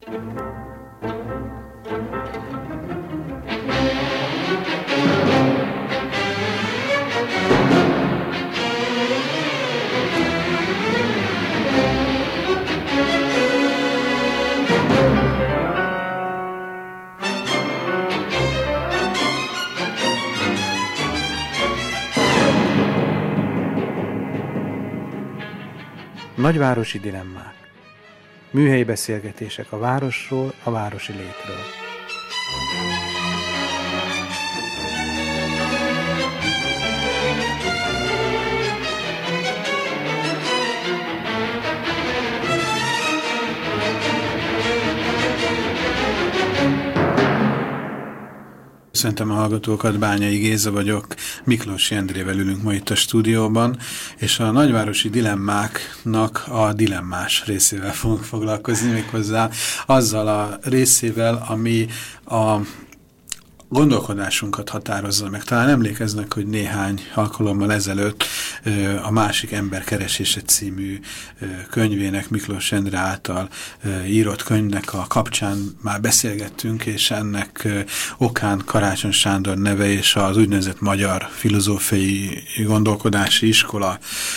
Nagyvárosi dilemmák. Műhelyi beszélgetések a városról, a városi létről. Köszöntöm a hallgatókat, Bányai Géza vagyok, Miklósi Endrével ülünk ma itt a stúdióban, és a nagyvárosi dilemmáknak a dilemmás részével fogunk foglalkozni, méghozzá azzal a részével, ami a gondolkodásunkat határozza meg. Talán emlékeznek, hogy néhány alkalommal ezelőtt a Másik ember keresése című könyvének, Miklós Endre által írott könyvnek a kapcsán már beszélgettünk, és ennek okán Karácsony Sándor neve és az úgynevezett Magyar Filozófiai Gondolkodási Iskola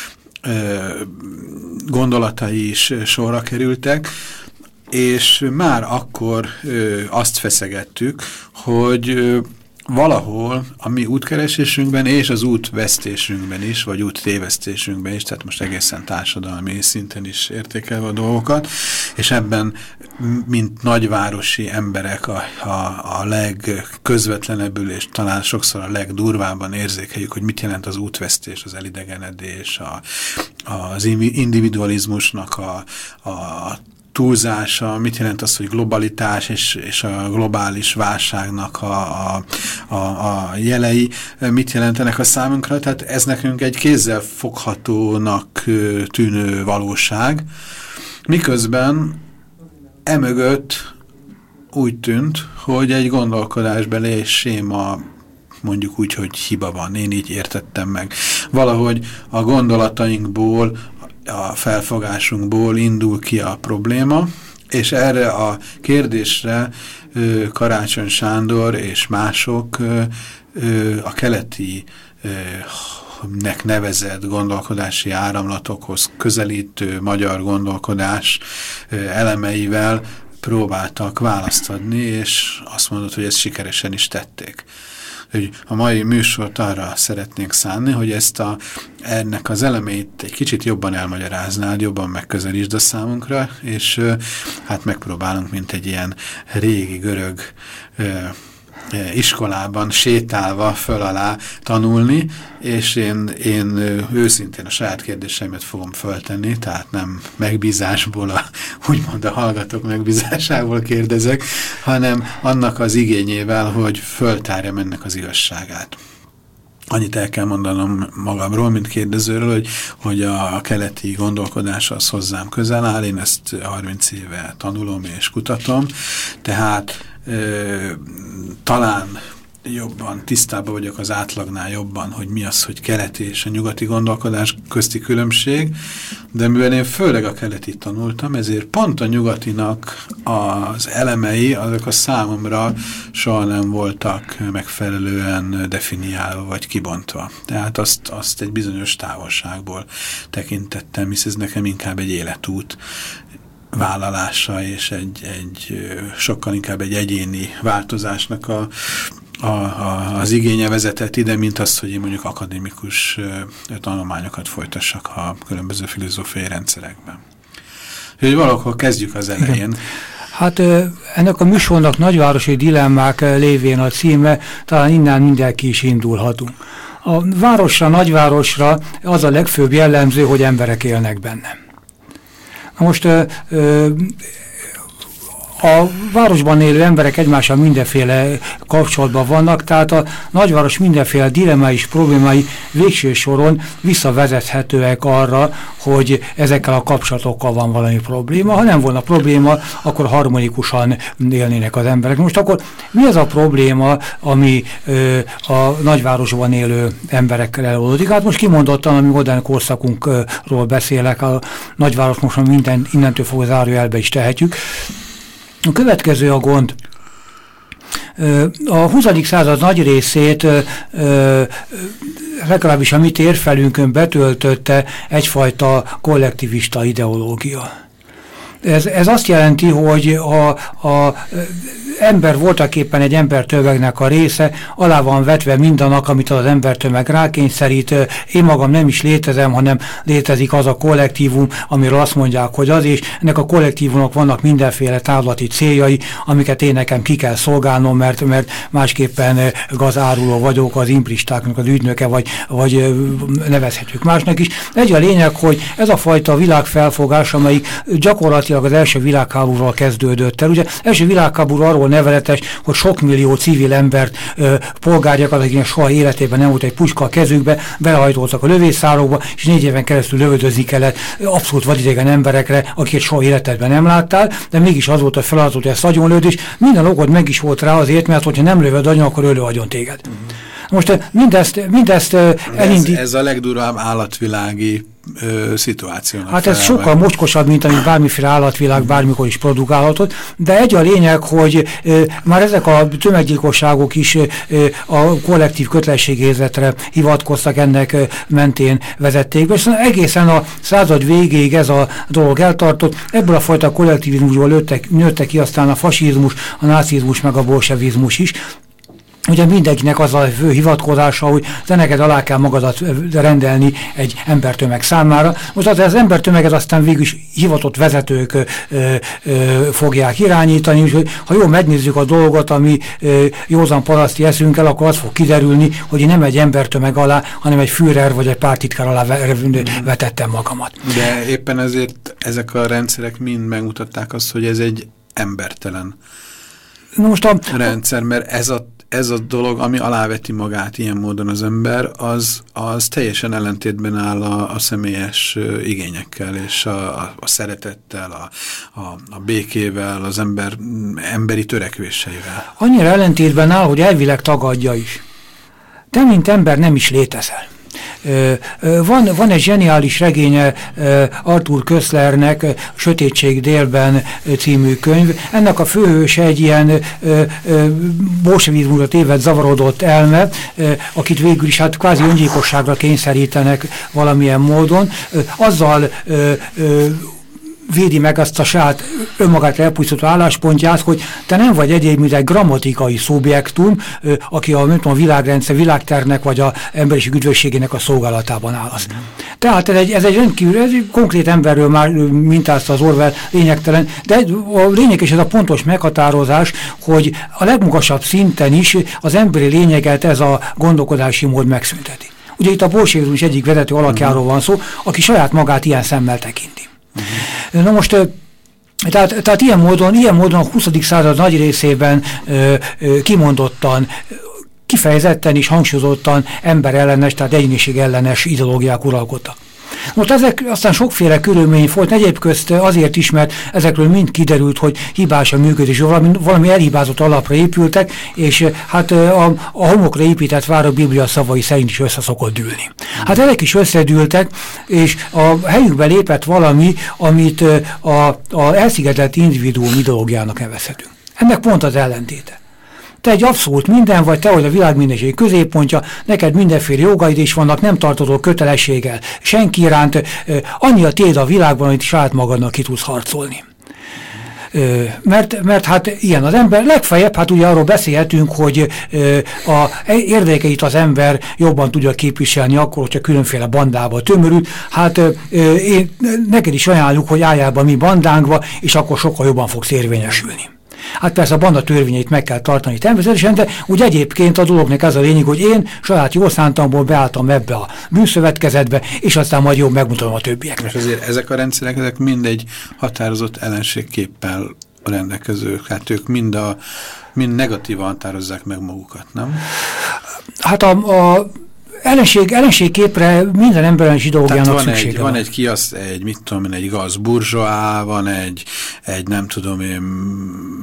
gondolatai is sorra kerültek, és már akkor azt feszegettük, hogy valahol a mi útkeresésünkben és az útvesztésünkben is, vagy úttévesztésünkben is, tehát most egészen társadalmi szinten is értékelve a dolgokat, és ebben, mint nagyvárosi emberek a legközvetlenebbül és talán sokszor a legdurvábban érzékeljük, hogy mit jelent az útvesztés, az elidegenedés, az individualizmusnak a túlzása, mit jelent az, hogy globalitás és a globális válságnak a jelei, mit jelentenek a számunkra, tehát ez nekünk egy kézzel foghatónak tűnő valóság, miközben emögött úgy tűnt, hogy egy gondolkodásbeli séma, mondjuk úgy, hogy hiba van, én így értettem meg. Valahogy a gondolatainkból, a felfogásunkból indul ki a probléma, és erre a kérdésre Karácsony Sándor és mások a keleti nek nevezett gondolkodási áramlatokhoz közelítő magyar gondolkodás elemeivel próbáltak választ adni, és azt mondott, hogy ezt sikeresen is tették. Hogy a mai műsort arra szeretnénk szánni, hogy ennek az elemeit egy kicsit jobban elmagyaráznád, jobban megközelítsd a számunkra, és hát megpróbálunk, mint egy ilyen régi görög iskolában sétálva föl alá tanulni, és én őszintén a saját kérdéseimet fogom föltenni, tehát nem megbízásból, úgymond a hallgatók megbízásából kérdezek, hanem annak az igényével, hogy föltárjam ennek az igazságát. Annyit el kell mondanom magamról, mint kérdezőről, hogy a keleti gondolkodás az hozzám közel áll, én ezt 30 éve tanulom és kutatom, tehát talán jobban, tisztában vagyok az átlagnál jobban, hogy mi az, hogy keleti és a nyugati gondolkodás közti különbség, de mivel én főleg a keleti tanultam, ezért pont a nyugatinak az elemei, azok a számomra soha nem voltak megfelelően definiálva vagy kibontva. Tehát azt egy bizonyos távolságból tekintettem, hisz ez nekem inkább egy életút vállalása, és sokkal inkább egy egyéni változásnak az igénye vezetett ide, mint az, hogy én mondjuk akadémikus tanulmányokat folytassak a különböző filozófiai rendszerekben. Úgyhogy valahol kezdjük az elején. Igen. Hát ennek a műsornak Nagyvárosi dilemmák lévén a címe, talán innen mindenki is indulhatunk. A városra, nagyvárosra az a legfőbb jellemző, hogy emberek élnek benne. Na most a városban élő emberek egymással mindenféle kapcsolatban vannak, tehát a nagyváros mindenféle dilemmái és problémái végső soron visszavezethetőek arra, hogy ezekkel a kapcsolatokkal van valami probléma. Ha nem volna probléma, akkor harmonikusan élnének az emberek. Most akkor mi az a probléma, ami a nagyvárosban élő emberekkel elolódik? Hát most kimondottan, ami modern korszakunkról beszélek, a nagyváros most innentől fogva zárójelbe is tehetjük. A következő a gond. A 20. század nagy részét legalábbis a mi térfelünkön betöltötte egyfajta kollektivista ideológia. Ez azt jelenti, hogy a ember voltaképpen egy embertömegnek a része, alá van vetve mindannak, amit az embertömeg rákényszerít. Én magam nem is létezem, hanem létezik az a kollektív, amiről azt mondják, hogy az, és ennek a kollektívumnak vannak mindenféle távlati céljai, amiket én nekem ki kell szolgálnom, mert másképpen gazáruló vagyok, az impristáknak az ügynöke, vagy nevezhetjük másnak is. Egy a lényeg, hogy ez a fajta világfelfogás, amelyik gyakorlatilag az első világháborúval kezdődött el. Ugye első világháború arról nevezetes, hogy sok millió civil embert, polgárjakat, akiknek soha életében nem volt egy puska a kezükbe, belehajtoltak a lövészárokba, és 4 éven keresztül lövöldözni kellett abszolút vadidegen emberekre, akiket soha életedben nem láttál, de mégis az volt a feladat, hogy ezt agyonlőd, és minden okod meg is volt rá azért, mert hogyha nem lövöd agyon, akkor ölő agyon téged. Most mindezt elindít... Ez a legdurvább állatvilági szituációnak. Hát ez sokkal mocskosabb, mint amit bármiféle állatvilág bármikor is produkálhatott, de egy a lényeg, hogy már ezek a tömeggyilkosságok is a kollektív kötelességérzetre hivatkoztak, ennek mentén vezették be, és egészen a század végéig ez a dolog eltartott, ebből a fajta kollektivizmusból nőttek ki aztán a fasizmus, a nácizmus, meg a bolsevizmus is. Ugye mindenkinek az a fő hivatkozása, hogy te neked alá kell magadat rendelni egy embertömeg számára. Most az embertömeget aztán végül is hivatott vezetők fogják irányítani, úgyhogy ha jól megnézzük a dolgot, ami józan paraszti eszünkkel, akkor az fog kiderülni, hogy én nem egy embertömeg alá, hanem egy Führer vagy egy pártitkár alá vetettem magamat. De éppen ezért ezek a rendszerek mind megmutatták azt, hogy ez egy embertelen rendszer, mert ez a dolog, ami aláveti magát ilyen módon az ember, az teljesen ellentétben áll a személyes igényekkel, és a szeretettel, a békével, az emberi törekvéseivel. Annyira ellentétben áll, hogy elvileg tagadja is. Te, mint ember nem is létezel. Van egy zseniális regénye Arthur Koestlernek, Sötétség délben című könyv. Ennek a főhőse egy ilyen bolsevizmusra tévedt, zavarodott elme, akit végül is hát kvázi öngyilkosságra kényszerítenek valamilyen módon. Azzal védi meg azt a saját önmagát elpusztító álláspontját, hogy te nem vagy egyéb, mint egy grammatikai szubjektum, aki a világrendszer, világtervnek vagy az emberiség üdvösségének a szolgálatában állasz. Tehát ez egy rendkívül, ez egy konkrét emberről már mintázta az Orwell, lényegtelen, de a lényeg és ez a pontos meghatározás, hogy a legmagasabb szinten is az emberi lényeget ez a gondolkodási mód megszünteti. Ugye itt a bolsevizmus egyik vezető alakjáról van szó, aki saját magát ilyen szemmel tekinti. Na most, tehát ilyen módon a 20. század nagy részében kimondottan, kifejezetten és hangsúlyozottan emberellenes, tehát egyéniség ellenes ideológiák uralkodtak. Most ezek aztán sokféle körülmény volt, egyéb közt azért is, mert ezekről mind kiderült, hogy hibás a működés, valami elhibázott alapra épültek, és hát a homokra épített vár a Biblia szavai szerint is össze szokott dűlni. Hát ezek is összedűltek, és a helyükbe lépett valami, amit a elszigetelt individuum ideológiának nevezhetünk. Ennek pont az ellentéte. Te egy abszolút minden vagy, te vagy a világ mindenség középpontja, neked mindenféle jogaid is vannak, nem tartozol kötelességgel senki iránt, annyi a tiéd a világban, amit saját magadnak ki tudsz harcolni. Mert hát ilyen az ember, legfeljebb, hát ugye arról beszélhetünk, hogy a érdekeit az ember jobban tudja képviselni akkor, hogyha különféle bandába tömörül. Hát neked is ajánljuk, hogy álljál be a mi bandánkba, és akkor sokkal jobban fogsz érvényesülni. Hát persze a banda törvényeit meg kell tartani természetesen, de úgy egyébként a dolognak ez a lényeg, hogy én saját jó szántamból beálltam ebbe a bűnszövetkezetbe, és aztán majd jól megmutatom a többieknek. És azért ezek a rendszerek, ezek mind egy határozott ellenségképpel rendelkezők, hát ők mind negatívan határozzák meg magukat, nem? Hát ellenségképre minden emberellenes ideológiának szüksége van. Egy mit tudom én, egy gazburzsóá, van egy nem tudom én,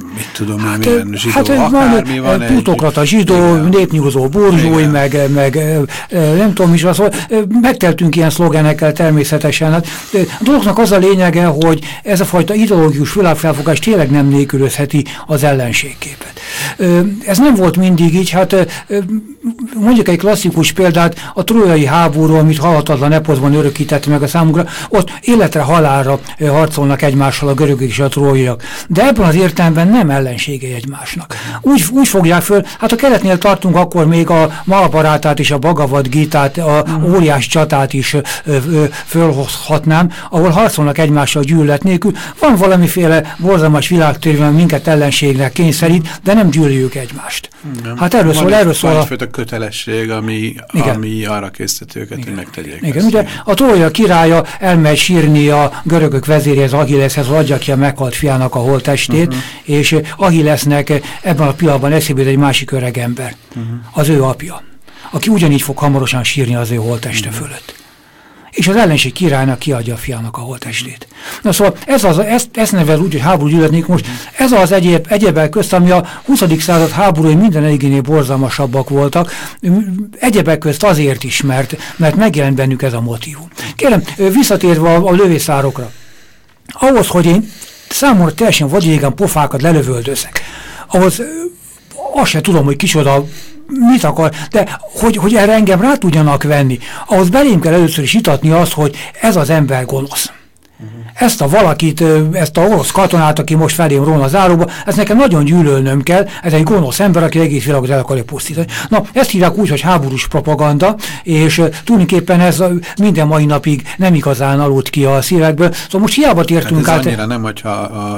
mit tudom én, milyen zsidó, akármi van. Plutokrata zsidó, népnyugozó burzsúj, meg nem tudom is, szóval megteltünk ilyen szlogenekkel természetesen. Hát, a dolognak az a lényege, hogy ez a fajta ideológikus világfelfogás tényleg nem nélkülözheti az ellenségképet. Ez nem volt mindig így, hát mondjuk egy klasszikus példát, a trójai háború, amit halhatatlan epozban örökített meg a számunkra, ott életre halálra harcolnak egymással a görögök és a trójaiak. De ebben az értelemben nem ellenségei egymásnak. Úgy fogják föl, hát a keretnél tartunk, akkor még a Mahabharátát és a Bhagavad Gítát, a óriás csatát is fölhozhatnám, ahol harcolnak egymással gyűlölet nélkül. Van valamiféle borzalmas világtörvény, minket ellenségnek kényszerít, de nem gyűlöljük egymást. Igen. Hát erről szól egyfajta kötelesség, ami arra készített őket, hogy megtegyék. Igen, ugye a Trója királya elmegy sírni a görögök vezéréhez, Achilleshez, adja ki a meghalt fiának a holttestét, és Achillesnek ebben a pillanatban eszébe egy másik öreg ember, az ő apja, aki ugyanígy fog hamarosan sírni az ő holtteste fölött. És az ellenség királynak kiadja a fiának a holttestét. Na szóval ezt nevel úgy, hogy háború gyűlöletnék most, ez az egyebek közt, ami a 20. század háborúi minden egyénél borzalmasabbak voltak, egyebek közt azért is, mert megjelent bennük ez a motívum. Kérem, visszatérve a lövészárokra, ahhoz, hogy én számomra teljesen vadégen pofákat lelövöldözek, ahhoz azt sem tudom, hogy kicsoda mit akar, de hogy erre engem rá tudjanak venni, ahhoz belém kell először is itatni azt, hogy ez az ember gonosz. Ezt a valakit, ezt a orosz katonát, aki most felém róna az záróba, ezt nekem nagyon gyűlölnöm kell, ez egy gonosz ember, aki egész világot el akarja pusztítani. Na, ezt hívják úgy, hogy háborús propaganda, és tulajdonképpen ez minden mai napig nem igazán aludt ki a szívekből. Szóval most hiába tértünk át. Ez annyira nem, hogyha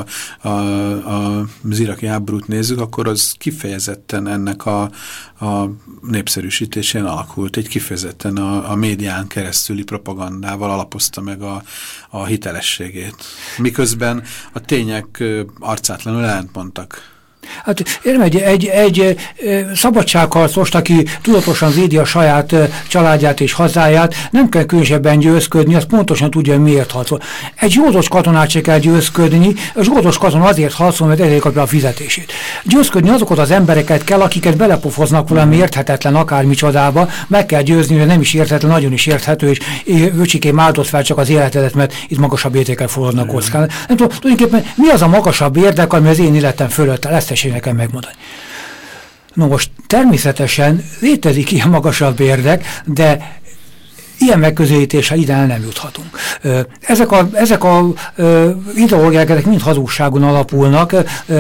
az iraki háborút nézzük, akkor az kifejezetten ennek a népszerűsítésén alakult, egy kifejezetten a médián keresztüli propagandával alapozta meg a hitelességét. Miközben a tények arcátlanul ellentmondtak. Hát egy szabadságharcost, aki tudatosan védi a saját családját és hazáját, nem kell különösebben győzködni, az pontosan tudja, hogy miért harcol. Egy zsoldos katonát se kell győzködni, a zsoldos katona azért harcol, mert ezért kapja a fizetését. Győzködni azokat az embereket kell, akiket belepofoznak valami érthetetlen akármicsodába, meg kell győzni, hogy nem is érthetetlen, nagyon is érthető, és öcsikém áldott fel csak az életedet, mert itt magasabb értékek forradnak kockán. Nem tudom, tulajdonképpen mi az a magasabb érdek, ami az én életem fölött lesz, nekem megmondani. No most természetesen létezik ilyen magasabb érdek, de ilyen megközelítéssel ide nem juthatunk. Ezek a ideológiák, ezek mind hazugságon alapulnak,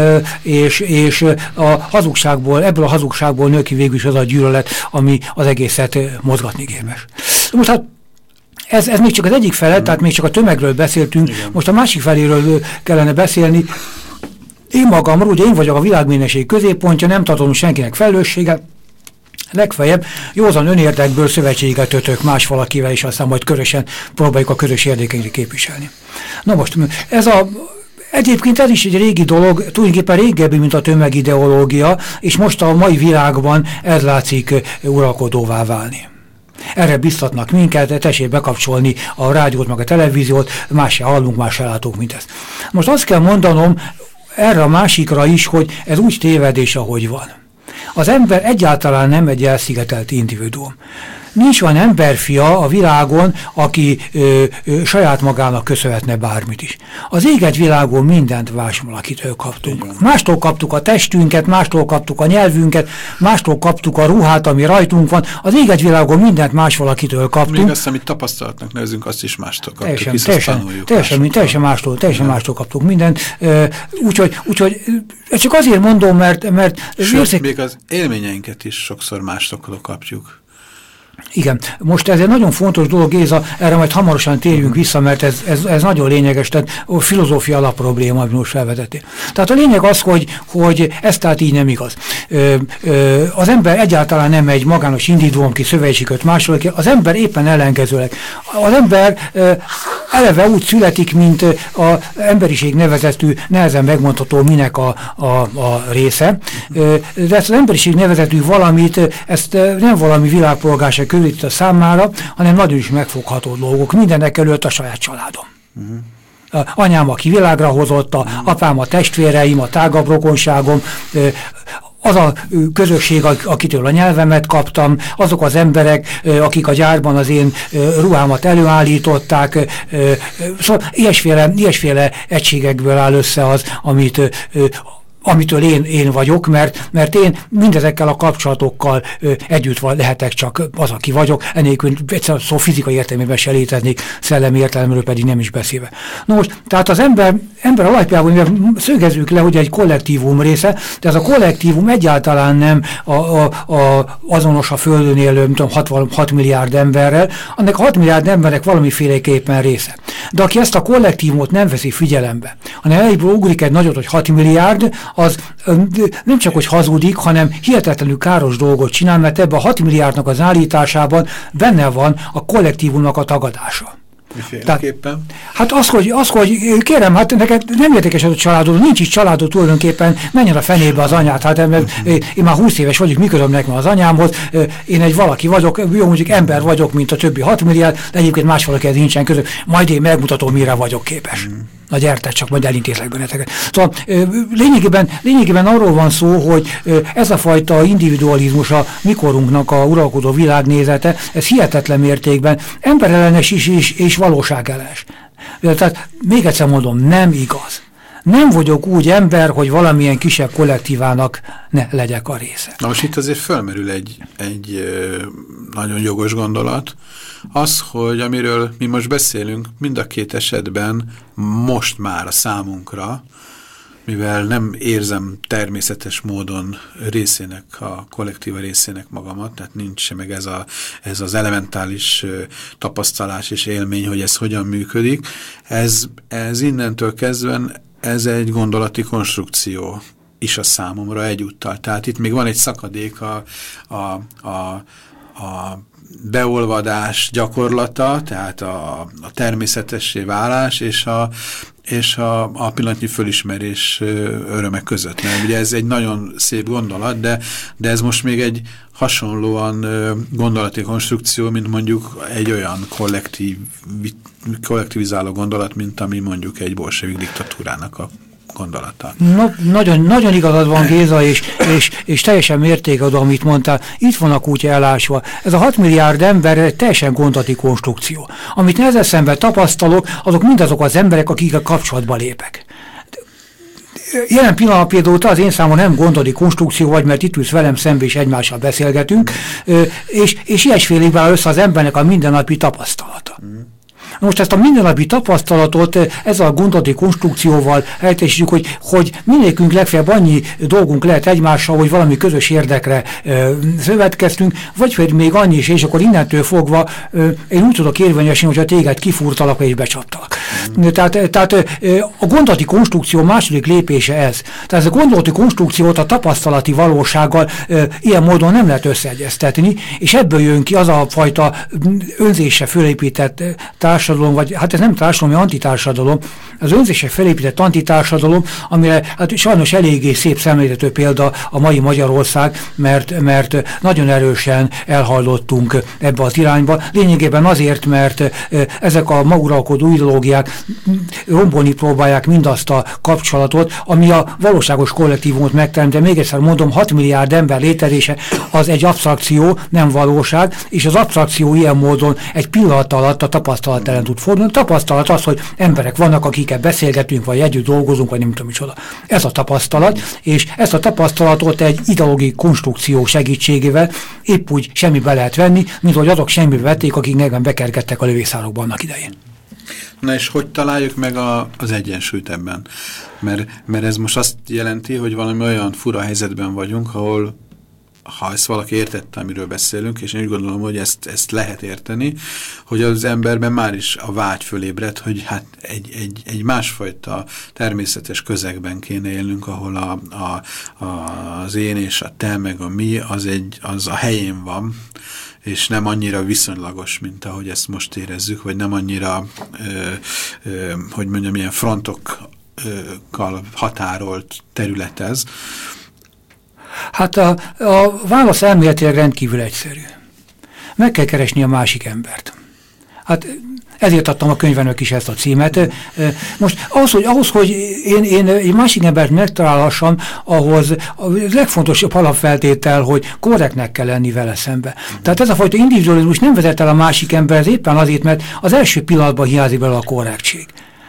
és ebből a hazugságból nő ki végül is az a gyűlölet, ami az egészet mozgatni képes. Most hát ez még csak az egyik fele, tehát még csak a tömegről beszéltünk, most a másik feléről kellene beszélni. Én magamról, ugye én vagyok a világménesség középpontja, nem tartom senkinek felelősséget, legfeljebb józan önérdekből szövetséget kötök más valakivel, és aztán majd körösen próbáljuk a közös érdekeinket képviselni. Na most, egyébként ez is egy régi dolog, tulajdonképpen régebbi, mint a tömegideológia, és most a mai világban ez látszik uralkodóvá válni. Erre biztatnak minket, tessék bekapcsolni a rádiót, meg a televíziót, más se hallunk, más se látunk, mint ezt. Most azt kell mondanom, erre a másikra is, hogy ez úgy tévedés, ahogy van. Az ember egyáltalán nem egy elszigetelt individuum. Nincs olyan emberfia a világon, aki saját magának köszönhetne bármit is. Az éget világon mindent más valakitől kaptunk. Mástól kaptuk a testünket, mástól kaptuk a nyelvünket, mástól kaptuk a ruhát, ami rajtunk van. Az éget világon mindent más valakitől kaptunk. Még azt, amit tapasztalatnak nevezünk, azt is mástól kaptuk. Teljesen mástól kaptuk mindent. Úgyhogy csak azért mondom, mert sőt, még az élményeinket is sokszor mástól kapjuk. Igen, most ez egy nagyon fontos dolog, Géza, erre majd hamarosan térjünk vissza, mert ez nagyon lényeges, tehát a filozófia alapprobléma, amit most felvetettél. Tehát a lényeg az, hogy ez tehát így nem igaz. Az ember egyáltalán nem egy magános individuum, aki szövetséget máshol, az ember éppen ellenkezőleg. Az ember eleve úgy születik, mint az emberiség nevezetű, nehezen megmondható minek a része, de ezt az emberiség nevezetű valamit, ezt nem valami világpolgárság körülít a számára, hanem nagyon is megfogható dolgok, mindenek előtt a saját családom. Anyám, aki világra hozott, apám, a testvéreim, a tágabb rokonságom, az a közösség, akitől a nyelvemet kaptam, azok az emberek, akik a gyárban az én ruhámat előállították, szóval ilyesféle egységekből áll össze az, amitől én vagyok, mert én mindezekkel a kapcsolatokkal együtt lehetek csak az, aki vagyok, enélkül szó fizikai értelmében se léteznék, szellemi értelemről pedig nem is beszélve. No most, tehát az ember alapjában szögezzük le, hogy egy kollektívum része, de ez a kollektívum egyáltalán nem azonos a Földön élő, 6 milliárd emberrel, annak a 6 milliárd embernek valamiféleképpen része. De aki ezt a kollektívumot nem veszi figyelembe, hanem egyből ugrik egy nagyot, hogy 6 milliárd, az nem csak, hogy hazudik, hanem hihetetlenül káros dolgot csinál, mert ebben a 6 milliárdnak az állításában benne van a kollektívumnak a tagadása. Miféleképpen? Hát az, hogy kérem, hát neked nem érdekes ez a családod, nincs is családod tulajdonképpen, menjen a fenébe az anyát, hát én már 20 éves vagyok, működöm nekem az anyámhoz, én egy valaki vagyok, jó, mondjuk ember vagyok, mint a többi 6 milliárd, de egyébként más valakihez nincsen között, majd én megmutatom, mire vagyok képes. Na gyertek, csak majd elintézlek benneteket. Szóval lényegében arról van szó, hogy ez a fajta individualizmus a mikorunknak a uralkodó világnézete, ez hihetetlen mértékben emberellenes is és valóságellenes. Tehát még egyszer mondom, nem igaz. Nem vagyok úgy ember, hogy valamilyen kisebb kollektívának ne legyek a része. Na most itt azért fölmerül egy nagyon jogos gondolat, az, hogy amiről mi most beszélünk, mind a két esetben most már a számunkra, mivel nem érzem természetes módon részének, a kollektíva részének magamat, tehát nincs meg ez az elementális tapasztalás és élmény, hogy ez hogyan működik, ez innentől kezdve ez egy gondolati konstrukció is a számomra egyúttal. Tehát itt még van egy szakadék a beolvadás gyakorlata, tehát a természetessé válás és a pillanatnyi fölismerés öröme között. Mert ugye ez egy nagyon szép gondolat, de ez most még egy hasonlóan gondolati konstrukció, mint mondjuk egy olyan kollektivizáló gondolat, mint ami mondjuk egy bolsevik diktatúrának a gondolata. Nagyon igazad van, Géza, és teljesen mértékadó, amit mondtál. Itt van a kutya elásva. Ez a 6 milliárd ember egy teljesen gondati konstrukció. Amit ezzel szemben tapasztalok, azok mindazok az emberek, akik a kapcsolatba lépek. Jelen pillanatban az én számomra nem gondodi konstrukció vagy, mert itt ülsz velem szembe és egymással beszélgetünk, és ilyesfélével áll össze az embernek a mindennapi tapasztalata. Most ezt a mindennapi tapasztalatot ezzel a gondolati konstrukcióval elteljesítjük, hogy mindegyikünk legfeljebb annyi dolgunk lehet egymással, hogy valami közös érdekre szövetkeztünk, vagy pedig még annyi is, és akkor innentől fogva én úgy tudok érvényesülni, hogyha téged kifúrtalak és becsaptalak. Tehát a gondolati konstrukció második lépése ez. Tehát ez a gondolati konstrukciót a tapasztalati valósággal ilyen módon nem lehet összeegyeztetni, és ebből jön ki az a fajta önzésre fölépített társadalom, vagy hát ez nem társadalom, hanem antitársadalom, az önzésre felépített antitársadalom, amire hát sajnos eléggé szép szemléltető példa a mai Magyarország, mert nagyon erősen elhallottunk ebbe az irányba. Lényegében azért, mert ezek a ma uralkodó ideológiák rombolni próbálják mindazt a kapcsolatot, ami a valóságos kollektívumot megteremti. Még egyszer mondom, 6 milliárd ember létezése az egy absztrakció, nem valóság, és az absztrakció ilyen módon egy pillanat alatt a tapasztalat ellen tud fordulni. A tapasztalat az, hogy emberek vannak, akikkel beszélgetünk, vagy együtt dolgozunk, vagy nem tudom micsoda. Ez a tapasztalat, és ezt a tapasztalatot egy ideológiai konstrukció segítségével épp úgy semmibe lehet venni, mint hogy azok semmibe vették, akik nekem bekergettek a lövészárokban annak idején. Na és hogy találjuk meg az egyensúlyt ebben? Mert ez most azt jelenti, hogy valami olyan fura helyzetben vagyunk, ahol ha ezt valaki értette, amiről beszélünk, és én úgy gondolom, hogy ezt lehet érteni, hogy az emberben már is a vágy fölébred, hogy hát egy másfajta természetes közegben kéne élnünk, ahol az én és a te, meg a mi, az a helyén van, és nem annyira viszonylagos, mint ahogy ezt most érezzük, vagy nem annyira, hogy mondjam, ilyen frontokkal határolt terület ez. Hát a válasz elméletileg rendkívül egyszerű. Meg kell keresni a másik embert. Hát ezért adtam a könyvemnek is ezt a címet. Most ahhoz, hogy én egy másik embert megtalálhassam, ahhoz a legfontosabb alapfeltétel, hogy korrektnek kell lenni vele szembe. Tehát ez a fajta individualizmus nem vezet el a másik emberhez éppen azért, mert az első pillanatban hiányzik belőle a korrektség.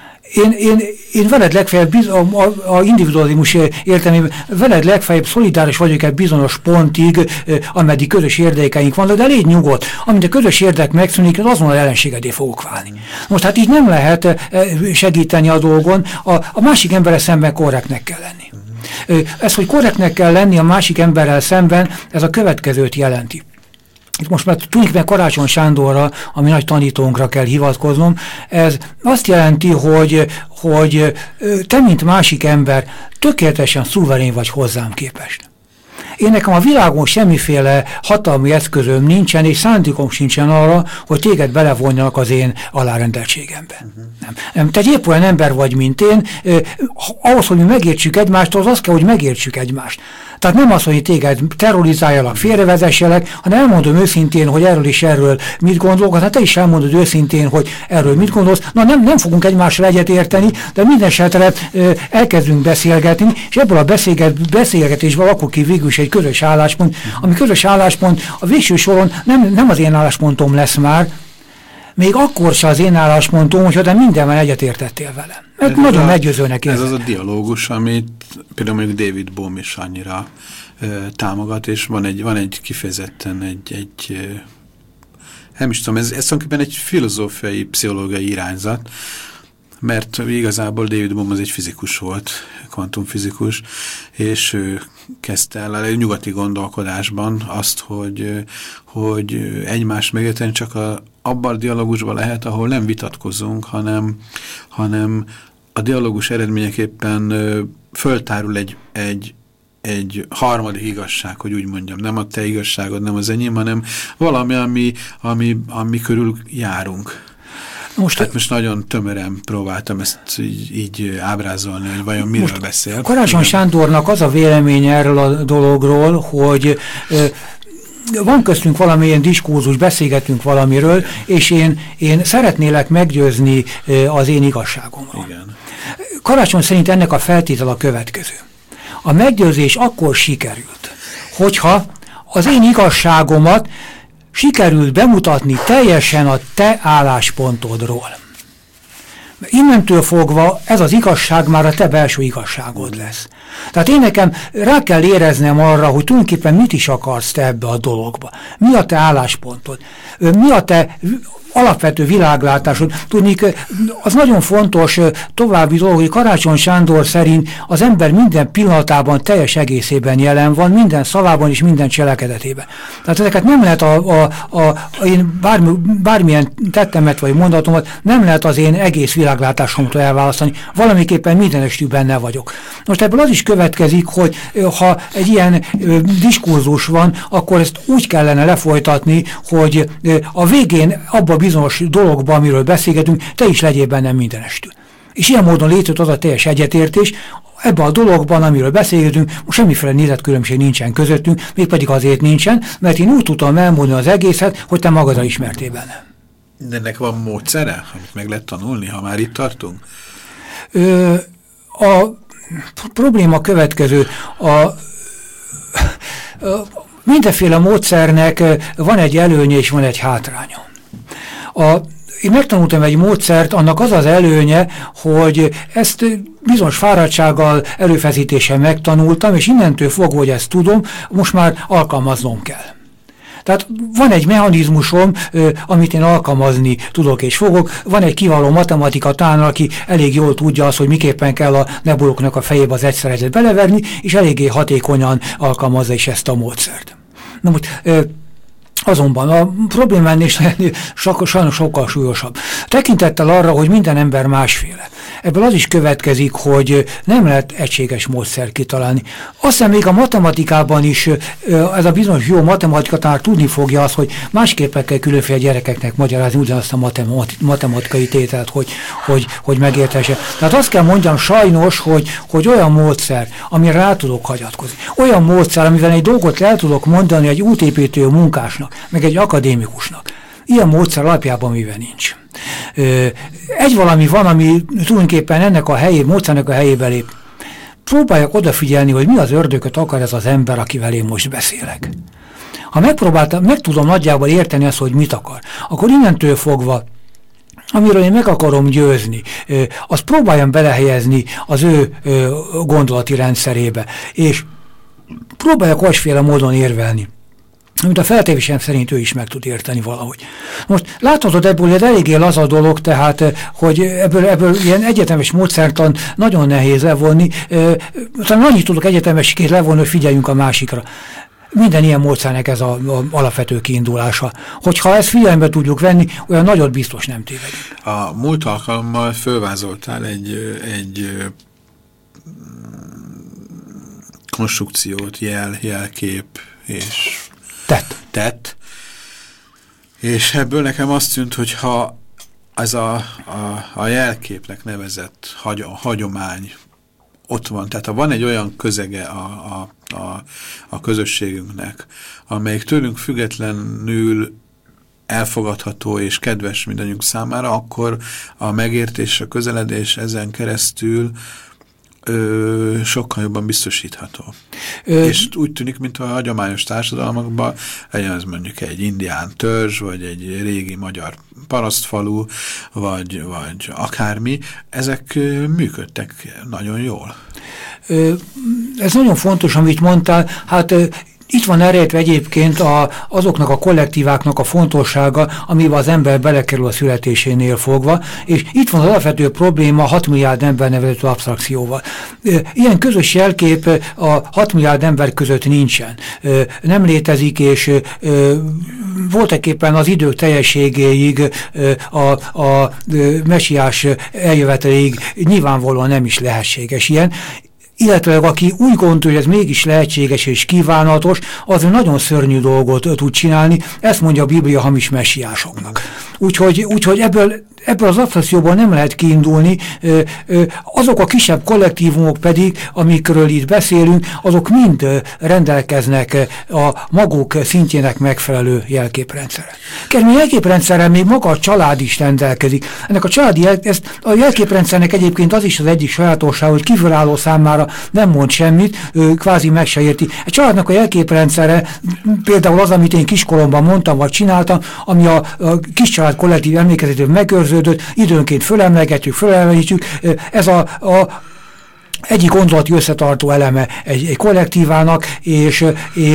Én veled legfeljebb, a individualizmus értelmében veled legfeljebb szolidáris vagyok egy bizonyos pontig, ameddig közös érdekeink vannak, de légy nyugodt. Amint a közös érdek megszűnik, azonnal ellenségedé fogok válni. Most hát így nem lehet segíteni a dolgon, a másik emberrel szemben korrektnek kell lenni. Ez, hogy korrektnek kell lenni a másik emberrel szemben, ez a következőt jelenti. Itt most már tulajdonképpen Karácsony Sándorra, ami nagy tanítónkra kell hivatkoznom, ez azt jelenti, hogy te, mint másik ember, tökéletesen szuverén vagy hozzám képest. Én nekem a világon semmiféle hatalmi eszközöm nincsen, és szándékom sincsen arra, hogy téged belevonjanak az én alárendeltségembe. Nem. Te egy épp olyan ember vagy, mint én, ahhoz, hogy mi megértsük egymást, az kell, hogy megértsük egymást. Tehát nem az, hogy téged terrorizáljalak, félrevezesselek, hanem elmondom őszintén, hogy erről és erről mit gondolok, hát te is elmondod őszintén, hogy erről mit gondolsz. Na nem fogunk egymásra egyet érteni, de minden esetre elkezdünk beszélgetni, és ebből a beszélgetésből alakul ki végül is egy közös álláspont, ami közös álláspont a végső soron nem az én álláspontom lesz már, még akkor se az én álláspontom, hogyha te mindenben egyetértettél velem. Mert nagyon meggyőzőnek érzem. Ez az a dialógus, amit például mondjuk David Bohm is annyira támogat, és van egy kifejezetten nem is tudom, ez tulajdonképpen egy filozófiai, pszichológiai irányzat, mert igazából David Bohm az egy fizikus volt, kvantumfizikus, és ő kezdte el a nyugati gondolkodásban azt, hogy egymást megérteni csak abban a dialógusban lehet, ahol nem vitatkozunk, hanem a dialógus eredményeképpen föltárul egy harmadik igazság, hogy úgy mondjam, nem a te igazságod, nem az enyém, hanem valami, ami körül járunk. Most nagyon tömören próbáltam ezt így ábrázolni, hogy vajon miről beszél. Karácsony Sándornak az a vélemény erről a dologról, hogy van köztünk valamilyen diskurzus, beszélgetünk valamiről, és én szeretnélek meggyőzni az én igazságomról. Igen. Karácsony szerint ennek a feltétel a következő. A meggyőzés akkor sikerült, hogyha az én igazságomat sikerült bemutatni teljesen a te álláspontodról. Innentől fogva ez az igazság már a te belső igazságod lesz. Tehát én nekem rá kell éreznem arra, hogy tulajdonképpen mit is akarsz te ebbe a dologba. Mi a te álláspontod? Mi a te alapvető világlátásod? Tudnék, az nagyon fontos további dolog, hogy Karácsony Sándor szerint az ember minden pillanatában teljes egészében jelen van, minden szavában és minden cselekedetében. Tehát ezeket nem lehet én bármilyen tettemet vagy mondatomat nem lehet az én egész világlátásomtól elválasztani. Valamiképpen mindenestül benne vagyok. Most ebből az is következik, hogy ha egy ilyen diskurzus van, akkor ezt úgy kellene lefolytatni, hogy a végén abban bizonyos dologban, amiről beszélgetünk, te is legyél bennem mindenestül. És ilyen módon létrejött az a teljes egyetértés, ebben a dologban, amiről beszélgetünk, most semmiféle nézetkülönbség nincsen közöttünk, mégpedig azért nincsen, mert én úgy tudtam elmondani az egészet, hogy te magadra ismertél benne. De ennek van módszere, amit meg lehet tanulni, ha már itt tartunk? A probléma következő. Mindenféle módszernek van egy előnye és van egy hátránya. Én megtanultam egy módszert, annak az az előnye, hogy ezt bizonyos fáradtsággal, erőfeszítéssel megtanultam, és innentől fogva, hogy ezt tudom, most már alkalmaznom kell. Tehát van egy mechanizmusom, amit én alkalmazni tudok és fogok, van egy kiváló matematika tanár, aki elég jól tudja azt, hogy miképpen kell a nebuloknak a fejébe az egyszeregyet beleverni, és eléggé hatékonyan alkalmazza is ezt a módszert. Na most azonban a probléma ennél sajnos sokkal súlyosabb. Tekintettel arra, hogy minden ember másféle. Ebből az is következik, hogy nem lehet egységes módszer kitalálni. Aztán még a matematikában is ez a bizonyos jó matematikatár tudni fogja azt, hogy másképpen kell különféle gyerekeknek magyarázni ugyanazt a matematikai tételt, hogy megérthesse. Tehát azt kell mondjam sajnos, hogy olyan módszer, amire rá tudok hagyatkozni. Olyan módszer, amivel egy dolgot el tudok mondani egy útépítő munkásnak, meg egy akadémikusnak. Ilyen módszer alapjában mivel nincs. Egy valami van, ami tulajdonképpen ennek a helyé, módszernek a helyébe lép. Próbáljak odafigyelni, hogy mi az ördököt akar ez az ember, akivel én most beszélek. Ha meg tudom nagyjából érteni azt, hogy mit akar, akkor innentől fogva, amiről én meg akarom győzni, azt próbáljam belehelyezni az ő gondolati rendszerébe, és próbáljak olyasféle módon érvelni, amit a feltevésem szerint ő is meg tud érteni valahogy. Most láthatod ebből, hogy ez eléggé laza dolog, tehát, hogy ebből ilyen egyetemes módszertan nagyon nehéz levonni. Talán annyit tudok egyetemesként levonni, hogy figyeljünk a másikra. Minden ilyen módszernek ez az alapvető kiindulása. Hogyha ezt figyelembe tudjuk venni, olyan nagyot biztos nem tévedünk. A múlt alkalommal fölvázoltál egy konstrukciót, jelkép és tett. És ebből nekem azt tűnt, hogy ha ez a jelképnek nevezett hagyomány ott van, tehát ha van egy olyan közege a közösségünknek, amelyik tőlünk függetlenül elfogadható és kedves mindannyiunk számára, akkor a megértés, a közeledés ezen keresztül sokkal jobban biztosítható. És úgy tűnik, mintha a hagyományos társadalmakban ez mondjuk egy indián törzs, vagy egy régi magyar parasztfalu, vagy akármi, ezek működtek nagyon jól. Ez nagyon fontos, amit mondtál. Hát itt van elrejtve egyébként azoknak a kollektíváknak a fontossága, amivel az ember belekerül a születésénél fogva, és itt van az alapvető probléma a 6 milliárd ember nevezető absztrakcióval. Ilyen közös jelkép a 6 milliárd ember között nincsen. Nem létezik, és voltaképpen az idők teljességéig, a mesiás eljöveteléig nyilvánvalóan nem is lehetséges ilyen. Illetve aki úgy gondolja, hogy ez mégis lehetséges és kívánatos, az nagyon szörnyű dolgot tud csinálni, ezt mondja a Biblia hamis messiásoknak. Úgyhogy ebből az absztrakcióból nem lehet kiindulni, azok a kisebb kollektívumok pedig, amikről itt beszélünk, azok mind rendelkeznek a maguk szintjének megfelelő jelképrendszerre. A jelképrendszerrel még maga a család is rendelkezik. Ennek a jelképrendszernek egyébként az is az egyik sajátosság, hogy kívülálló számára nem mond semmit, kvázi meg se érti. A családnak a jelképrendszere például az, amit én kiskoromban mondtam, vagy csináltam, ami a kis család kollektív emlékezetében megőrződött, időnként fölemlítjük, ez egyik gondolati összetartó eleme egy kollektívának, és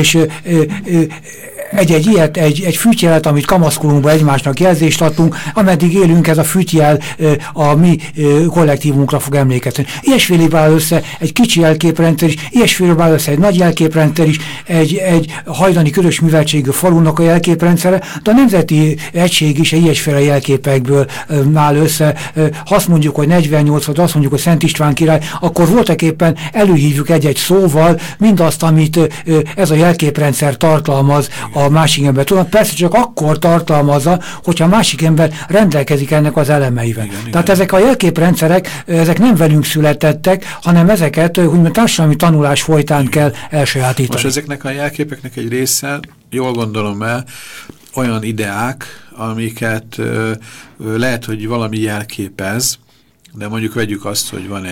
egy fütyjelet, amit kamaszkorunkban egymásnak jelzést adtunk, ameddig élünk, ez a fütyjel a mi kollektívumunkra fog emlékezni. Ilyesféle áll össze egy kicsi jelképrendszer is, ilyesféle áll össze egy nagy jelképrendszer is, egy hajdani közös műveltségű falunak a jelképrendszere, de a nemzeti egység is ilyesféle jelképekből áll össze. Ha azt mondjuk, hogy 48, vagy azt mondjuk, hogy Szent István király, akkor voltaképpen előhívjuk egy-egy szóval mindazt, amit ez a jelképrendszer tartalmaz a másik ember. Tudom, persze csak akkor tartalmazza, hogyha a másik ember rendelkezik ennek az elemeivel. Tehát ezek a jelképrendszerek, ezek nem velünk születettek, hanem ezeket úgymond társadalmi tanulás folytán kell elsajátítani. Most ezeknek a jelképeknek egy része, jól gondolom el, olyan ideák, amiket lehet, hogy valami jelképez, de mondjuk vegyük azt, hogy van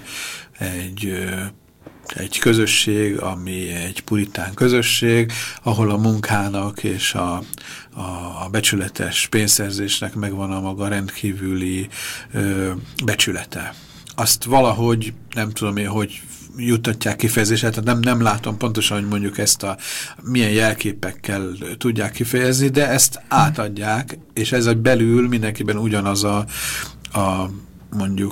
egy közösség, ami egy puritán közösség, ahol a munkának és a becsületes pénzszerzésnek megvan a maga rendkívüli becsülete. Azt valahogy, nem tudom én, hogy juttatják kifejezésre, tehát nem látom pontosan, hogy mondjuk ezt milyen jelképekkel tudják kifejezni, de ezt átadják, és ez belül mindenkiben ugyanaz a mondjuk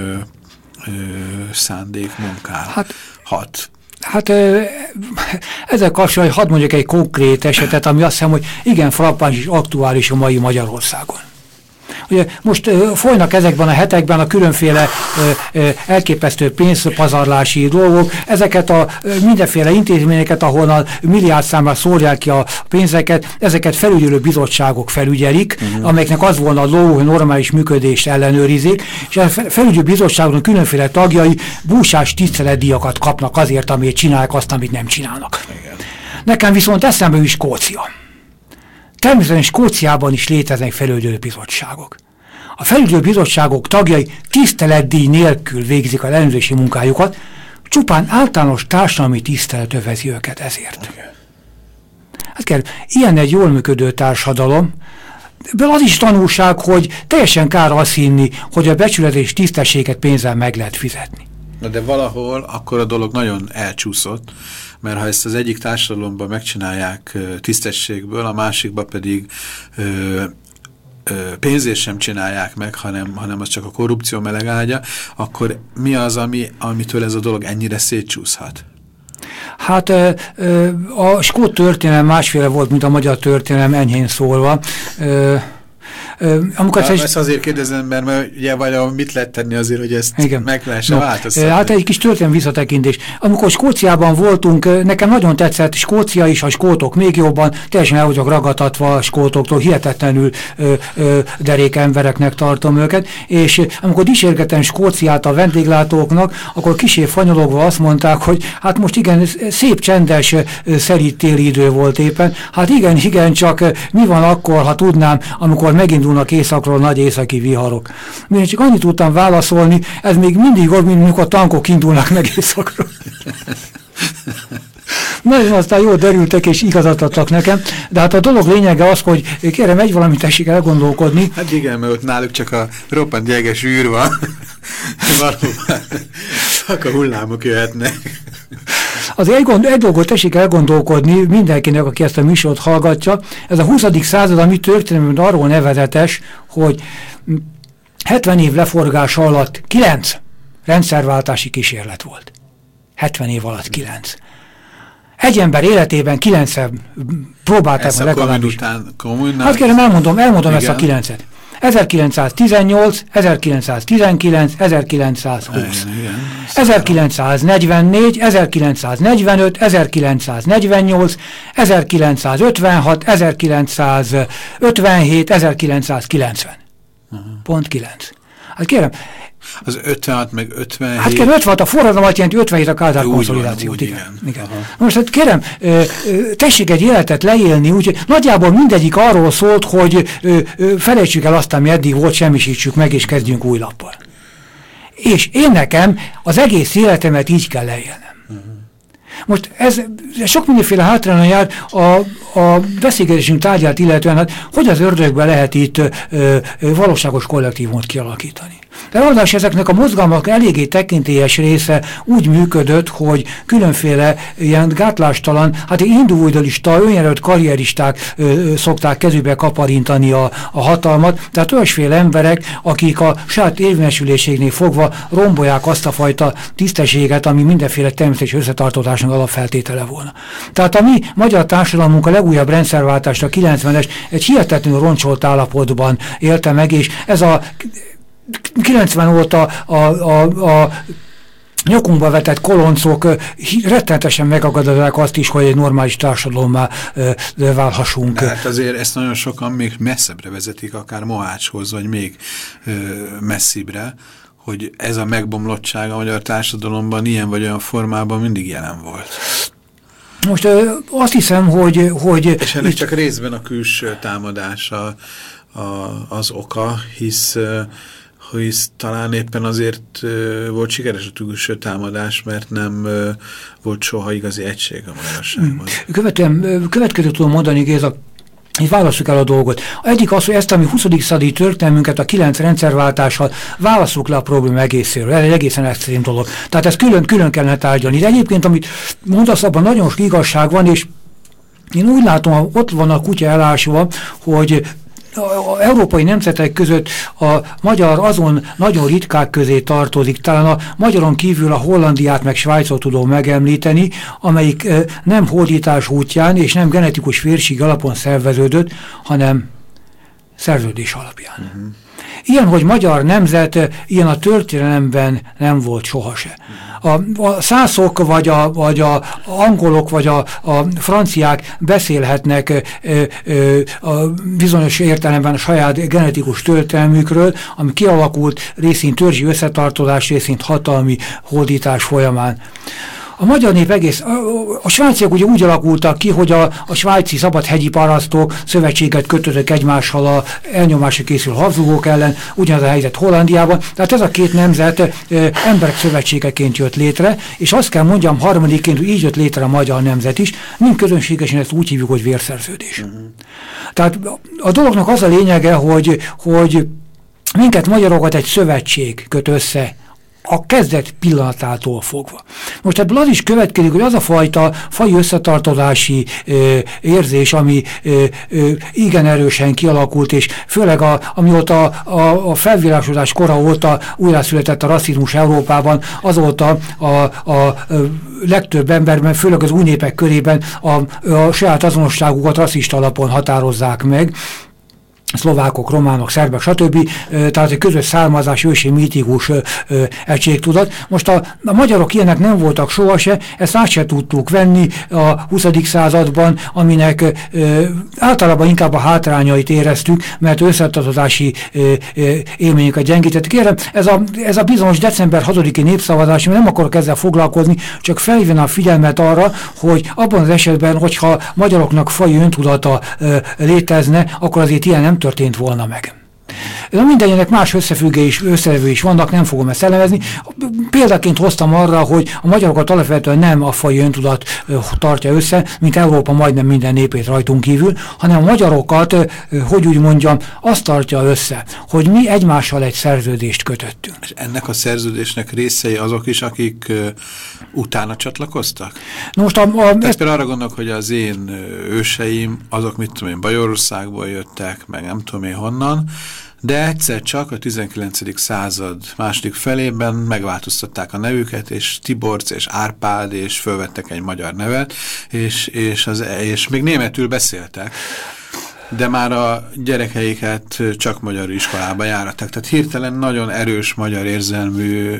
szándék munkál. Hát ezzel kapcsolatban hadd mondjak egy konkrét esetet, ami azt hiszem, hogy igen frappáns és aktuális a mai Magyarországon. Ugye most folynak ezekben a hetekben a különféle elképesztő pénzpazarlási dolgok, ezeket a mindenféle intézményeket, ahol milliárdszámra szórják ki a pénzeket, ezeket felügyelő bizottságok felügyelik, amelyeknek az volna a dolog, hogy normális működést ellenőrizik, és a felügyelő bizottságoknak különféle tagjai búsás tiszteletdíjakat kapnak azért, amit csinálják azt, amit nem csinálnak. Igen. Nekem viszont eszembe is Skócia. természetesen Skóciában is léteznek felügyelő bizottságok. A felügyelő bizottságok tagjai tiszteletdíj nélkül végzik a ellenőrzési munkájukat, csupán általános társadalmi tisztelet övezi őket ezért. Hát kell, ilyen egy jól működő társadalom, ebből az is tanulság, hogy teljesen kár azt hinni, hogy a becsület és tisztességet pénzzel meg lehet fizetni. Na de valahol akkor a dolog nagyon elcsúszott, mert ha ezt az egyik társadalomban megcsinálják tisztességből, a másikban pedig pénzért sem csinálják meg, hanem az csak a korrupció melegágya, akkor mi az, amitől ez a dolog ennyire szétcsúszhat? Hát a skót történelem másféle volt, mint a magyar történelem, enyhén szólva. Ezt azért kérdezem, mert ugye mit lehet tenni azért, hogy ezt igen. Meg lehessen változtatni? Hát egy kis történelmi visszatekintés. Amikor Skóciában voltunk, nekem nagyon tetszett Skócia is, a skótok még jobban, teljesen el vagyok ragadtatva a skótoktól, hihetetlenül derék embereknek tartom őket, és amikor dicsérgetem Skóciát a vendéglátóknak, akkor kissé fanyologva azt mondták, hogy hát most igen, szép, csendes, szerít téli idő volt éppen. Hát igen, csak mi van akkor, ha tudnám, amikor megindulnak északról nagy északi viharok. Én csak annyit tudtam válaszolni, ez még mindig ott, mint amikor tankok indulnak meg északról. Nagyon aztán jól derültek és igazat adtak nekem, de hát a dolog lényege az, hogy kérem, egy valamit tessék elgondolkodni. Hát igen, mert ott náluk csak a roppant jeges űr van. Valóban csak a hullámok jöhetnek. Azért egy dolgot tessék elgondolkodni mindenkinek, aki ezt a műsort hallgatja. Ez a 20. század, ami történelmében arról nevezetes, hogy 70 év leforgása alatt 9 rendszerváltási kísérlet volt. 70 év alatt 9. Egy ember életében 9-szer próbálták meg legalábbis. Hát kérem, elmondom ezt a 9-et. 1918, 1919, 1920, 1944, 1945, 1948, 1956, 1957, 1990. Pont 9. Hát kérem, az 56 meg 57... Hát kérem, 56 a forradalmat jelenti, 57 a Kádár konszolidációt. Igen. Most hát kérem, tessék egy életet leélni, úgyhogy nagyjából mindegyik arról szólt, hogy felejtsük el azt, ami eddig volt, semmisítsük meg, és kezdjünk új lappal. És én nekem az egész életemet így kell leélnem. Most ez sok mindenféle hátrányra jár a beszélgetésünk tárgyát illetően, hát hogy az ördögbe lehet itt valóságos kollektívumot kialakítani. De ráadásul ezeknek a mozgalmak eléggé tekintélyes része úgy működött, hogy különféle ilyen gátlástalan, hát individualista, önjelölt karrieristák szokták kezükbe kaparintani a hatalmat, tehát olyasféle emberek, akik a saját érvényesüléségnél fogva rombolják azt a fajta tisztességet, ami mindenféle természetes összetartozásnak alapfeltétele volna. Tehát a mi magyar társadalmunk a legújabb rendszerváltást, a 90-es, egy hihetetlenül roncsolt állapotban élte meg, és ez a 90 óta a nyakunkba vetett koloncok rettenetesen megakadályozzák azt is, hogy egy normális társadalommá válhassunk. De hát azért ezt nagyon sokan még messzebbre vezetik, akár Mohácshoz, vagy még messzibbre, hogy ez a megbomlottság a magyar társadalomban ilyen vagy olyan formában mindig jelen volt. Most azt hiszem, hogy és ennek csak részben a külső támadása az oka, hisz talán éppen azért volt sikeres a külső támadás, mert nem volt soha igazi egység a magyarságban. Következő tudom mondani, Géza, így válasszuk el a dolgot. Egyik az, hogy ezt a mi 20. századi történelmünket a 9 rendszerváltással válasszuk le a probléma egészéről. Ez egy egészen extrém dolog. Tehát ezt külön kellene tárgyalni. De egyébként, amit mondasz, abban nagyon sok igazság van, és én úgy látom, ott van a kutya elásva, hogy az európai nemzetek között a magyar azon nagyon ritkák közé tartozik, talán a magyaron kívül a Hollandiát meg Svájcot tudom megemlíteni, amelyik nem hódítás útján és nem genetikus vérség alapon szerveződött, hanem szerződés alapján. Ilyen, hogy magyar nemzet, ilyen a történelemben nem volt sohasem. A szászok, vagy a angolok, vagy a franciák beszélhetnek bizonyos értelemben a saját genetikus történelmükről, ami kialakult részint törzsi összetartozás, részint hatalmi hódítás folyamán. A magyar nép egész, a svájciak ugye úgy alakultak ki, hogy a svájci szabadhegyi parasztok szövetséget kötöttek egymással a elnyomásra készül habsburgok ellen, ugyanaz a helyzet Hollandiában, tehát ez a két nemzet emberek szövetségeként jött létre, és azt kell mondjam harmadikként, hogy így jött létre a magyar nemzet is, mind közönségesen ezt úgy hívjuk, hogy vérszerződés. Tehát a dolognak az a lényege, hogy minket magyarokat egy szövetség köt össze, a kezdet pillanatától fogva. Most ebből az is következik, hogy az a fajta faji összetartozási érzés, ami igen erősen kialakult, és főleg amióta a felvilágosodás kora óta újjászületett a rasszizmus Európában, azóta a legtöbb emberben, főleg az új népek körében a saját azonosságukat rasszista alapon határozzák meg, szlovákok, románok, szerbek, stb. Tehát egy közös származás, ősi mítikus egységtudat. Most a magyarok ilyenek nem voltak sohasem, ezt át se tudtuk venni a 20. században, aminek általában inkább a hátrányait éreztük, mert összetartozási élményeket gyengítettük. Kérem, ez a bizonyos december 6-i népszavazás, nem akarok ezzel foglalkozni, csak felhívnám a figyelmet arra, hogy abban az esetben, hogyha magyaroknak faji öntudata létezne, akkor azért ilyen nem történt volna meg. Mindenjének más összevő is vannak, nem fogom ezt elemezni. Példaként hoztam arra, hogy a magyarokat alapvetően nem a faji öntudat tartja össze, mint Európa majdnem minden népét rajtunk kívül, hanem a magyarokat, hogy úgy mondjam, azt tartja össze, hogy mi egymással egy szerződést kötöttünk. És ennek a szerződésnek részei azok is, akik utána csatlakoztak? Most tehát például arra gondolok, hogy az én őseim, azok mit tudom én, Bajorországból jöttek, meg nem tudom én honnan, de egyszer csak a 19. század második felében megváltoztatták a nevüket, és Tiborc és Árpád, és fölvettek egy magyar nevet, és még németül beszéltek, de már a gyerekeiket csak magyar iskolába járattak. Tehát hirtelen nagyon erős magyar érzelmű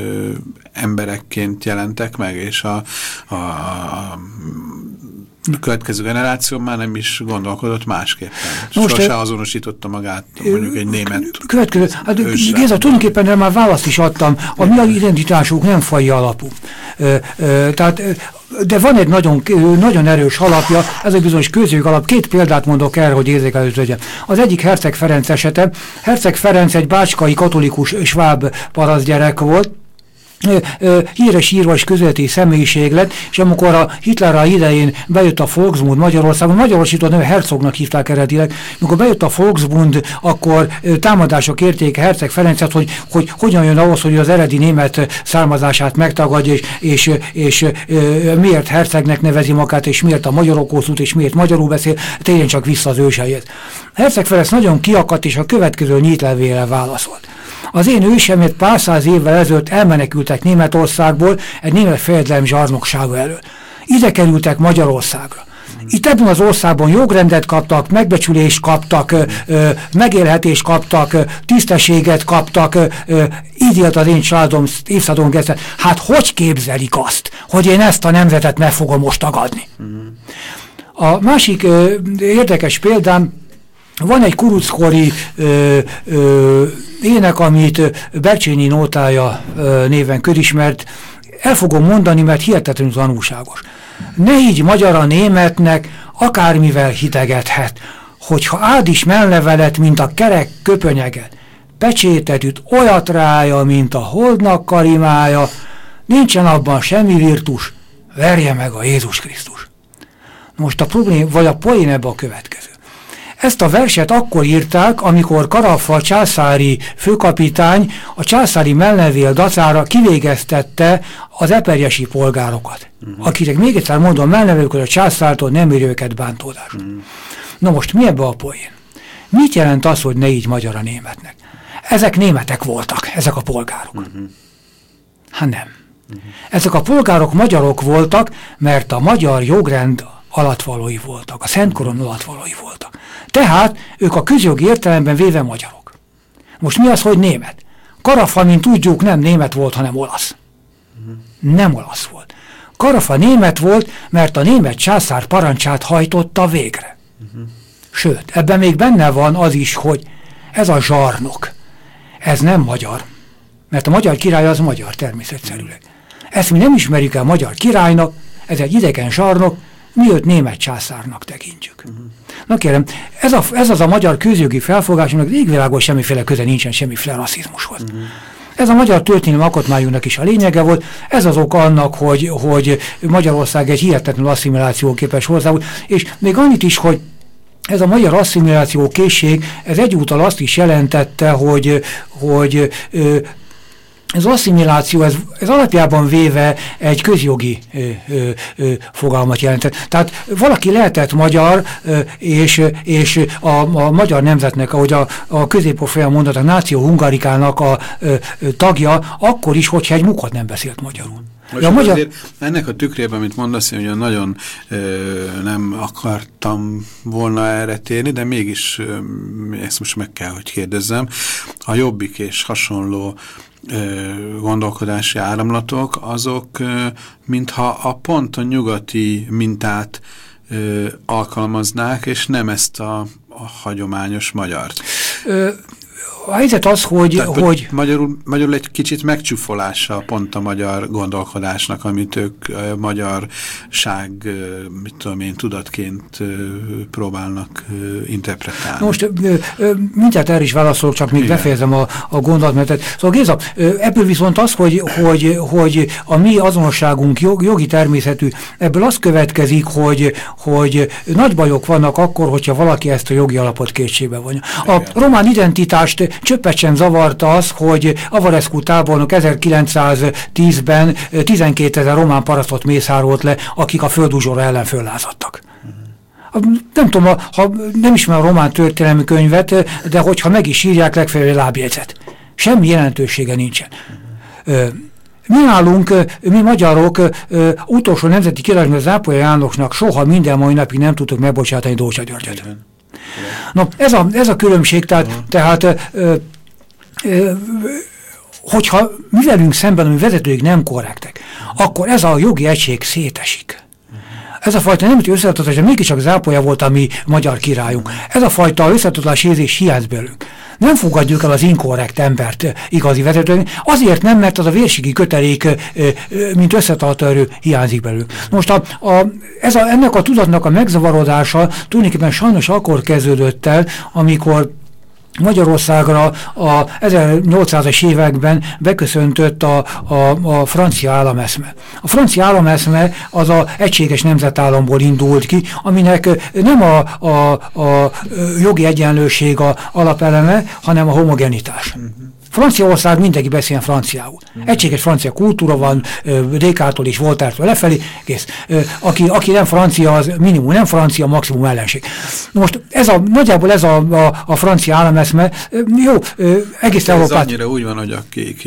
emberekként jelentek meg, és a következő generáció már nem is gondolkodott másképpen. Sose azonosította magát mondjuk egy német következő. Hát Géza, tulajdonképpen erre már választ is adtam. A mi identitásunk nem faji alapú. Tehát de van egy nagyon erős alapja, ez egy bizonyos közjog alap. Két példát mondok erre, hogy érzékelhető legyen. Az egyik Herceg Ferenc esete. Herceg Ferenc egy bácskai katolikus sváb parasztgyerek volt, híres írvas közéleti személyiség lett, és amikor a Hitler idején bejött a Volksbund Magyarországon, magyarosított neve Herzognak hívták eredetileg, amikor bejött a Volksbund, akkor támadások érték Herceg Ferencet, hogy hogyan jön ahhoz, hogy az eredeti német származását megtagadja, és miért hercegnek nevezi magát, és miért a magyarokhoz út, és miért magyarul beszél, térjen csak vissza az őseihez. Herceg Ferenc nagyon kiakadt, és a következő nyíltlevélre válaszolt. Az én ősemet pár száz évvel ezelőtt elmenekültek Németországból egy német fejedelem zsarnoksága elől. Ide kerültek Magyarországra. Itt ebben az országban jogrendet kaptak, megbecsülést kaptak, megélhetést kaptak, tisztességet kaptak, így élt az én családom évszázadon keresztül. Hát hogy képzelik azt, hogy én ezt a nemzetet meg fogom most tagadni? A másik érdekes példám, van egy kuruckori ének, amit Bercsényi nótája néven közismert. El fogom mondani, mert hihetetlenül tanulságos. Ne így magyar a németnek, akármivel hitegethet, hogyha áld is melllevelet, mint a kerek köpönyeget, pecsétetűt olyat rája, mint a holdnak karimája, nincsen abban semmi virtus, verje meg a Jézus Krisztus. Most a problém, vagy a poén ebben a következő. Ezt a verset akkor írták, amikor Carafa császári főkapitány a császári mellevél dacára kivégeztette az eperjesi polgárokat. Akiknek még egyszer mondom, mellevélükön a császártól nem ér őket bántódás. Na most mi ebbe a poén? Mit jelent az, hogy ne így magyar a németnek? Ezek németek voltak, ezek a polgárok. Hát nem. Ezek a polgárok magyarok voltak, mert a magyar jogrend alatvalói voltak, a Szent Korona alatvalói voltak. Tehát ők a közjogi értelemben véve magyarok. Most mi az, hogy német? Carafa, mint tudjuk, nem német volt, hanem olasz. Nem olasz volt. Carafa német volt, mert a német császár parancsát hajtotta végre. Sőt, ebben még benne van az is, hogy ez a zsarnok, ez nem magyar. Mert a magyar király az magyar természetszerűleg. Ezt mi nem ismerjük el magyar királynak, ez egy idegen zsarnok, mi őt német császárnak tekintjük. Na kérem, ez az a magyar közjogi felfogás, aminek égvilágos semmiféle köze nincsen semmiféle rasszizmushoz. Ez a magyar történelmi alkotmányunknak is a lényege volt, ez az oka annak, hogy Magyarország egy hihetetlenül asszimilációképes ország volt, és még annyit is, hogy ez a magyar asszimiláció készség, ez egyúttal azt is jelentette, hogy az asszimiláció, ez alapjában véve egy közjogi fogalmat jelentett. Tehát valaki lehetett magyar, és a magyar nemzetnek, ahogy a középkorfél mondat, a Náció Hungarikának a tagja, akkor is, hogyha egy mukat nem beszélt magyarul. Ja, magyar... azért ennek a tükrében, amit mondasz, én ugye nagyon nem akartam volna erre térni, de mégis ezt most meg kell, hogy kérdezzem. A Jobbik és hasonló gondolkodási áramlatok, azok mintha pont a nyugati mintát alkalmaznák, és nem ezt a hagyományos magyart. A helyzet az, hogy magyarul egy kicsit megcsúfolása pont a magyar gondolkodásnak, amit ők magyarság, mit tudom én, tudatként próbálnak interpretálni. Most mindjárt erre is válaszolok, csak még befejezem a gondolatmenetet. Szóval Géza, ebből viszont az, hogy a mi azonosságunk jogi természetű, ebből az következik, hogy nagy bajok vannak akkor, hogyha valaki ezt a jogi alapot kétségbe vonja. A román identitást csöppet sem zavarta az, hogy Avarescu tábornok 1910-ben 12 000 román parasztot mészárolt le, akik a földuzsora ellen föllázadtak. Nem tudom, ha nem ismerem a román történelmi könyvet, de hogyha meg is írják, legfeljebb lábjegyzet. Semmi jelentősége nincsen. Mi nálunk, mi magyarok utolsó nemzeti királynak, Zápolya Jánosnak soha minden mai napig nem tudtuk megbocsátani Dócsa Györgyöt. No, ez a különbség, tehát hogyha mi velünk szemben, ami vezetőik nem korrektek, akkor ez a jogi egység szétesik. Ez a fajta nemzeti összetartozás, mégiscsak Zápolya volt a mi magyar királyunk. Ez a fajta összetartozás érzés hiányz belőlünk. Nem fogadjuk el az inkorrekt embert igazi vezetőnek, azért nem, mert az a vérségi kötelék, mint összetartó erő hiányzik belőlük. Most ennek a tudatnak a megzavarodása tulajdonképpen sajnos akkor kezdődött el, amikor Magyarországra a 1800-as években beköszöntött a francia állameszme. A francia állameszme az az egységes nemzetállamból indult ki, aminek nem a jogi egyenlőség a alapeleme, hanem a homogenitás. Franciaország mindenki beszél franciául. Egységes francia kultúra van, Descartes-tól és Voltaire-től lefelé, kész. Aki nem francia, az minimum nem francia, maximum ellenség. Most nagyjából ez a francia állameszme, jó, egész Európát... Ez annyira úgy van, hogy akik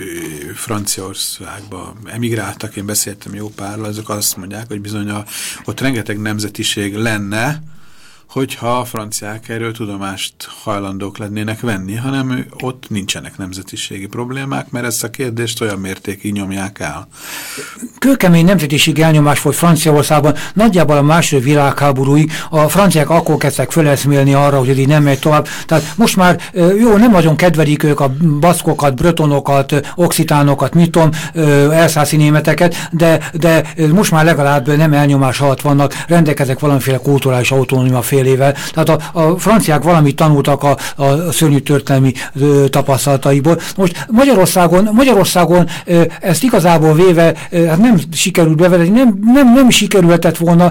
Franciaországba emigráltak, én beszéltem jó párral, azok azt mondják, hogy bizony ott rengeteg nemzetiség lenne, hogyha a franciák erről tudomást hajlandók lennének venni, hanem ott nincsenek nemzetiségi problémák, mert ezt a kérdést olyan mértékig nyomják el. Kőkemény nemzetiségi elnyomás volt Franciaországban, nagyjából a második világháborúig a franciák akkor kezdtek föleszmélni arra, hogy ez így nem megy tovább. Tehát most már jó, nem nagyon kedvelik ők a baszkokat, bretonokat, oxitánokat, mit tudom, elszászi németeket, de most már legalább nem elnyomás alatt vannak, rendelkeznek valamiféle kulturális autonómia félével. Tehát a franciák valamit tanultak a szörnyű történelmi tapasztalataiból. Most Magyarországon ezt igazából véve hát nem sikerült bevezetni, nem sikerülhetett volna,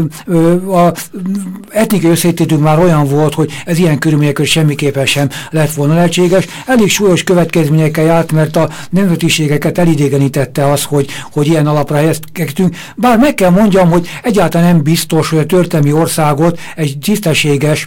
a etnikai összetétünk már olyan volt, hogy ez ilyen körülmények között semmiképpen sem lett volna lehetséges. Elég súlyos következményekkel járt, mert a nemzetiségeket elidégenítette az, hogy ilyen alapra helyezkedtünk. Bár meg kell mondjam, hogy egyáltalán nem biztos, hogy a történelmi országot egy tisztességes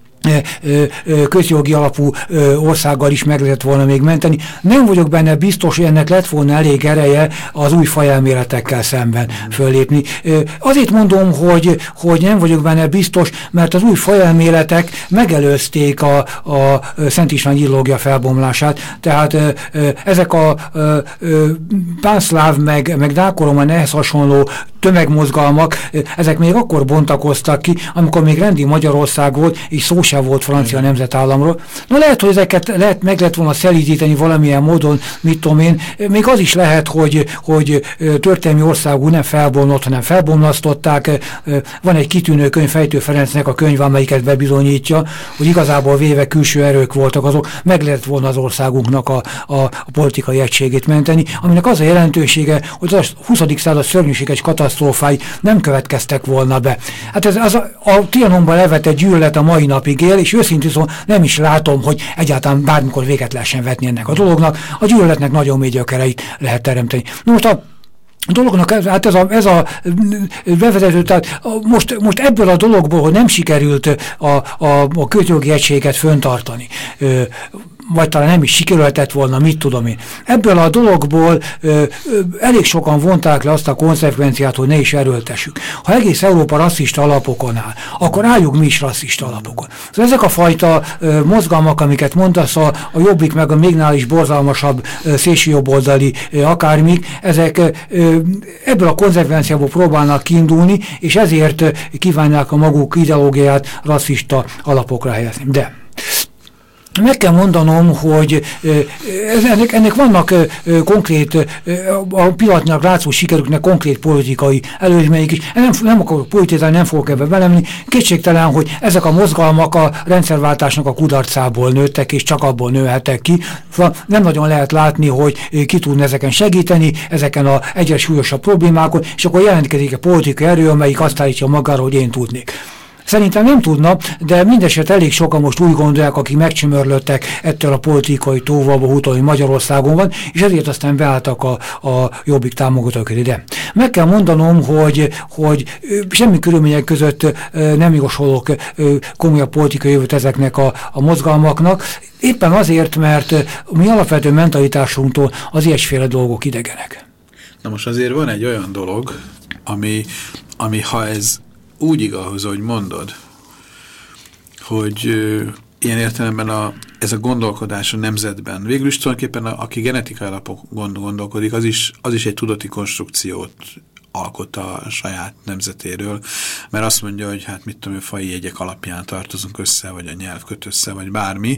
közjogi alapú országgal is meg lehet volna még menteni. Nem vagyok benne biztos, hogy ennek lett volna elég ereje az új fajelméletekkel szemben föllépni. Azért mondom, hogy nem vagyok benne biztos, mert az új fajelméletek megelőzték a Szent István gyilológia felbomlását. Tehát ezek a pánszláv meg dákoromán ehhez hasonló tömegmozgalmak, ezek még akkor bontakoztak ki, amikor még rendi Magyarország volt, és szó sem volt francia nemzetállamról. Na lehet, hogy ezeket meg lehet volna szelídíteni valamilyen módon, mit tudom én, még az is lehet, hogy történelmi országú nem felbomlott, hanem felbomlasztották. Van egy kitűnő könyv, Fejtő Ferencnek a könyv, amelyiket bebizonyítja, hogy igazából véve külső erők voltak azok, meg lehet volna az országunknak a politikai egységét menteni, aminek az a jelentősége, hogy a 20. század szörnyűséges katasztrófái nem következtek volna be. Hát ez a Trianonban levetett gyűlölet a mai napig él, és őszintén szóval nem is látom, hogy egyáltalán bármikor véget lehessen vetni ennek a dolognak. A gyűlöletnek nagyon mély gyökereit lehet teremteni. Most a dolognak, hát ez a bevezető, tehát most ebből a dologból, hogy nem sikerült a közjogi egységet föntartani, vagy talán nem is sikerülhetett volna, mit tudom én. Ebből a dologból elég sokan vonták le azt a konzekvenciát, hogy ne is erőltessük. Ha egész Európa rasszista alapokon áll, akkor álljuk mi is rasszista alapokon. Szóval ezek a fajta mozgalmak, amiket mondasz, a Jobbik meg a mégnál is borzalmasabb szélsőjobboldali akármik, ezek ebből a konzekvenciából próbálnak kiindulni, és ezért kívánják a maguk ideológiát rasszista alapokra helyezni. De meg kell mondanom, hogy ennek vannak konkrét, a pillanatnyilag látszó sikerüknek konkrét politikai előzmények is. Nem akarok politizálni, nem fogok ebbe belemni. Kétségtelen, hogy ezek a mozgalmak a rendszerváltásnak a kudarcából nőttek, és csak abból nőhettek ki. Nem nagyon lehet látni, hogy ki tudna ezeken segíteni, ezeken az egyre súlyosabb problémákon, és akkor jelentkezik a politikai erő, amelyik azt állítja magára, hogy én tudnék. Szerintem nem tudna, de mindeset elég sokan most úgy gondolják, akik megcsömörlöttek ettől a politikai tóvalba hútolni Magyarországon van, és ezért aztán beálltak a Jobbik támogatók közé. De meg kell mondanom, hogy semmi körülmények között nem jósolok komolyabb politikai jövőt ezeknek a mozgalmaknak, éppen azért, mert mi alapvető mentalitásunktól az ilyesféle dolgok idegenek. Na most azért van egy olyan dolog, ami ha ez úgy igaz, hogy mondod, hogy ilyen értelemben ez a gondolkodás a nemzetben, végül is tulajdonképpen aki genetikai alapokon gondolkodik, az is egy tudati konstrukciót alkot a saját nemzetéről, mert azt mondja, hogy hát mit tudom, faji jegyek alapján tartozunk össze, vagy a nyelv köt össze, vagy bármi.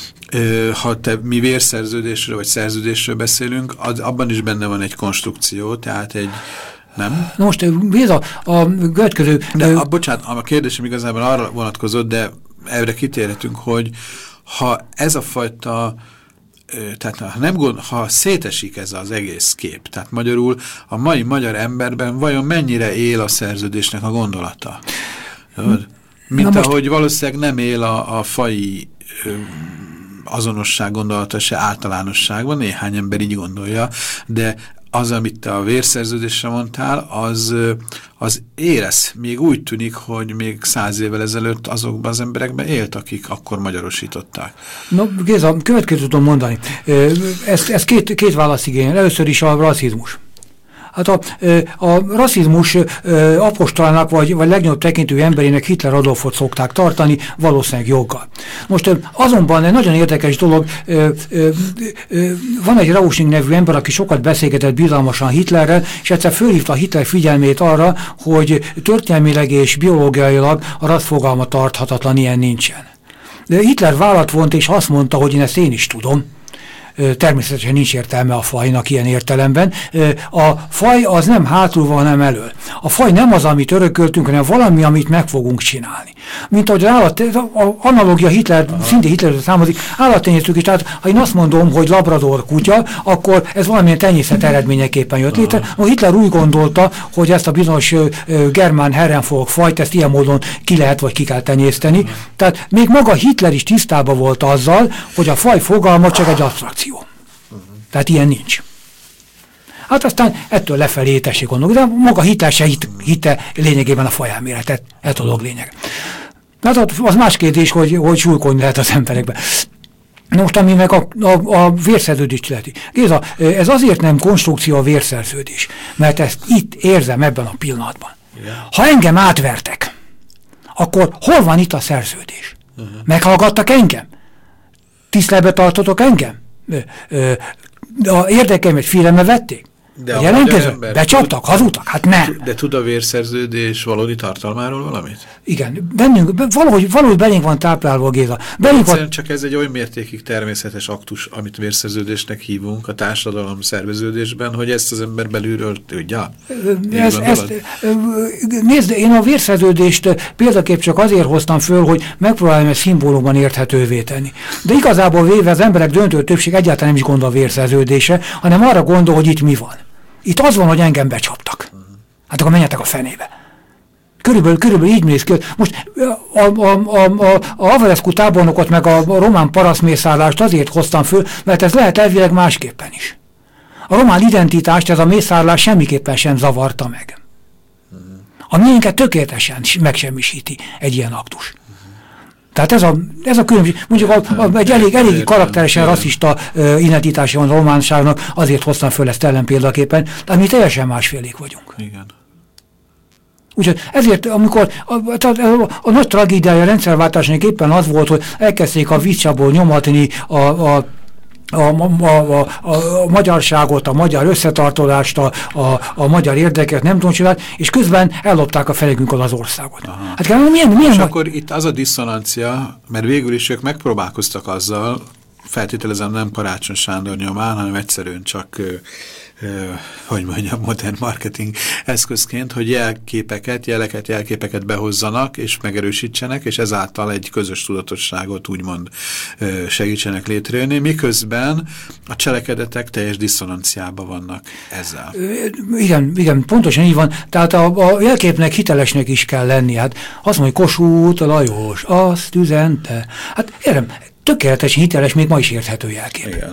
Ha mi vérszerződésről, vagy szerződésről beszélünk, abban is benne van egy konstrukció, tehát egy nem? Na most ez a következő... Bocsánat, a kérdésem igazából arra vonatkozott, de erre kitérhetünk, hogy ha ez a fajta, tehát ha szétesik ez az egész kép, tehát magyarul a mai magyar emberben vajon mennyire él a szerződésnek a gondolata? Mint ahogy valószínűleg nem él a faji azonosság gondolata se általánosságban, néhány ember így gondolja, de az, amit te a vérszerződésre mondtál, az érez. Még úgy tűnik, hogy még 100 évvel ezelőtt azokban az emberekben élt, akik akkor magyarosították. No, Géza, következőt tudom mondani. Ez két válasz igényel. Először is a rasszizmus. Hát a rasszizmus apostolának, vagy legnagyobb tekintő emberének Hitler Adolfot szokták tartani, valószínűleg joggal. Most azonban egy nagyon érdekes dolog, van egy Rausing nevű ember, aki sokat beszélgetett bizalmasan Hitlerrel, és egyszer fölhívta Hitler figyelmét arra, hogy történelmileg és biológiailag a rasszfogalma tarthatatlan, ilyen nincsen. De Hitler vállat vont, és azt mondta, hogy én is tudom. Természetesen nincs értelme a fajnak ilyen értelemben. A faj az nem hátul van, hanem elől. A faj nem az, amit örököltünk, hanem valami, amit meg fogunk csinálni. Mint ahogy az analógia szintén Hitlerről származik, állattenyésztők is. Tehát ha én azt mondom, hogy labrador kutya, akkor ez valamilyen tenyészet eredményeképpen jött létre. Hitler úgy gondolta, hogy ezt a bizonyos germán herrenfolk fajt, ezt ilyen módon ki lehet vagy ki kell tenyészteni. Tehát még maga Hitler is tisztában volt azzal, hogy a faj fogalma csak egy abstrakció. Tehát ilyen nincs. Hát aztán ettől lefelé tessék gondolni, de maga Hitler se hitte lényegében a fajelméletet. Ez a dolog lényeg. Hát az más kérdés, hogy súlykolni lehet az emberekbe. Most, ami meg a vérszerződést illeti. Géza, ez azért nem konstrukció a vérszerződés, mert ezt itt érzem ebben a pillanatban. Ha engem átvertek, akkor hol van itt a szerződés? Meghallgattak engem? Tiszteletbe tartotok engem? A érdekeimet figyelembe vették? De jelentkező? Becsaptak? Hazudtak? Hát nem. De tud a vérszerződés valódi tartalmáról valamit? Igen, valahogy belénk van táplálva, Géza. Csak ez egy oly mértékig természetes aktus, amit vérszerződésnek hívunk a társadalom szerveződésben, hogy ezt az ember belülről tudja. Nézd, én a vérszerződést példaképp csak azért hoztam föl, hogy megpróbáljam ezt szimbólumban érthetővé tenni. De igazából véve az emberek döntő többség egyáltalán nem is gondol a vérszerződése, hanem arra gondol, hogy itt mi van. Itt az van, hogy engem becsaptak. Hát akkor menjetek a fenébe. Körülbelül így néz ki. Most a Haverescu tábornokot meg a román parasztmészárlást azért hoztam föl, mert ez lehet elvileg másképpen is. A román identitást ez a mészárlás semmiképpen sem zavarta meg. A miénket tökéletesen megsemmisíti egy ilyen aktus. Tehát ez a különbség, mondjuk egy elég karakteresen rasszista identitása van a románságnak, azért hoztam föl ezt ellenpéldaképpen, de mi teljesen másfélék vagyunk. Igen. Úgyhogy ezért, amikor a nagy tragédiája a rendszerváltásnak éppen az volt, hogy elkezdték a vicsából nyomatni a magyarságot, a magyar összetartolást, a magyar érdeket, nem tudom csinálni, és közben ellopták a felegünkön az országot. Aha. Hát milyen és akkor itt az a diszonancia, mert végül is ők megpróbálkoztak azzal, feltételezem nem Karácsony Sándor nyomán, hanem egyszerűen csak hogy mondjam, modern marketing eszközként, hogy jelképeket behozzanak és megerősítsenek, és ezáltal egy közös tudatosságot úgymond segítsenek létrejönni, miközben a cselekedetek teljes diszonanciában vannak ezzel. Igen, pontosan így van. Tehát a jelképnek hitelesnek is kell lenni. Hát azt mondja, Kossuth Lajos azt üzente. Hát érem, tökéletesen hiteles, még ma is érthető jelkép. Igen.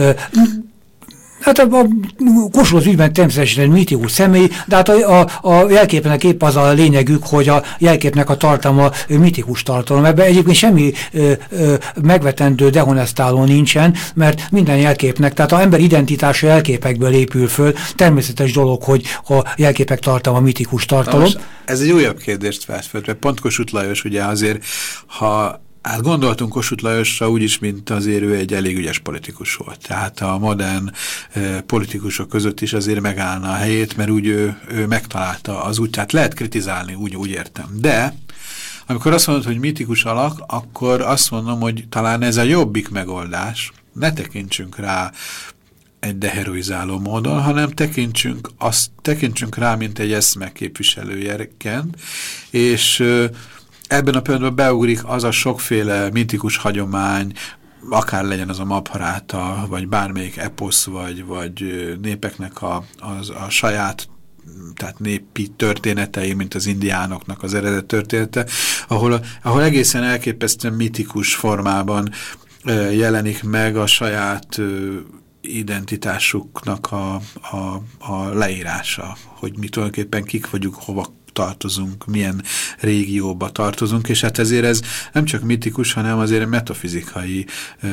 Hát a Kossuth ügyben természetesen egy mítikus személy, de hát a jelképnek épp az a lényegük, hogy a jelképnek a tartalma mítikus tartalom. Ebben egyébként semmi megvetendő, dehonestáló nincsen, mert minden jelképnek, tehát az ember identitása jelképekből épül föl, természetes dolog, hogy a jelképek tartalma mítikus tartalom. Most ez egy újabb kérdést felfölt, mert pont Kossuth Lajos ugye azért, ha hát gondoltunk Kossuth Lajosra úgyis, mint azért ő egy elég ügyes politikus volt. Tehát a modern politikusok között is azért megállna a helyét, mert úgy ő megtalálta az útját. Lehet kritizálni, úgy értem. De amikor azt mondod, hogy mitikus alak, akkor azt mondom, hogy talán ez a jobbik megoldás. Ne tekintsünk rá egy deheroizáló módon, hanem tekintsünk rá, mint egy eszme képviselőjeként, és ebben a pillanatban beugrik az a sokféle mitikus hagyomány, akár legyen az a Mahabharata, vagy bármelyik eposz, vagy népeknek a saját, tehát népi történetei, mint az indiánoknak az eredet története, ahol egészen elképesztően mitikus formában jelenik meg a saját identitásuknak a leírása, hogy mi tulajdonképpen kik vagyunk, hova tartozunk, milyen régióba tartozunk, és hát ezért ez nem csak mitikus, hanem azért metafizikai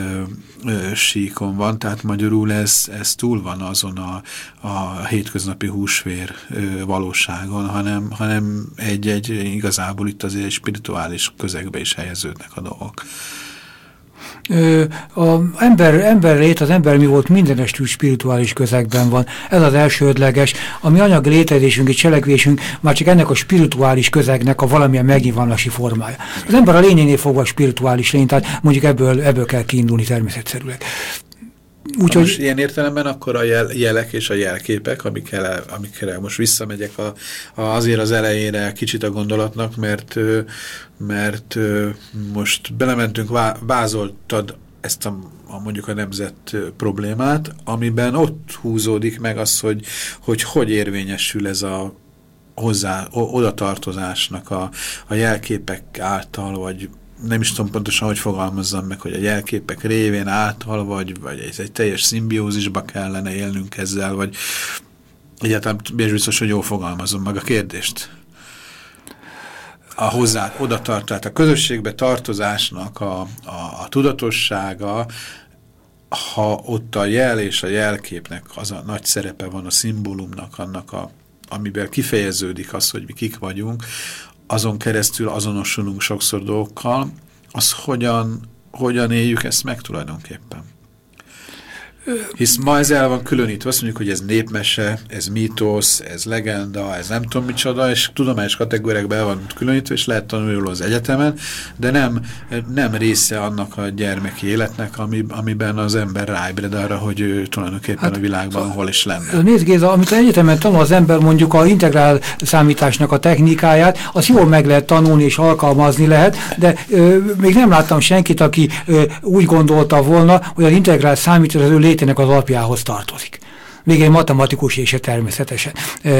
síkon van, tehát magyarul ez túl van azon a hétköznapi húsvér valóságon, hanem egy igazából itt azért egy spirituális közegbe is helyeződnek a dolgok. Az ember mi volt mindenestül spirituális közegben van. Ez az elsődleges. A mi anyagi létezésünk és cselekvésünk már csak ennek a spirituális közegnek a valamilyen megnyilvánulási formája. Az ember a lényénél fogva spirituális lény, tehát mondjuk ebből kell kiindulni természetszerűleg. Úgyhogy most ilyen értelemben akkor a jelek és a jelképek, amikre most visszamegyek azért az elejére kicsit a gondolatnak, mert most belementünk, vázoltad ezt mondjuk a nemzet problémát, amiben ott húzódik meg az, hogy érvényesül ez a odatartozásnak a jelképek által, vagy nem is tudom pontosan, hogy fogalmazzam meg, hogy a jelképek révén által, vagy ez egy teljes szimbiózisba kellene élnünk ezzel, vagy egyáltalán biztos, hogy jól fogalmazom meg a kérdést. Tehát a közösségbe tartozásnak a tudatossága, ha ott a jel és a jelképnek az a nagy szerepe van, a szimbólumnak, annak amiben kifejeződik az, hogy mi kik vagyunk, azon keresztül azonosulunk sokszor dolgokkal, az hogyan éljük ezt meg tulajdonképpen? Hisz ma ez el van különítve, azt mondjuk, hogy ez népmese, ez mítosz, ez legenda, ez nem tudom micsoda, és tudományos kategóriákba el van különítve, és lehet tanulni az egyetemen, de nem része annak a gyermeki életnek, amiben az ember ráébred arra, hogy ő tulajdonképpen a világban hol is lenne. Nézd Géza, amit az egyetemen tanul az ember, mondjuk a integrál számításnak a technikáját, az jól meg lehet tanulni és alkalmazni lehet, de még nem láttam senkit, aki úgy gondolta volna, hogy az integrál számítás az ő létének az alapjához tartozik. Még egy matematikus és természetesen.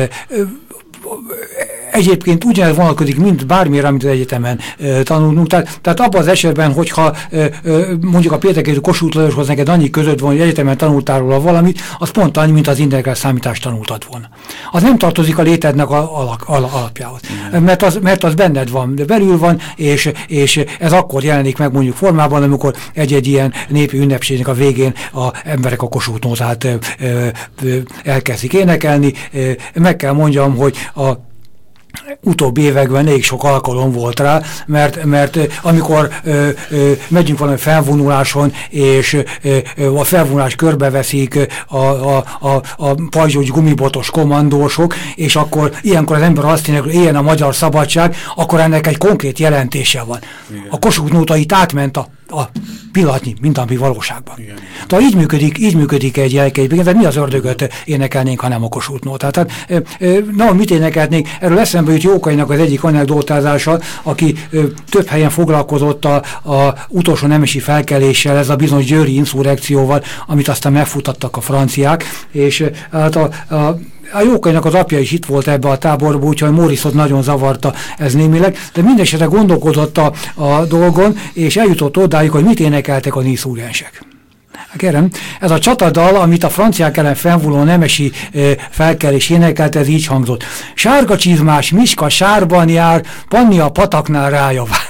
Egyébként ugyanez vonatkozik, mint bármire, amit az egyetemen tanulunk. Tehát abban az esetben, hogyha mondjuk a Péterkézű Kossuth Lajoshoz neked annyi között van, hogy egyetemen tanultál róla valamit, az pont annyi, mint az integrál számítást tanultad volna. Az nem tartozik a létednek alapjához. Mert az benned van, de belül van, és ez akkor jelenik meg mondjuk formában, amikor egy ilyen népi ünnepségnek a végén az emberek a Kossuth nótát elkezdik énekelni. Meg kell mondjam, hogy a utóbbi években elég sok alkalom volt rá, mert amikor megyünk valami felvonuláson, és a felvonulás körbeveszik a pajzsos gumibotos kommandósok, és akkor ilyenkor az ember azt mondja, hogy ilyen a magyar szabadság, akkor ennek egy konkrét jelentése van. Igen. A Kossuth nóta itt átment a pillanatnyi, mint ami valóságban. Igen. Tehát így működik egy jelképben, tehát mi az ördögöt énekelnénk, ha nem a Kossuth nótát. Tehát mit énekelnénk? Erről eszembe jut Jókainak az egyik anekdotázása, aki több helyen foglalkozott a utolsó nemesi felkeléssel, ez a bizonyos győri inszurrekcióval, amit aztán megfutattak a franciák, és hát a Jókainak az apja is itt volt ebbe a táborba, úgyhogy Móricot nagyon zavarta ez némileg, de mindenesetre gondolkodott a dolgon, és eljutott odáig, hogy mit énekeltek a inszurrensek. Kérem, ez a csatadal, amit a franciák ellen fennvonuló nemesi felkelés énekelt, ez így hangzott. Sárga csizmás Miska sárban jár, Panni a pataknál rája vár.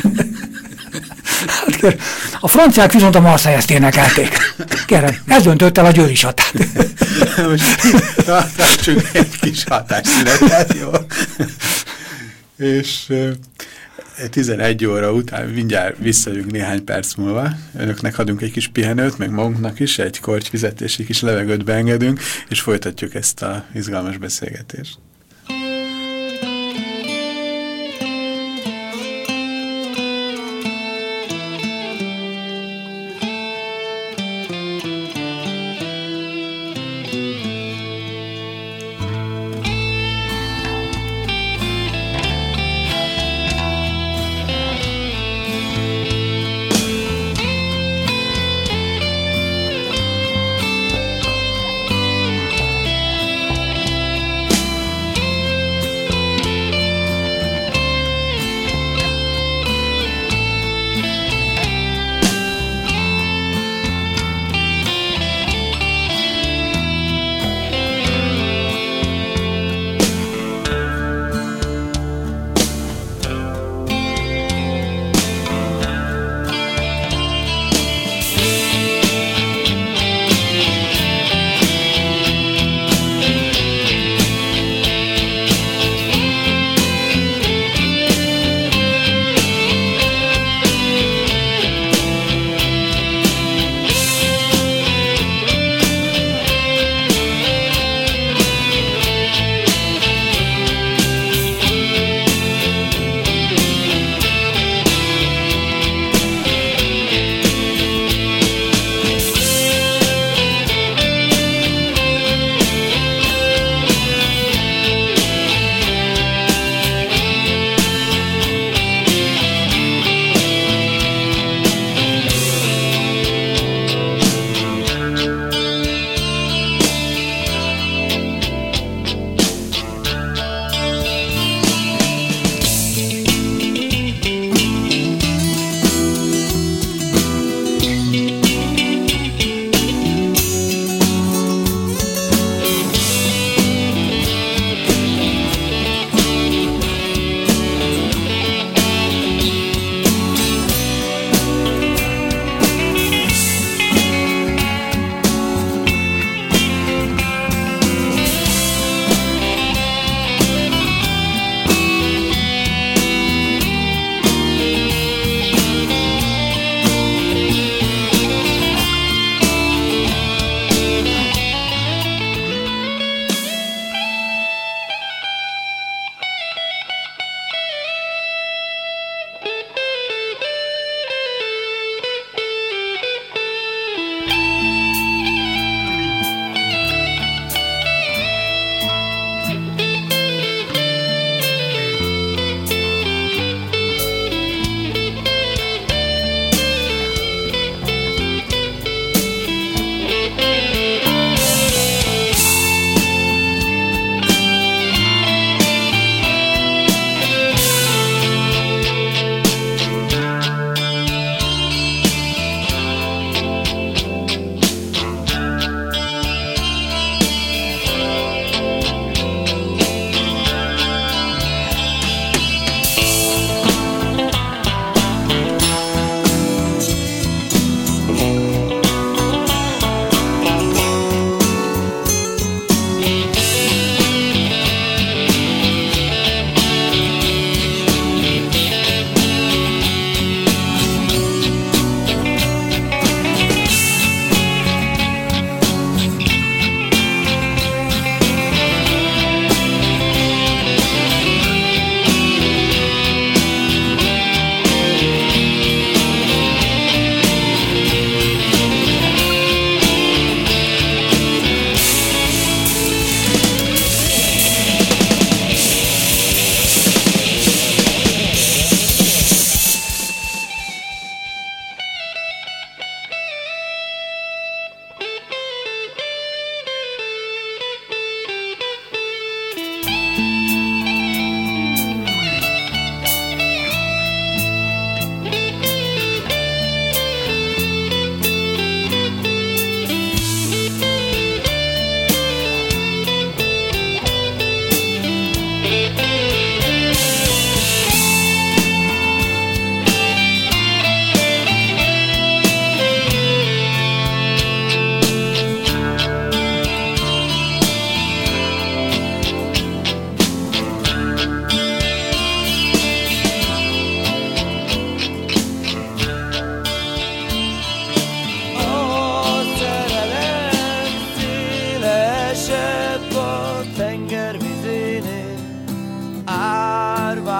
A franciák viszont a Marseillaise-t énekelték. Kérem, ez döntött el a győri csatát. Most tartsunk egy kis hatásszünetet, jó? És 11 óra után mindjárt visszajövünk néhány perc múlva. Önöknek adunk egy kis pihenőt, meg magunknak is, egy kortyvizet és egy kis levegőt beengedünk, és folytatjuk ezt a izgalmas beszélgetést.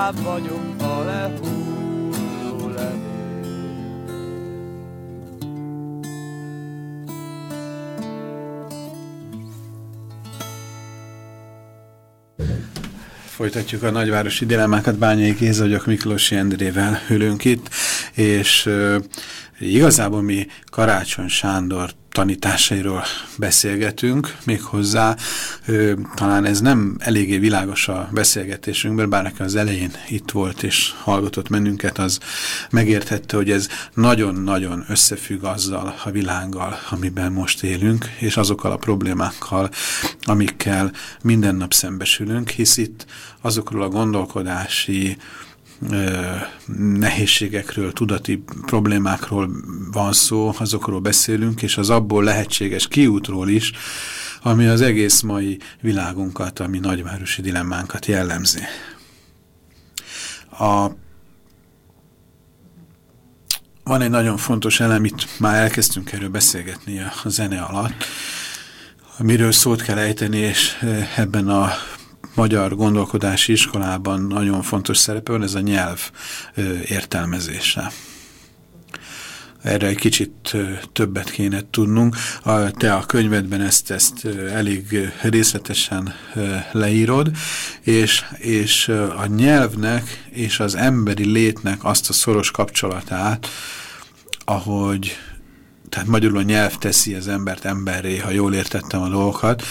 Fább vagyok a lehulló levél. Folytatjuk a nagyvárosi dilemmákat, Bányai Géza vagyok, Miklósi Endrével ülünk itt, és igazából mi Karácsony Sándor tanításairól beszélgetünk, méghozzá talán ez nem eléggé világos a beszélgetésünkben, bár nekem az elején itt volt és hallgatott bennünket, az megérthette, hogy ez nagyon-nagyon összefügg azzal a világgal, amiben most élünk, és azokkal a problémákkal, amikkel minden nap szembesülünk, hisz itt azokról a gondolkodási nehézségekről, tudati problémákról van szó, azokról beszélünk, és az abból lehetséges kiútról is, ami az egész mai világunkat, ami nagyvárosi dilemmánkat jellemzi. Van egy nagyon fontos elem, itt már elkezdtünk erről beszélgetni a zene alatt, amiről szót kell ejteni, és ebben a magyar gondolkodási iskolában nagyon fontos szerepe van, ez a nyelv értelmezése. Erre egy kicsit többet kéne tudnunk. Te a könyvedben ezt elég részletesen leírod, és a nyelvnek és az emberi létnek azt a szoros kapcsolatát, ahogy, tehát magyarul a nyelv teszi az embert emberré, ha jól értettem a dolgokat,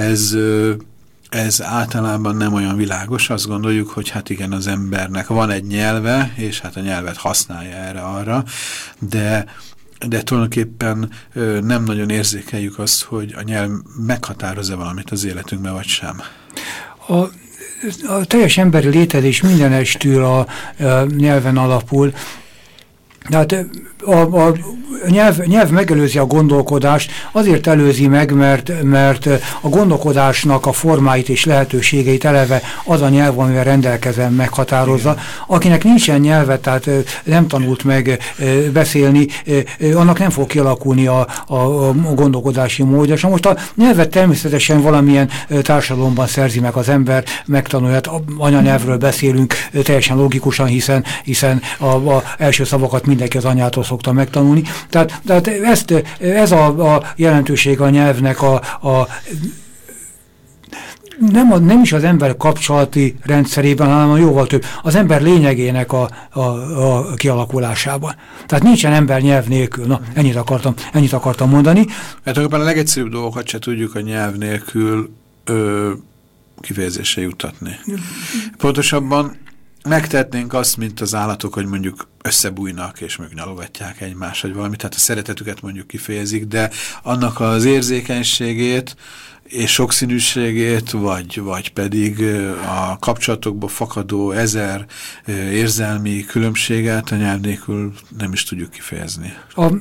ez általában nem olyan világos, azt gondoljuk, hogy hát igen, az embernek van egy nyelve, és hát a nyelvet használja erre-arra, de tulajdonképpen nem nagyon érzékeljük azt, hogy a nyelv meghatározza valamit az életünkben, vagy sem. A teljes emberi létezés mindenestül a nyelven alapul. Tehát a nyelv megelőzi a gondolkodást, azért előzi meg, mert a gondolkodásnak a formáit és lehetőségeit eleve az a nyelv, amivel rendelkezem, meghatározza. Akinek nincsen nyelve, tehát nem tanult meg beszélni, annak nem fog kialakulni a gondolkodási módja. És most a nyelvet természetesen valamilyen társadalomban szerzi meg az ember, megtanulja, anyanyelvről beszélünk teljesen logikusan, hiszen az első szavakat mindenki az anyától szokta megtanulni. Tehát ez a jelentőség a nyelvnek nem is az ember kapcsolati rendszerében, hanem jóval több, az ember lényegének a kialakulásában. Tehát nincsen ember nyelv nélkül. Na, ennyit akartam mondani. Hát akkor a legegyszerűbb dolgokat se tudjuk a nyelv nélkül kifejezésre juttatni. Pontosabban megtehetnénk azt, mint az állatok, hogy mondjuk összebújnak, és mondjuk nyalogatják egymást, vagy valamit, tehát a szeretetüket mondjuk kifejezik, de annak az érzékenységét és sokszínűségét, vagy pedig a kapcsolatokból fakadó ezer érzelmi különbséget a nyelv nélkül nem is tudjuk kifejezni.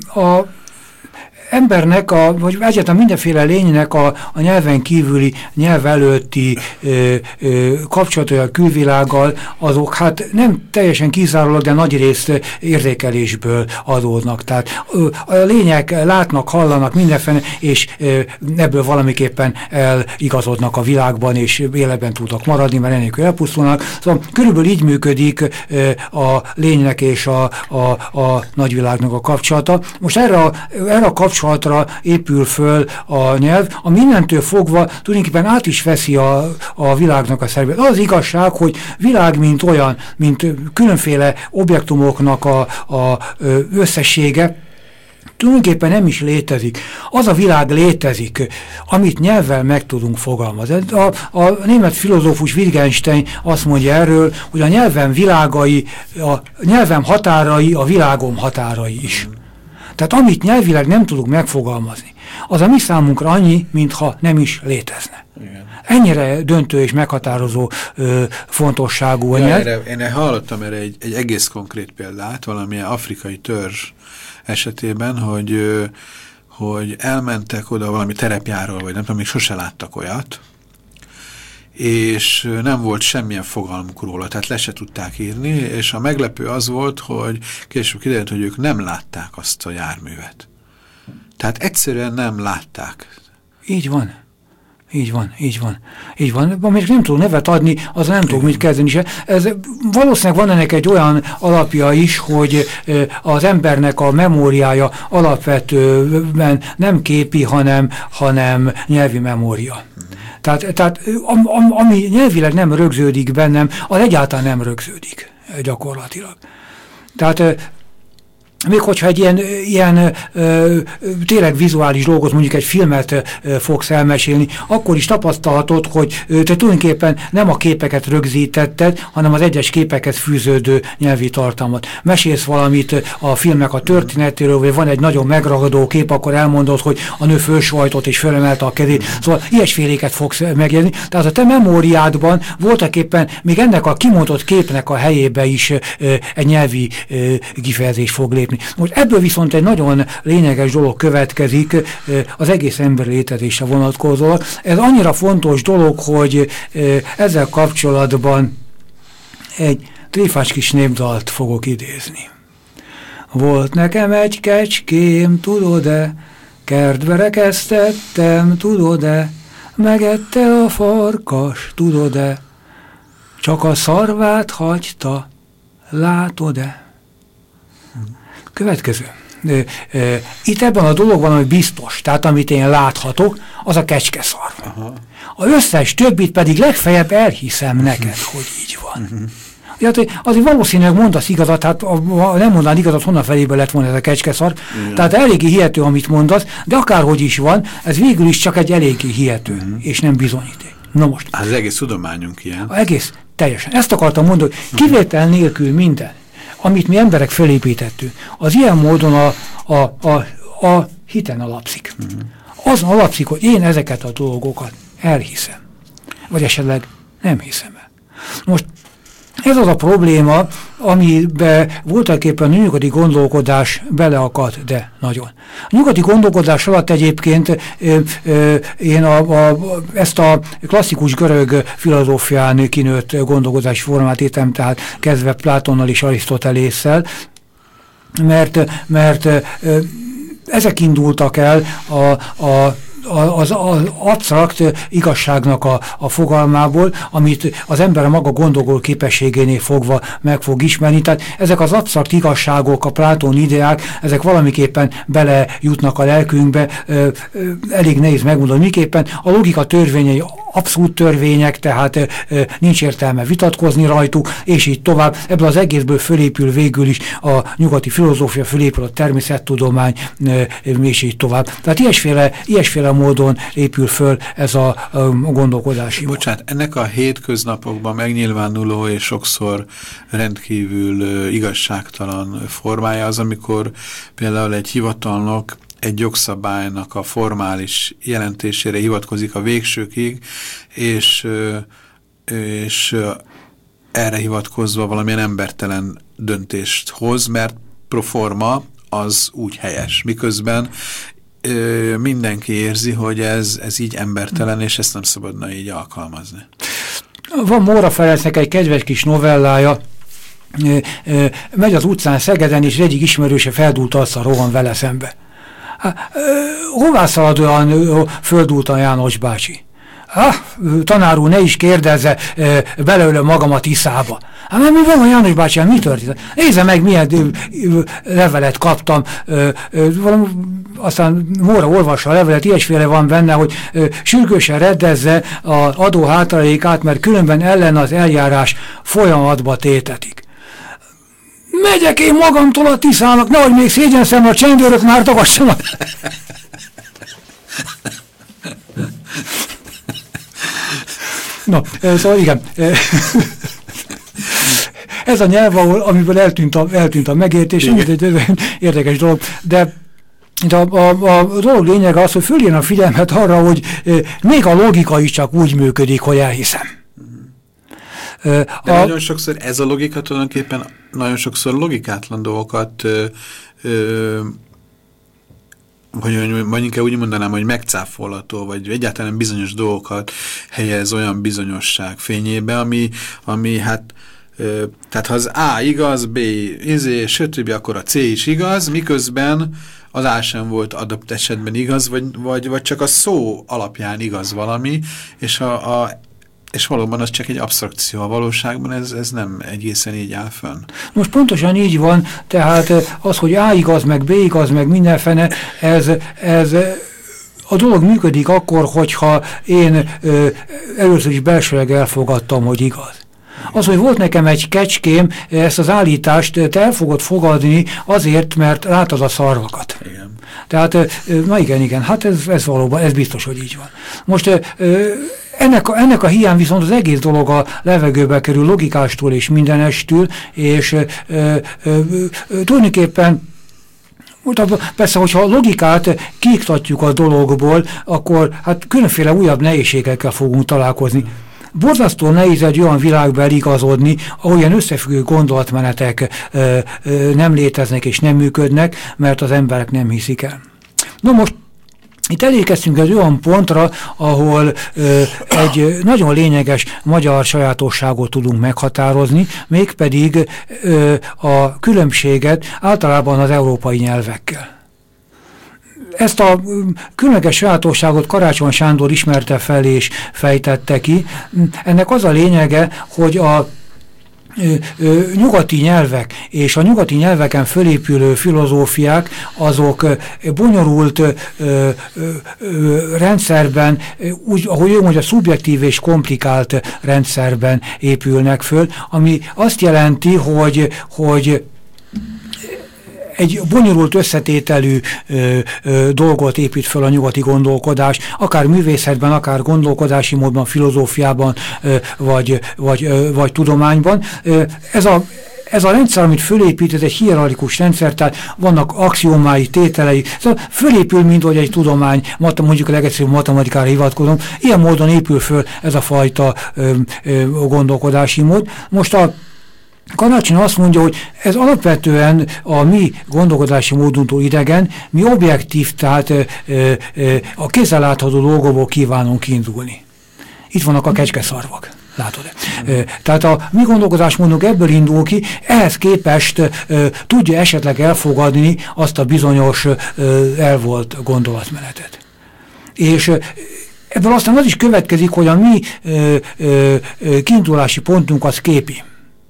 Embernek, vagy egyáltalán mindenféle lénynek a nyelven kívüli, nyelv előtti kapcsolatai a külvilággal, azok hát nem teljesen kizárólag, de nagy részt érzékelésből adódnak. Tehát a lények látnak, hallanak mindenféle, és ebből valamiképpen eligazodnak a világban, és életben tudnak maradni, mert ennélkül elpusztulnak. Szóval körülbelül így működik a lénynek és a nagyvilágnak a kapcsolata. Most erre a kapcsolatra épül föl a nyelv, ami innentől fogva tulajdonképpen át is veszi a világnak a szerepét. Az igazság, hogy világ mint olyan, mint különféle objektumoknak a összessége, tulajdonképpen nem is létezik. Az a világ létezik, amit nyelvvel meg tudunk fogalmazni. A német filozófus Wittgenstein azt mondja erről, hogy a nyelvem világai, a nyelvem határai, a világom határai is. Tehát amit nyelvileg nem tudunk megfogalmazni, az a mi számunkra annyi, mintha nem is létezne. Igen. Ennyire döntő és meghatározó fontosságú a nyelv. Én hallottam erre egy egész konkrét példát, valamilyen afrikai törzs esetében, hogy elmentek oda valami terepjáról, vagy nem tudom, még sose láttak olyat, és nem volt semmilyen fogalmuk róla, tehát le se tudták írni, és a meglepő az volt, hogy később kiderült, hogy ők nem látták azt a járművet. Tehát egyszerűen nem látták. Így van. Így van, így van. Így van. Amíg nem tudok nevet adni, az nem tudok mit kezdeni se. Ez valószínűleg van ennek egy olyan alapja is, hogy az embernek a memóriája alapvetően nem képi, hanem nyelvi memória. Tehát ami nyelvileg nem rögződik bennem, az egyáltalán nem rögződik gyakorlatilag. Tehát még hogyha egy ilyen tényleg vizuális dolgot, mondjuk egy filmet fogsz elmesélni, akkor is tapasztalhatod, hogy te tulajdonképpen nem a képeket rögzítetted, hanem az egyes képekhez fűződő nyelvi tartalmat. Mesélsz valamit a filmnek a történetéről, vagy van egy nagyon megragadó kép, akkor elmondod, hogy a nő fölsajtott és fölemelte a kezét. Szóval ilyesféléket fogsz megérni. Tehát a te memóriádban voltaképpen még ennek a kimondott képnek a helyébe is egy nyelvi kifejezés fog lépni. Most ebből viszont egy nagyon lényeges dolog következik az egész ember létezésre vonatkozóan. Ez annyira fontos dolog, hogy ezzel kapcsolatban egy tréfás kis népdalt fogok idézni. Volt nekem egy kecském, tudod-e, kertbe rekesztettem, tudod-e, megette a farkas, tudod-e, csak a szarvát hagyta, látod-e? Következő. Itt ebben a dologban, ami biztos, tehát amit én láthatok, az a kecskeszarv. Az összes többit pedig legfeljebb elhiszem neked, hogy így van. Azért valószínűleg mondasz igazat, hát ha nem mondaná igazat, honnan felébe lett volna ez a kecskeszarv. Tehát eléggé hihető, amit mondasz, de akárhogy is van, ez végül is csak egy eléggé hihető, és nem bizonyíték. Na most. Az egész tudományunk ilyen. Az egész, teljesen. Ezt akartam mondani, hogy kivétel nélkül minden, amit mi emberek fölépítettünk, az ilyen módon a hiten alapszik. Azon alapszik, hogy én ezeket a dolgokat elhiszem. Vagy esetleg nem hiszem el. Most ez az a probléma, amiben voltaképpen a nyugati gondolkodás beleakadt, de nagyon. A nyugati gondolkodás alatt egyébként én ezt a klasszikus görög filozófián kinőtt gondolkodási formát értem, tehát kezdve Plátonnal és Arisztotelésszel, mert ezek indultak el az absztrakt igazságnak a fogalmából, amit az ember a maga gondolkodó képességénél fogva meg fog ismerni. Tehát ezek az absztrakt igazságok, a Plátón ideák, ezek valamiképpen belejutnak a lelkünkbe, elég nehéz megmondani miképpen. A logika törvényei abszolút törvények, tehát nincs értelme vitatkozni rajtuk, és így tovább. Ebből az egészből fölépül végül is a nyugati filozófia, fölépül a természettudomány, és így tovább. Tehát ilyesféle módon épül föl ez a gondolkodási. Bocsánat, ennek a hétköznapokban megnyilvánuló és sokszor rendkívül igazságtalan formája az, amikor például egy hivatalnok egy jogszabálynak a formális jelentésére hivatkozik a végsőkig, és erre hivatkozva valamilyen embertelen döntést hoz, mert pro forma az úgy helyes. Miközben mindenki érzi, hogy ez így embertelen, és ezt nem szabadna így alkalmazni. Van Móra Ferencnek egy kedves kis novellája, megy az utcán Szegeden, és egyik ismerőse feldúlt arccal rohan vele szembe. Hová szalad olyan földúltan János bácsi? Tanár úr, ne is kérdezze, belőlem magam a Tiszába. Mi van a János bácsi, mi történt? Nézze meg, milyen levelet kaptam. Aztán Móra olvassa a levelet, ilyesféle van benne, hogy sürgősen reddezze az adó hátralékát, mert különben ellen az eljárás folyamatba tétetik. Megyek én magamtól a Tiszának, nehogy még szégyenszem, a csendőrök már tagassanak. No, szóval igen. Ez a nyelv, amiből eltűnt a megértés, egy érdekes dolog, de a dolog lényege az, hogy följön a figyelmet arra, hogy még a logika is csak úgy működik, hogy elhiszem. De nagyon sokszor ez a logika tulajdonképpen nagyon sokszor logikátlan dolgokat vagy inkább úgy mondanám, hogy megcáfolható, vagy egyáltalán bizonyos dolgokat helyez olyan bizonyosság fényébe, ami hát, tehát ha az A igaz, B stb., akkor a C is igaz, miközben az sem volt adott esetben igaz, vagy csak a szó alapján igaz valami, és valóban az csak egy absztrakció a valóságban, ez nem egészen így áll fönn. Most pontosan így van, tehát az, hogy A igaz, meg B igaz, meg mindenfene, ez a dolog működik akkor, hogyha én először is belsőleg elfogadtam, hogy igaz. Az, hogy volt nekem egy kecském, ezt az állítást te el fogod fogadni azért, mert látod a szarvakat. Igen. Tehát, na igen, hát ez valóban, ez biztos, hogy így van. Most ennek a hiány viszont az egész dolog a levegőbe kerül logikástól és mindenestől, és tulajdonképpen persze, hogyha a logikát kiiktatjuk a dologból, akkor hát különféle újabb nehézségekkel fogunk találkozni. Borzasztó nehéz egy olyan világba eligazodni, ahol ilyen összefüggő gondolatmenetek nem léteznek és nem működnek, mert az emberek nem hiszik el. No most itt elérkeztünk egy olyan pontra, ahol egy nagyon lényeges magyar sajátosságot tudunk meghatározni, mégpedig a különbséget általában az európai nyelvekkel. Ezt a különleges sajátosságot Karácsony Sándor ismerte fel és fejtette ki. Ennek az a lényege, hogy a nyugati nyelvek és a nyugati nyelveken fölépülő filozófiák azok bonyolult rendszerben, úgy, ahogy ő mondja, szubjektív és komplikált rendszerben épülnek föl, ami azt jelenti, hogy egy bonyolult összetételű dolgot épít föl a nyugati gondolkodás, akár művészetben, akár gondolkodási módban, filozófiában, vagy tudományban. Ez a rendszer, amit fölépít, ez egy hierarchikus rendszer, tehát vannak axiomái, tételei, szóval fölépül, mint hogy egy tudomány, mondjuk a legegyszerűbb matematikára hivatkozom, ilyen módon épül föl ez a fajta gondolkodási mód. Most a Karácsony azt mondja, hogy ez alapvetően a mi gondolkodási módunktól idegen, mi objektív, tehát a kézzel látható dolgokból kívánunk kiindulni. Itt vannak a kecskeszarvak. Látod-e? Tehát a mi gondolkodásmódunk ebből indul ki, ehhez képest tudja esetleg elfogadni azt a bizonyos elvolt gondolatmenetet. És ebből aztán az is következik, hogy a mi kiindulási pontunk az képi.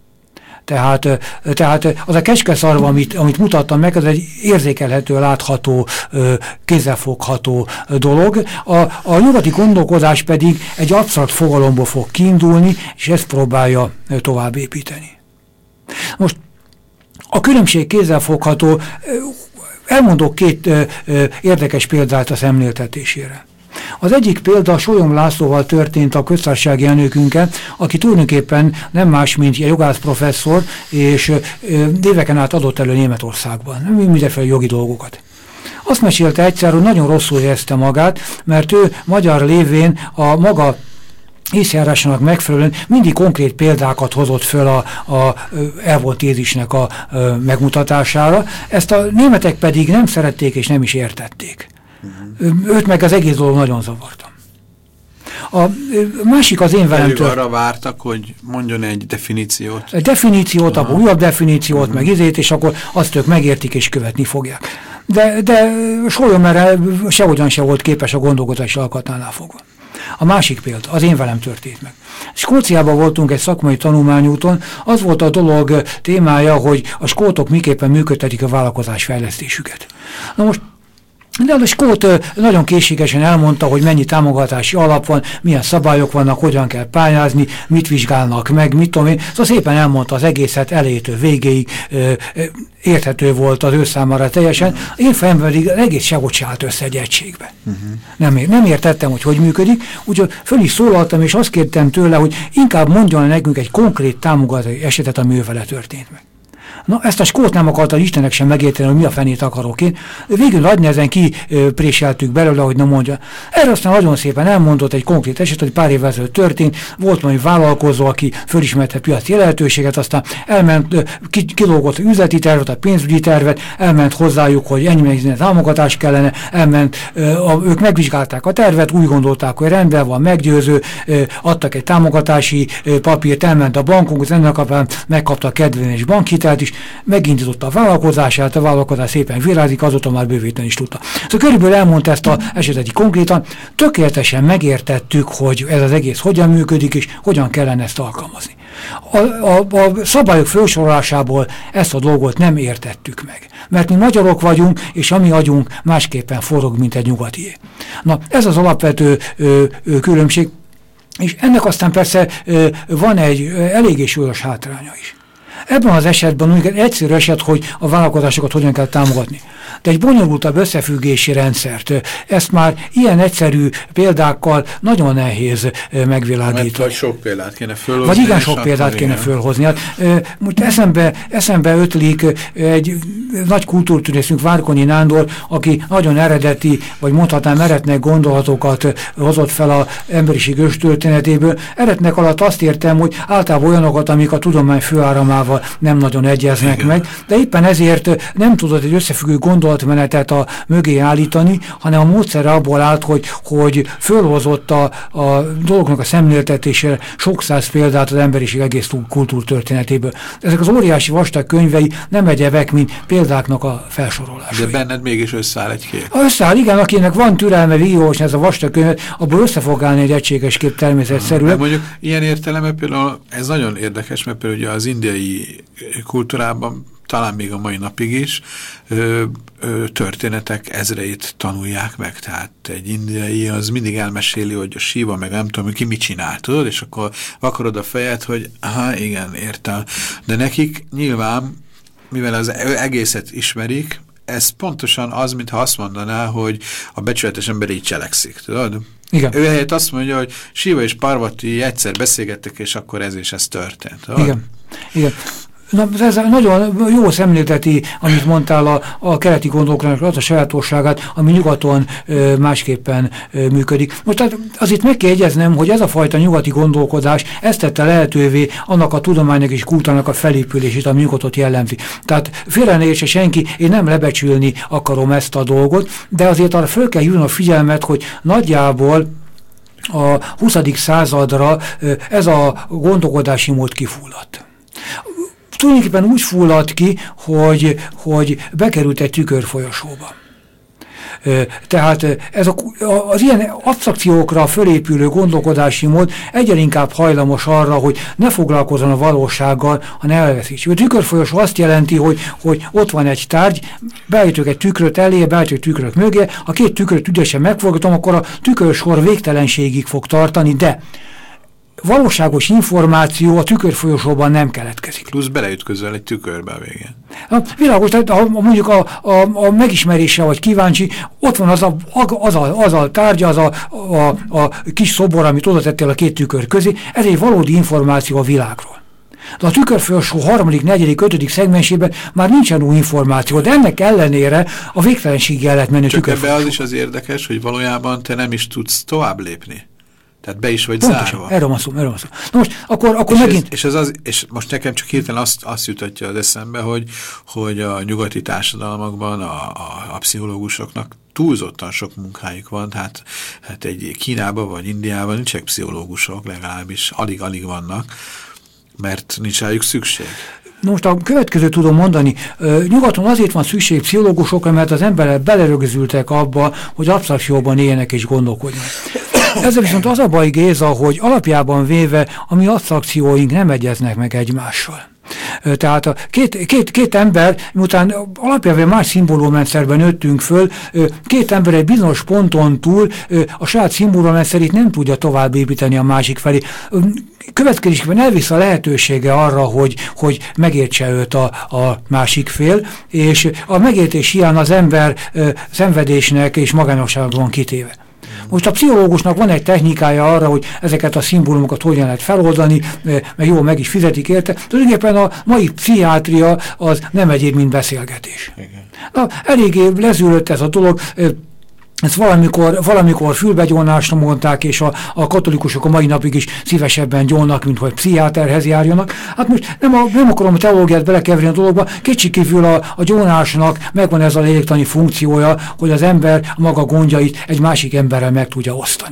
Tehát az a kecskeszarva, amit mutattam meg, ez egy érzékelhető, látható, kézzelfogható dolog. A nyugati gondolkodás pedig egy absztrakt fogalomból fog kiindulni, és ezt próbálja tovább építeni. Most a különbség kézzelfogható, elmondok két érdekes példát a szemléltetésére. Az egyik példa Solyom Lászlóval történt, a köztársasági elnökünkkel, aki tulajdonképpen nem más, mint egy jogász professzor, és éveken át adott elő Németországban, mindenféle jogi dolgokat. Azt mesélte egyszer, hogy nagyon rosszul érezte magát, mert ő magyar lévén a maga észjárásának megfelelően mindig konkrét példákat hozott föl a elvolt tézisnek a megmutatására. Ezt a németek pedig nem szerették és nem is értették. Őt meg az egész dolog nagyon zavarta. A másik az én velem történt. Arra vártak, hogy mondjon egy definíciót. Egy definíciót, akkor újabb definíciót, meg izét, és akkor azt ők megértik és követni fogják. De Solyom erre sehogyan se volt képes a gondolkodási alkatánál fogva. A másik példa, az én velem történt meg. Skóciában voltunk egy szakmai tanulmányúton, az volt a dolog témája, hogy a skótok miképpen működtetik a vállalkozás fejlesztésüket. Na most de a skót nagyon készségesen elmondta, hogy mennyi támogatási alap van, milyen szabályok vannak, hogyan kell pályázni, mit vizsgálnak meg, mit tudom én. Szóval szépen elmondta az egészet elejétől végéig, érthető volt az ő számára teljesen. Én fejemben pedig egész sehogy se állt össze egy egységbe. Nem értettem, hogy működik, úgyhogy föl is szólaltam, és azt kértem tőle, hogy inkább mondjon nekünk egy konkrét támogatási esetet, ami ő vele történt meg. Na, ezt a skót nem akarta Istennek sem megérteni, hogy mi a fenét akarok én. Végül nagy nehezen kipréseltük belőle, hogy nem mondja. Erre aztán nagyon szépen elmondott egy konkrét eset, hogy pár évvel ezelőtt történt. Volt valami vállalkozó, aki fölismerte piaci lehetőséget, aztán elment, kilógott az üzleti tervet, a pénzügyi tervet, elment hozzájuk, hogy ennyi támogatás kellene, elment, ők megvizsgálták a tervet, úgy gondolták, hogy rendben van, meggyőző, adtak egy támogatási papírt, elment a bankunk, az ennek kapcsán megkapta a kedvezményes bankhitelt, is, megindította a vállalkozását, a vállalkozás szépen virázik, azóta már bővíteni is tudta. Szóval körülbelül elmondta ezt a esetet így konkrétan, tökéletesen megértettük, hogy ez az egész hogyan működik, és hogyan kellene ezt alkalmazni. A szabályok felsorolásából ezt a dolgot nem értettük meg. Mert mi magyarok vagyunk, és a mi agyunk másképpen forog, mint egy nyugatié. Na, ez az alapvető különbség, és ennek aztán persze van egy eléggé súlyos hátránya is. Ebben az esetben mondjuk egyszerű eset, hogy a vállalkozásokat hogyan kell támogatni. De egy bonyolultabb összefüggési rendszert, ezt már ilyen egyszerű példákkal nagyon nehéz megvilágítani. Vagy sok példát kéne fölhozni. Vagy igen, sok példát kéne fölhozni. Hát, most eszembe ötlik egy nagy kultúrtűnészünk, Várkonyi Nándor, aki nagyon eredeti, vagy mondhatnám eretnek gondolatokat hozott fel az emberiség őstörténetéből. Eretnek alatt azt értem, hogy általában olyanokat, amik a tudomány főáramával nem nagyon egyeznek igen. meg, de éppen ezért nem tudott egy összefüggő gondolatmenetet a mögé állítani, hanem a módszere abból állt, hogy fölhozott a dolgoknak a szemléltetésére sok száz példát az emberiség egész kultúrtörténetéből. Ezek az óriási vastag könyvei nem egyebek, mint példáknak a felsorolása. De benned mégis összeáll egy kép. Összeáll, igen, akinek van türelme végigolvasni ez a vastag könyvet, abból össze fog állni egy egységes kép természetszerűen. Mondjuk ilyen értelemben például ez nagyon érdekes, mert például ugye az indiai kultúrában talán még a mai napig is történetek ezreit tanulják meg. Tehát egy indiai az mindig elmeséli, hogy a Siva, meg nem tudom, ki mit csinál, tudod, és akkor vakarod a fejed, hogy aha, igen, értem. De nekik nyilván, mivel az egészet ismerik, ez pontosan az, mintha azt mondaná, hogy a becsületes ember így cselekszik, tudod? Igen. Ő helyett azt mondja, hogy Siva és Parvati egyszer beszélgettek, és akkor ez és ez történt. Tudod? Igen. Igen. Na, ez nagyon jó szemlélteti, amit mondtál a keleti gondolkodásnak, az a sajátosságát, ami nyugaton másképpen működik. Most tehát azért meg kell jegyeznem, hogy ez a fajta nyugati gondolkodás ezt tette lehetővé annak a tudománynak és kultúrának a felépülését, ami nyugatot jellemzi. Tehát félre ne értse senki, én nem lebecsülni akarom ezt a dolgot, de azért arra föl kell hívni a figyelmet, hogy nagyjából a 20. századra ez a gondolkodási mód kifulladt. Tulajdonképpen úgy fulladt ki, hogy bekerült egy tükörfolyosóba. Tehát ez az ilyen absztrakciókra fölépülő gondolkodási mód egyre inkább hajlamos arra, hogy ne foglalkozzon a valósággal, hanem elveszíts. A tükörfolyosó azt jelenti, hogy ott van egy tárgy, beállítok egy tükröt elé, beállítok egy tükröt mögé, a két tükröt ügyesen megforgatom, akkor a tükörsor végtelenségig fog tartani, de valóságos információ a tükörfolyosóban nem keletkezik. Plusz beleütközöl egy tükörbe a végén. Világos, tehát mondjuk a megismerése vagy kíváncsi, ott van az a tárgy, az a kis szobor, amit oda tettél a két tükör közé, ez egy valódi információ a világról. De a tükörfolyosó 3., 4., 5. szegmensében már nincsen új információ, de ennek ellenére a végtelenségig el lehet menni a tükörfolyosó. Ebbe az is az érdekes, hogy valójában te nem is tudsz tovább lépni. Tehát be is vagy pontosan, zárva. Erről van szó. Na most, akkor és megint... És most nekem csak hirtelen azt jutatja az eszembe, hogy a nyugati társadalmakban a pszichológusoknak túlzottan sok munkájuk van, hát egy Kínában vagy Indiában nincsenek pszichológusok, legalábbis alig-alig vannak, mert nincs rájuk szükség. Most a következőt tudom mondani. Nyugaton azért van szükség pszichológusokra, mert az emberek belerögzültek abba, hogy absztrakcióban éljenek és gondolkodjanak. Ezzel viszont az a baj, Géza, hogy alapjában véve a mi absztrakcióink nem egyeznek meg egymással. Tehát a két ember, miután alapjában más szimbólumrendszerben nőttünk föl, két ember egy bizonyos ponton túl a saját szimbólumrendszerét nem tudja tovább építeni a másik felé. Következésben elvisz a lehetősége arra, hogy megértse őt a másik fél, és a megértés hiány az ember szenvedésnek és magányosságnak van kitéve. Most a pszichológusnak van egy technikája arra, hogy ezeket a szimbólumokat hogyan lehet feloldani, meg jól meg is fizetik érte. Tulajdonképpen a mai pszichiátria az nem egyéb, mint beszélgetés. Igen. Na, eléggé lezűrött ez a dolog. Ezt valamikor fülbegyónásra mondták, és a katolikusok a mai napig is szívesebben gyónnak, mint hogy pszichiáterhez járjanak. Hát most nem akarom a teológiát belekeverni a dologba, kétségkívül a gyónásnak megvan ez a lélektani funkciója, hogy az ember maga gondjait egy másik emberrel meg tudja osztani.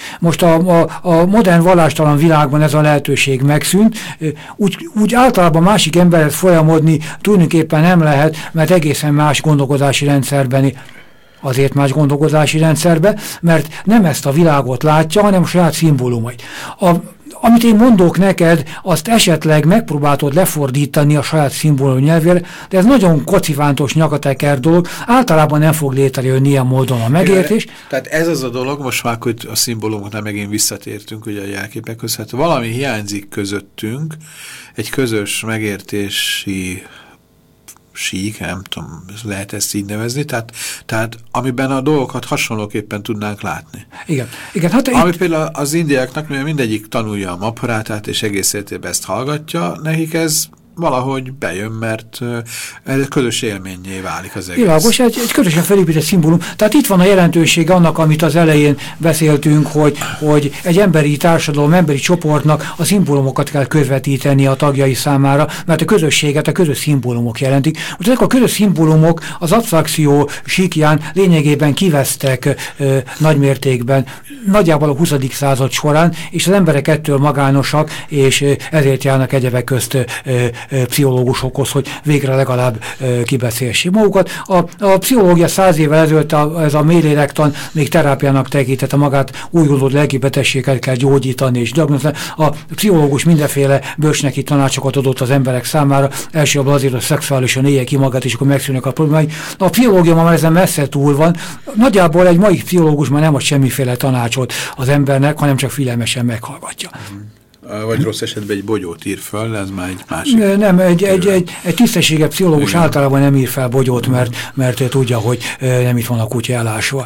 Most a modern vallástalan világban ez a lehetőség megszűnt, úgy általában másik emberhez folyamodni tulajdonképpen nem lehet, mert egészen más gondolkodási rendszerben, azért más gondolkodási rendszerben, mert nem ezt a világot látja, hanem a saját szimbólumait. Amit én mondok neked, azt esetleg megpróbáltod lefordítani a saját szimbólum nyelvére, de ez nagyon kocifántos nyakateker dolog, általában nem fog létrejönni ilyen módon a megértés. Tehát ez az a dolog, most már, hogy a szimbólumoknál megint visszatértünk ugye a jelképekhez, hát valami hiányzik közöttünk, egy közös megértési sík, nem tudom, lehet ezt így nevezni, tehát amiben a dolgokat hasonlóképpen tudnánk látni. Igen, hát ami például az indiáknak, mivel mindegyik tanulja a maparátát, és egész életében ezt hallgatja, nekik ez valahogy bejön, mert ez közös élménnyé válik az egész. Világos, egy közösen felépített szimbólum. Tehát itt van a jelentősége annak, amit az elején beszéltünk, hogy egy emberi társadalom, emberi csoportnak a szimbólumokat kell közvetíteni a tagjai számára, mert a közösséget a közös szimbólumok jelentik. Most ezek a közös szimbólumok az absztrakció síkján lényegében kivesztek nagymértékben, nagyjából a 20. század során, és az emberek ettől magánosak, és ezért járnak egyebek közt pszichológusokhoz, hogy végre legalább kibeszélség magukat. A pszichológia 100 évvel ezelőtt ez a mélylélektan még terápiának tekintette magát, úgy gondolt, lelki betegséget kell gyógyítani és diagnózálni. A pszichológus mindenféle bölcsneki tanácsokat adott az emberek számára, elsősorban azért, hogy szexuálisan élje ki magát, és akkor megszűnnek a problémái. A pszichológia ma már ezen messze túl van. Nagyjából egy mai pszichológus már nem ad semmiféle tanácsot az embernek, hanem csak figyelmesen meghallgatja. Vagy rossz esetben egy bogyót ír föl, ez már egy másik. Nem, egy tisztességes pszichológus igen. Általában nem ír fel bogyót, mert tudja, hogy nem itt van a kutya elásva.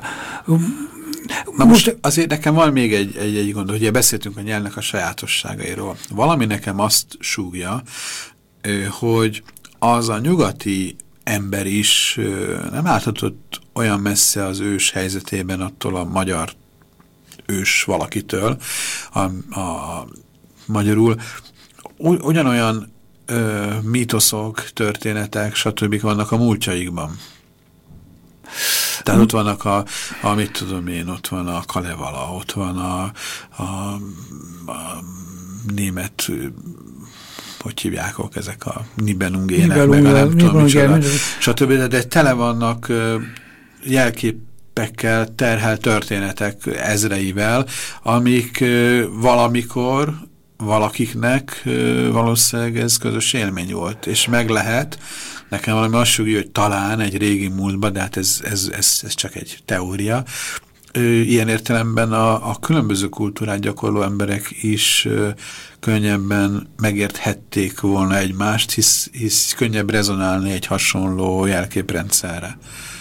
Na most azért nekem van még egy gond, hogy beszéltünk a nyelvnek a sajátosságairól. Valami nekem azt súgja, hogy az a nyugati ember is nem állhatott olyan messze az ős helyzetében attól a magyar ős valakitől, magyarul ugyanolyan mítoszok, történetek, stb. Vannak a múltjaikban. Tehát ott vannak mit tudom én, ott van a Kalevala, ott van a német, hogy hívják ezek a Nibelungének, meg a nem tudom micsoda, stb. De tele vannak jelképekkel terhelt történetek ezreivel, amik valamikor valakiknek valószínűleg ez közös élmény volt, és meg lehet, nekem valami azt súgja, hogy talán egy régi múltban, de hát ez csak egy teória, ilyen értelemben a különböző kultúrát gyakorló emberek is könnyebben megérthették volna egymást, hisz könnyebb rezonálni egy hasonló jelképrendszerre.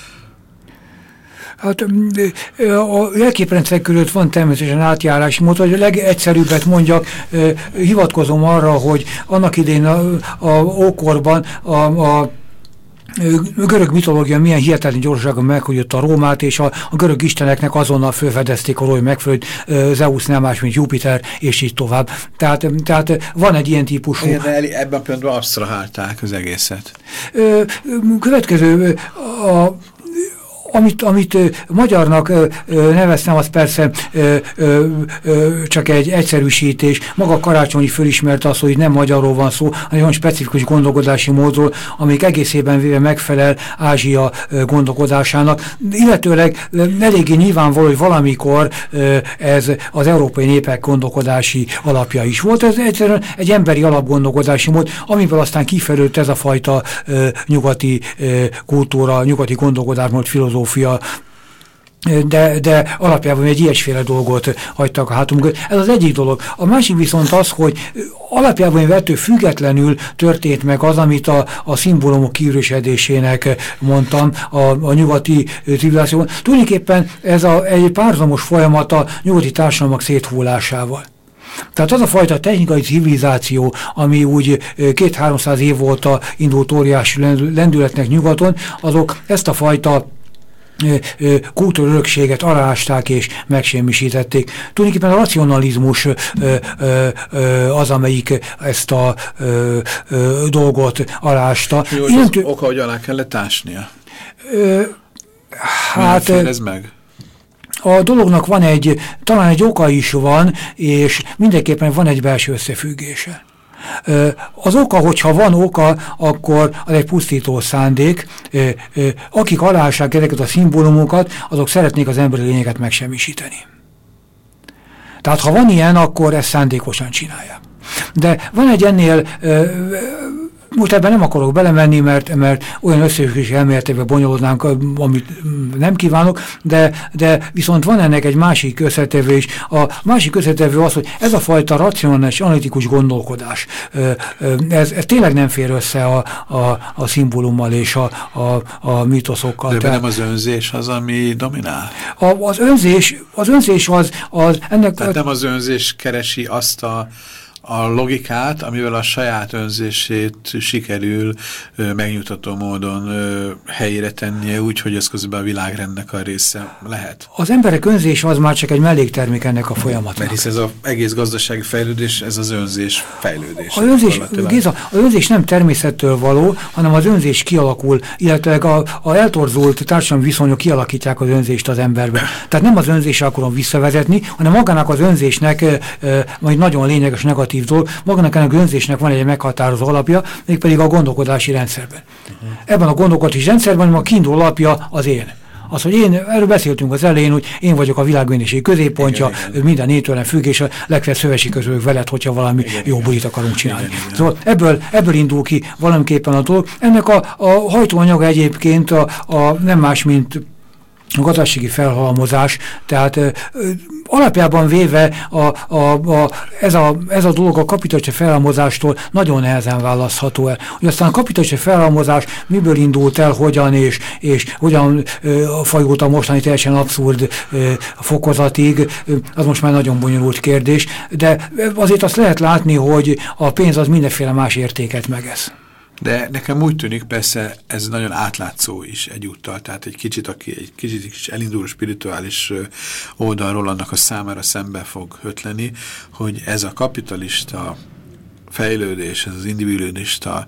Hát a jelképrendszer között van természetesen átjárási mód, hogy a legegyszerűbbet mondjak, hivatkozom arra, hogy annak idején a ókorban a görög mitológia milyen hihetetlen gyorsaságon meghagyott a Rómát, és a görög isteneknek azonnal felfedezték a rói megfelelőt, Zeus nem más, mint Jupiter, és így tovább. Tehát van egy ilyen típusú... Ebben a pillanatban absztrahálták az egészet. Következő... Amit magyarnak neveztem, az persze csak egy egyszerűsítés. Maga Karácsonyi fölismerte azt, hogy nem magyarról van szó, hanem olyan specifikus gondolkodási módról, amik egészében véve megfelel Ázsia gondolkodásának. Illetőleg eléggé nyilvánvaló, hogy valamikor ez az európai népek gondolkodási alapja is volt. Ez egyszerűen egy emberi alapgondolkodási mód, amiből aztán kifelőtt ez a fajta nyugati kultúra, nyugati gondolkodásmód, filozófia, de alapjában egy ilyesféle dolgot hagytak a hátunk. Ez az egyik dolog. A másik viszont az, hogy alapjában vettől függetlenül történt meg az, amit a szimbólumok kiüresedésének mondtam a nyugati civilizációban. Tulajdonképpen ez egy párhuzamos folyamat a nyugati társadalmak széthullásával. Tehát az a fajta technikai civilizáció, ami úgy 200-300 év óta indult óriási lendületnek nyugaton, azok ezt a fajta kultúrörökséget alásták és megsemmisítették. Tulajdonképpen a racionalizmus az, amelyik ezt a dolgot alásta. Az oka, hogy alá kellett ásnia? Hát... ez meg? A dolognak van talán egy oka is van, és mindenképpen van egy belső összefüggése. Az oka, hogyha van oka, akkor az egy pusztító szándék. Akik aláássák ezeket a szimbólumokat, azok szeretnék az emberi lényeget megsemmisíteni. Tehát ha van ilyen, akkor ezt szándékosan csinálják. De van egy ennél, most ebben nem akarok belemenni, mert olyan összefüggés elméletekbe bonyolódnánk, amit nem kívánok, de viszont van ennek egy másik összetevő is. A másik összetevő az, hogy ez a fajta racionális, analitikus gondolkodás, ez tényleg nem fér össze a szimbólummal és a mítoszokkal. De nem az önzés az, ami dominál? Az önzés az ennek... Tehát nem az önzés keresi azt a logikát, amivel a saját önzését sikerül megnyugtató módon helyére tennie, úgy, hogy ez közben a világrendnek a része lehet. Az emberek önzése az már csak egy melléktermék ennek a folyamatnak. Mert hisz ez az egész gazdasági fejlődés, ez az önzés fejlődés. Az önzés nem természettől való, hanem az önzés kialakul, illetve a eltorzult társadalmi viszonyok kialakítják az önzést az emberbe. Tehát nem az önzésre akarom visszavezetni, hanem magának az önzésnek majd nagyon lényeges negatív dolog, magának ennek önzésnek van egy meghatározó alapja, mégpedig a gondolkodási rendszerben. Ebben a gondolkodási rendszerben a kiinduló alapja az én. Az, hogy erről beszéltünk az elején, hogy én vagyok a világbéniség középpontja, igen. Minden éntől függ, és a legfeljebb szövesi közülök veled, hogyha valami jó bulit akarunk csinálni. Igen. Szóval ebből indul ki valamiképpen a dolog. Ennek a hajtóanyaga egyébként nem más, mint a gazdasági felhalmozás, tehát alapjában véve ez a dolog a kapitalista felhalmozástól nagyon nehezen választható el. Hogy aztán a kapitalista felhalmozás miből indult el, hogyan és hogyan fajult a mostani teljesen abszurd fokozatig, az most már nagyon bonyolult kérdés, de azért azt lehet látni, hogy a pénz az mindenféle más értéket megesz. De nekem úgy tűnik, persze ez nagyon átlátszó is egyúttal, tehát egy kicsit elinduló spirituális oldalról annak a számára szembe fog ötleni, hogy ez a kapitalista fejlődés, ez az individualista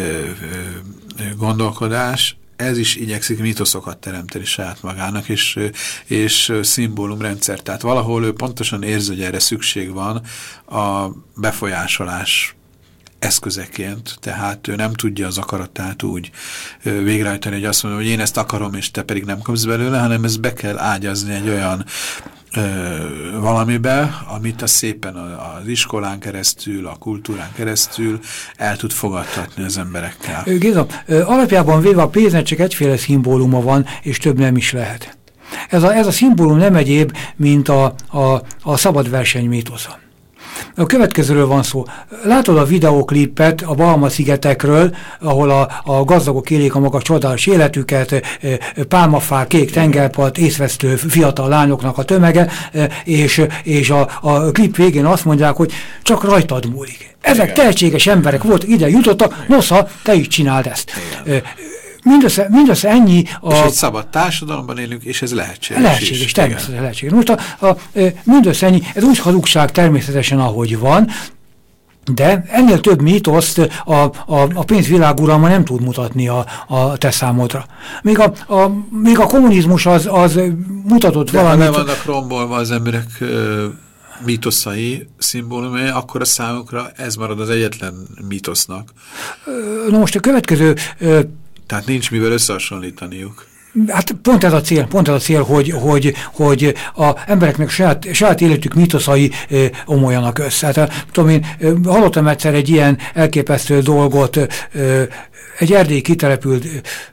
gondolkodás, ez is igyekszik mitoszokat teremteni saját magának, és szimbólumrendszer. Tehát valahol ő pontosan érzi, hogy erre szükség van a befolyásolás eszközeként, tehát ő nem tudja az akaratát úgy végrehajtani, hogy azt mondja, hogy én ezt akarom, és te pedig nem kapsz belőle, hanem ezt be kell ágyazni egy olyan valamibe, amit szépen az iskolán keresztül, a kultúrán keresztül el tud fogadtatni az emberekkel. Géza, alapjában véve a pénznek csak egyféle szimbóluma van, és több nem is lehet. Ez a szimbólum nem egyéb, mint a szabad verseny mítosza. A következőről van szó. Látod a videóklipet a Bahama-szigetekről, ahol a gazdagok élik a maga csodálatos életüket, pálmafák, kék tengerpart, észvesztő fiatal lányoknak a tömege, és a klip végén azt mondják, hogy csak rajtad múlik. Ezek tehetséges emberek voltak, ide jutottak, nosza, te is csináld ezt. Mindössze ennyi. És egy szabad társadalomban élünk, és ez lehetséges. Lehetséges, természetesen lehetséges. Most mindössze ennyi, ez úgy hazugság természetesen, ahogy van, de ennél több mítoszt a pénzviláguralma nem tud mutatni a te számodra. Még a kommunizmus az mutatott de valamit. De ha le vannak rombolva az emberek mítoszai, szimbólumai, akkor a számukra ez marad az egyetlen mítosznak. Na most a következő... Tehát nincs mivel összehasonlítaniuk. Hát pont ez a cél, hogy az embereknek saját életük mítoszai omoljanak össze. Hát, tudom én, hallottam egyszer egy ilyen elképesztő dolgot, egy erdélyi kitelepült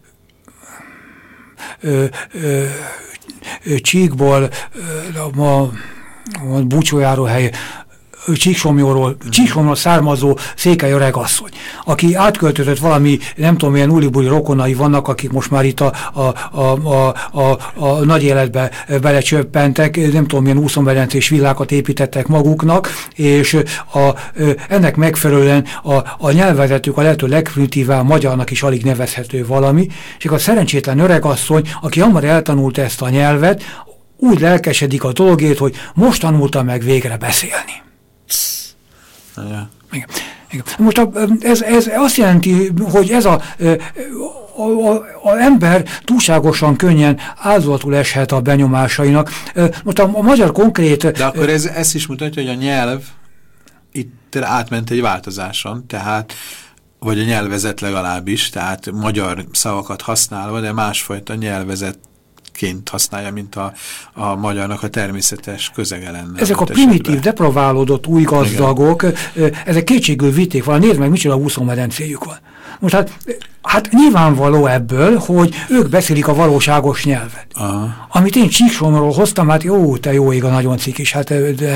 Csíkból, a búcsójáróhely, Csíksomlyóról származó székely öregasszony, aki átköltözött valami, nem tudom, milyen úli-buli rokonai vannak, akik most már itt a nagy életbe belecsöppentek, nem tudom, milyen úszonbedencés villákat építettek maguknak, és ennek megfelelően a nyelvezetük a lehető legprimitívább magyarnak is alig nevezhető valami, és a szerencsétlen öregasszony, aki hamar eltanulta ezt a nyelvet, úgy lelkesedik a dologért, hogy most tanulta meg végre beszélni. Ja. Igen. Most ez azt jelenti, hogy ez az ember túlságosan könnyen áldozatul eshet a benyomásainak. Most a magyar konkrét... De akkor ez is mutatja, hogy a nyelv itt átment egy változáson, tehát vagy a nyelvezet legalábbis, tehát magyar szavakat használva, de másfajta nyelvezetként használja, mint a magyarnak a természetes közege lenne. Ezek a primitív, depraválódott új gazdagok, ezek kétségül vitték volna, nézd meg, micsoda úszómedencéjük van. Most hát nyilvánvaló ebből, hogy ők beszélik a valóságos nyelvet. Aha. Amit én Csíksomról hoztam, hát te jó ég, a nagyon cikis, hát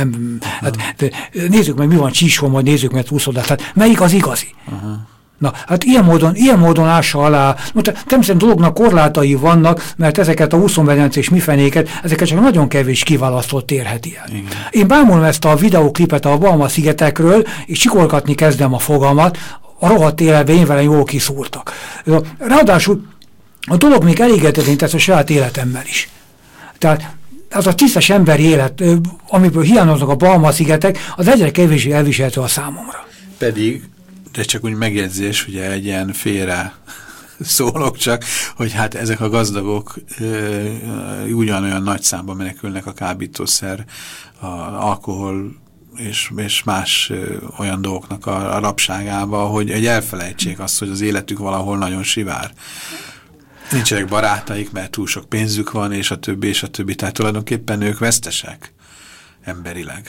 nézzük meg, mi van Csíksom, nézzük meg úszodát, hát melyik az igazi? Aha. Na, hát ilyen módon ássa alá. Természetesen dolognak korlátai vannak, mert ezeket a úszómedencés mifenéket, ezeket csak nagyon kevés kiválasztott érheti el. Igen. Én bámulom ezt a videóklipet a Bahama-szigetekről, és csikolgatni kezdem a fogamat, a rohadt életben én velem jól kiszúrtak. Ráadásul a dolog még elégedetlen tesz a saját életemmel is. Tehát az a tisztes emberi élet, amiből hiányoznak a Bahama-szigetek, az egyre kevésbé elviselhető a számomra. Pedig, de csak úgy megjegyzés, ugye egy ilyen félre szólok csak, hogy hát ezek a gazdagok ugyanolyan nagy számban menekülnek a kábítószer, a alkohol és más olyan dolgoknak a rabságába, hogy elfelejtsék azt, hogy az életük valahol nagyon sivár. Nincsenek barátaik, mert túl sok pénzük van, és a többi, és a többi. Tehát tulajdonképpen ők vesztesek emberileg.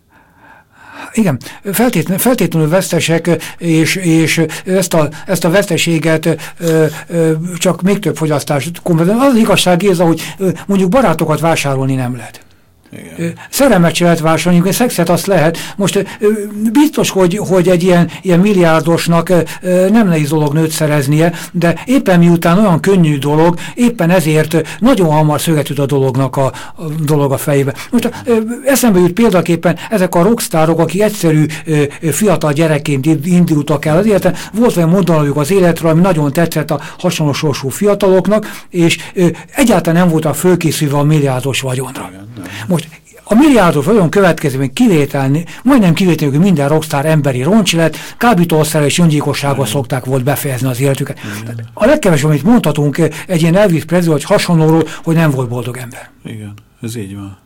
Igen, feltétlenül vesztesek, és ezt a veszteséget csak még több fogyasztást kompenzálni. Az igazság érzze, hogy mondjuk barátokat vásárolni nem lehet. Szerelmet se lehet vásárolni, szexet azt lehet. Most biztos, hogy egy ilyen milliárdosnak nem nehéz dolog nőt szereznie, de éppen miután olyan könnyű dolog, éppen ezért nagyon hamar szöget jut a dolognak a dolog a fejébe. Most eszembe jut példaképpen ezek a rockstárok, akik egyszerű fiatal gyerekként indultak el az életen, volt olyan mondanójuk az életről, ami nagyon tetszett a hasonló sorsú fiataloknak, és egyáltalán nem voltak fölkészülve a milliárdos vagyonra. Most a milliárdos vagyon következően majdnem kivételni, hogy minden rockstar emberi roncs lett, kábítószer és öngyilkossággal szokták volt befejezni az életüket. A legkevesebb, amit mondhatunk egy ilyen Elvis Presley vagy hasonlóról, hogy nem volt boldog ember. Igen, ez így van.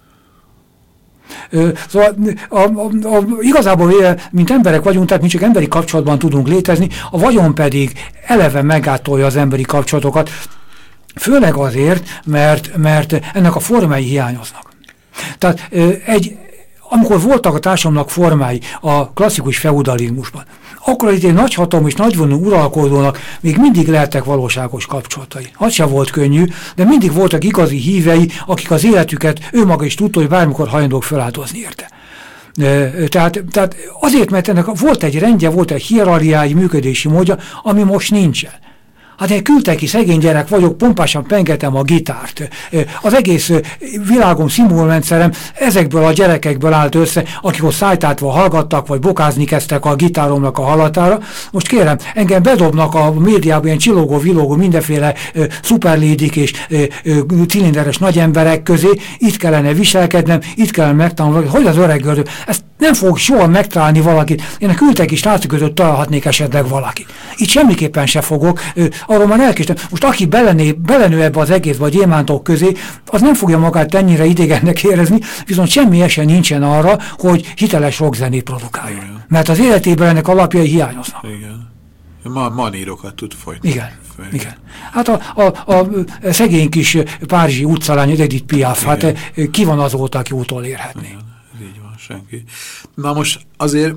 Szóval igazából mint emberek vagyunk, tehát mi csak emberi kapcsolatban tudunk létezni, a vagyon pedig eleve megátolja az emberi kapcsolatokat, főleg azért, mert ennek a formái hiányoznak. Tehát amikor voltak a társadalomnak formái a klasszikus feudalizmusban, akkor itt egy nagyhatalmú és nagyvonú uralkodónak még mindig lehettek valóságos kapcsolatai. Az sem volt könnyű, de mindig voltak igazi hívei, akik az életüket ő maga is tudta, hogy bármikor hajlandók feláldozni érte. Tehát azért, mert ennek volt egy rendje, volt egy hierarchiái, működési módja, ami most nincsen. Hát én külteki szegény gyerek vagyok, pompásan pengetem a gitárt. Az egész világom, szimbólumrendszerem ezekből a gyerekekből állt össze, akik ott szájtátva hallgattak, vagy bokázni kezdtek a gitáromnak a hallatára. Most kérem, engem bedobnak a médiában ilyen csillogó-villogó mindenféle szuperlédik és cilinderes nagy emberek közé, itt kellene viselkednem, itt kellene megtanulni, hogy az öreg gördő. Ezt nem fog soha megtalálni valakit. Én a külteki srácok között találhatnék esetleg valakit. Itt semmiképpen se fogok. Arról már elkéstem. Most aki belenő ebbe az egészbe a gyémántok közé, az nem fogja magát ennyire idegennek érezni, viszont semmi esély nincsen arra, hogy hiteles rockzenét produkáljon. Igen. Mert az életében ennek alapjai hiányoznak. Igen. Manírokat tud folytani. Igen. Hát a szegény kis párizsi utcalány, Edith Piaf, hát ki van azóta, aki útól érhetné. Igen. Így van, senki. Na most azért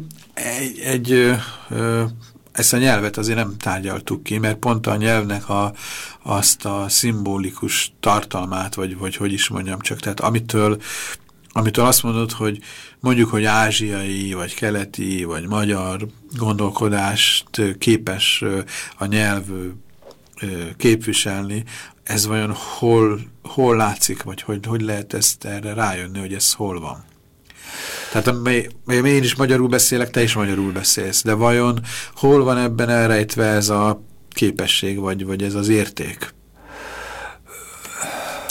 ezt a nyelvet azért nem tárgyaltuk ki, mert pont a nyelvnek azt a szimbolikus tartalmát, vagy hogy is mondjam csak, tehát amitől azt mondod, hogy mondjuk, hogy ázsiai, vagy keleti, vagy magyar gondolkodást képes a nyelv képviselni, ez vajon hol látszik, vagy hogy lehet ezt erre rájönni, hogy ez hol van? Tehát én is magyarul beszélek, te is magyarul beszélsz, de vajon hol van ebben elrejtve ez a képesség, vagy ez az érték?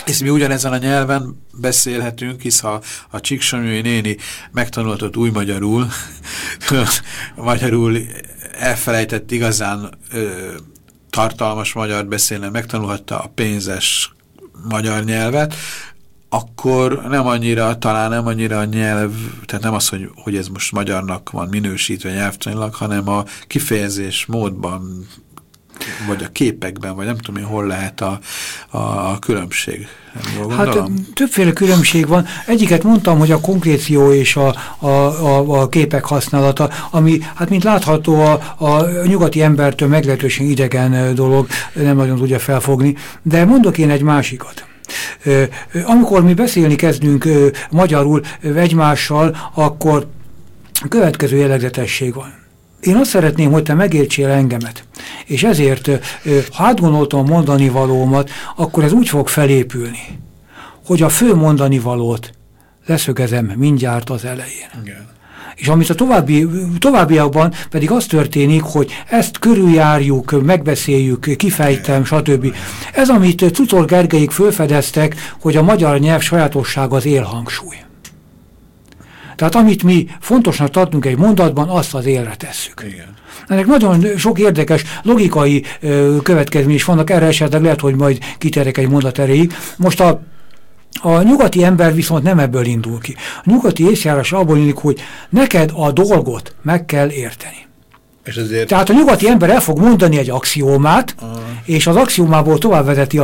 És mi ugyanezen a nyelven beszélhetünk, hisz ha a Csíksomlyói néni megtanultott új magyarul, magyarul elfelejtett igazán tartalmas magyart beszélni, megtanulhatta a pénzes magyar nyelvet, akkor talán nem annyira a nyelv, tehát nem az, hogy ez most magyarnak van minősítve nyelvtanilag, hanem a kifejezés módban, vagy a képekben, vagy nem tudom én, hol lehet a különbség. Hát többféle különbség van. Egyiket mondtam, hogy a konkréció és a képek használata, ami, hát mint látható, a nyugati embertől meglehetősen idegen dolog, nem nagyon tudja felfogni, de mondok én egy másikat. Amikor mi beszélni kezdünk magyarul egymással, akkor következő jellegzetesség van. Én azt szeretném, hogy te megértsél engemet, és ezért, ha átgondoltam a mondani valómat, akkor ez úgy fog felépülni, hogy a fő mondani valót leszögezem mindjárt az elején. Igen. És amit a továbbiakban pedig az történik, hogy ezt körüljárjuk, megbeszéljük, kifejtem, stb. Ez, amit Cucor Gergelyék fölfedeztek, hogy a magyar nyelv sajátossága az élhangsúly. Tehát amit mi fontosnak tartunk egy mondatban, azt az élre tesszük. Igen. Ennek nagyon sok érdekes logikai következmény is vannak, erre esetleg lehet, hogy majd kiterjek egy mondat erejéig. Most a nyugati ember viszont nem ebből indul ki. A nyugati észjárás abból indul, hogy neked a dolgot meg kell érteni. És azért... Tehát a nyugati ember el fog mondani egy axiómát, és az axiómából tovább vezeti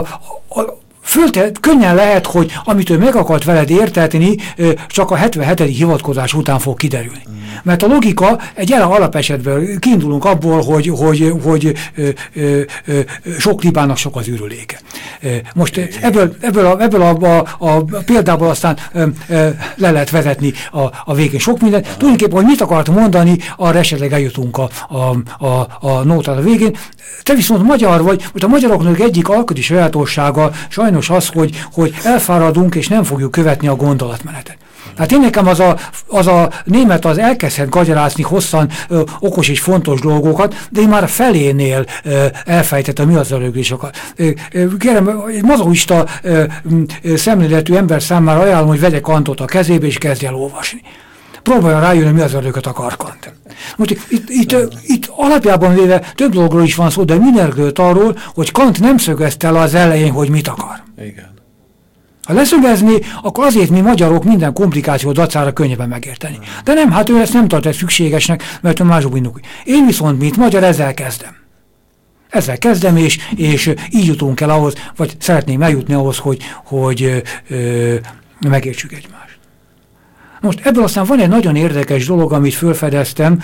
könnyen lehet, hogy amit ő meg akart veled értetni, csak a 77. hivatkozás után fog kiderülni. Mert a logika egy jelen alapesetben kiindulunk abból, hogy sok libának sok az ürüléke. Most ebből a példából aztán le lehet vezetni a végén sok mindent. Tulajdonképpen, hogy mit akart mondani, arra esetleg eljutunk a nótát a végén. Te viszont magyar vagy, most a magyaroknak egyik alkoti sajátossága sajnos az, hogy elfáradunk és nem fogjuk követni a gondolatmenetet. Hát én nekem az a német az elkezdhet gagyarászni hosszan okos és fontos dolgokat, de én már a felénél elfejtettem, mi az röglésokat. Kérem, egy mazochista szemléletű ember számára ajánlom, hogy vegye Kantot a kezébe és kezdje el olvasni. Próbáljon rájönni, mi az rögöt akar Kant. Most itt alapjában véve több dologról is van szó, de mindenről arról, hogy Kant nem szögezte le az elején, hogy mit akar. Igen. Ha leszögezni, akkor azért mi magyarok minden komplikáció dacára könnyebben megérteni. De nem, hát ő ezt nem tartja szükségesnek, mert ő mások indul. Én viszont, mint magyar, ezzel kezdem. Ezzel kezdem, és így jutunk el ahhoz, vagy szeretném eljutni ahhoz, hogy megértsük egymást. Most ebből aztán van egy nagyon érdekes dolog, amit felfedeztem.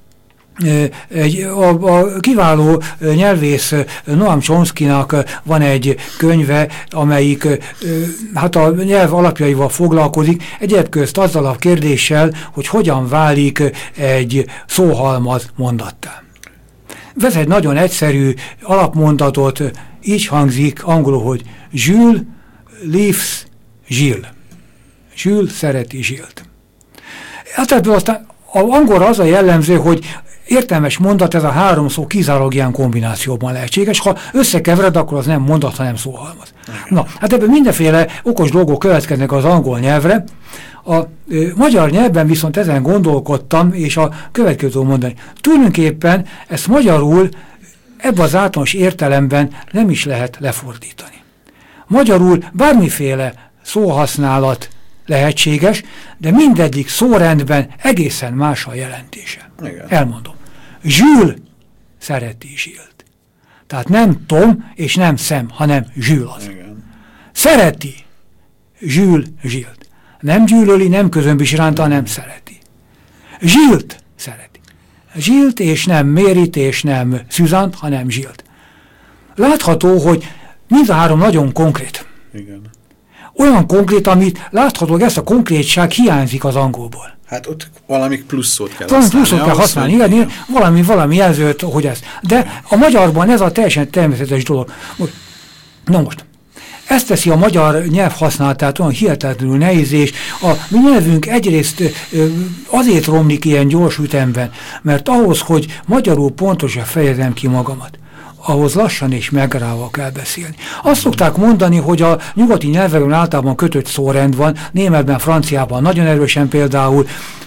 A kiváló nyelvész Noam Chomskynak van egy könyve, amelyik hát a nyelv alapjaival foglalkozik, egyéb közt azzal a kérdéssel, hogy hogyan válik egy szóhalmaz mondattá. Vesz egy nagyon egyszerű alapmondatot, így hangzik angolul, hogy Jules loves Gilles. Jules szereti Gilles-t. Hát ebből aztán angolra az a jellemző, hogy értelmes mondat, ez a három szó kizárólag ilyen kombinációban lehetséges. Ha összekevered, akkor az nem mondat, hanem szóhalmaz. Na, hát ebben mindenféle okos dolgok következnek az angol nyelvre. A magyar nyelvben viszont ezen gondolkodtam, és a következő mondani. Tulajdonképpen ezt magyarul ebben az általános értelemben nem is lehet lefordítani. Magyarul bármiféle szóhasználat lehetséges, de mindegyik szórendben egészen más a jelentése. Igen. Elmondom. Jules szereti Gilles-t. Tehát nem Tom és nem Sam, hanem Jules az. Igen. Szereti Jules Gilles-t. Nem gyűlöli, nem közömbös iránta, nem szereti. Gilles-t szereti. Gilles-t és nem Mérit és nem Susan-t, hanem Gilles-t. Látható, hogy mind a három nagyon konkrét. Igen. Olyan konkrét, amit láthatólag ezt a konkrétság hiányzik az angolból. Hát ott valami plusz szót kell valami használni. pluszot kell használni, igen, valami jelzőt, hogy ez. De a magyarban ez a teljesen természetes dolog. Most, ezt teszi a magyar nyelv használatát olyan hihetetlenül nehéz, és a mi nyelvünk egyrészt azért romlik ilyen gyors ütemben, mert ahhoz, hogy magyarul pontosan fejezem ki magamat, ahhoz lassan és megrázva kell beszélni. Azt szokták mondani, hogy a nyugati nyelvekben általában kötött szórend van, németben, franciában nagyon erősen például,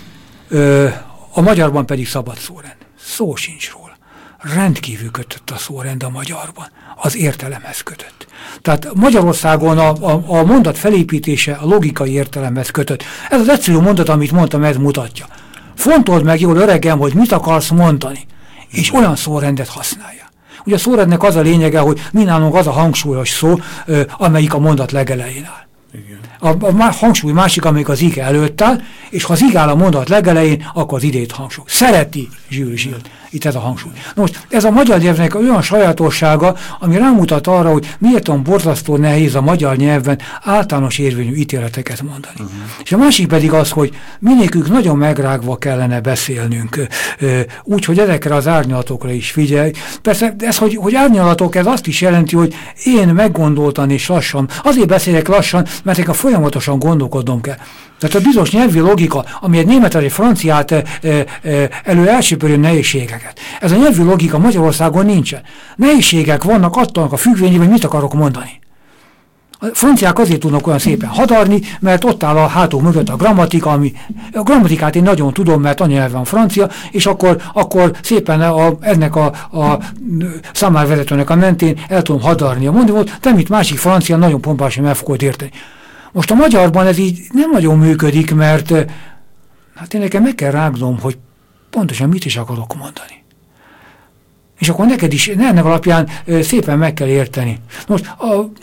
a magyarban pedig szabad szórend. Szó sincs róla. Rendkívül kötött a szórend a magyarban. Az értelemhez kötött. Tehát Magyarországon a mondat felépítése a logikai értelemhez kötött. Ez az egyszerű mondat, amit mondtam, ez mutatja. Fontold meg jól, öregem, hogy mit akarsz mondani, és olyan szórendet használja. Ugye a szórendnek az a lényege, hogy mi nálunk az a hangsúlyos szó, amelyik a mondat legelején áll. A hangsúly másik, amelyik az ige előtt áll, és ha az ige áll a mondat legelején, akkor az idét hangsúly. Szereti Zsül. Itt ez a hangsúly. Most ez a magyar nyelvnek olyan sajátossága, ami rámutat arra, hogy miért olyan borzasztó nehéz a magyar nyelven általános érvényű ítéleteket mondani. És a másik pedig az, hogy minékük nagyon megrágva kellene beszélnünk, úgy, hogy ezekre az árnyalatokra is figyelj. Persze ez, hogy árnyalatok, ez azt is jelenti, hogy én meggondoltan és lassan, azért beszélek lassan, mert folyamatosan gondolkodnom kell. Tehát a bizonyos nyelvi logika, ami egy német, egy franciát elsöpörő nehézségeket. Ez a nyelvi logika Magyarországon nincsen. Nehézségek vannak attól a függvényében, hogy mit akarok mondani. A franciák azért tudnak olyan szépen hadarni, mert ott áll a hátuk mögött a grammatika, a grammatikát én nagyon tudom, mert anyanyelven francia, és akkor szépen ennek a számárvezetőnek a mentén el tudom hadarni a mondani, de mit másik francia nagyon pompásan el fogod érteni. Most a magyarban ez így nem nagyon működik, mert hát én nekem meg kell rágnom, hogy pontosan mit is akarok mondani. És akkor neked is ennek alapján szépen meg kell érteni. Most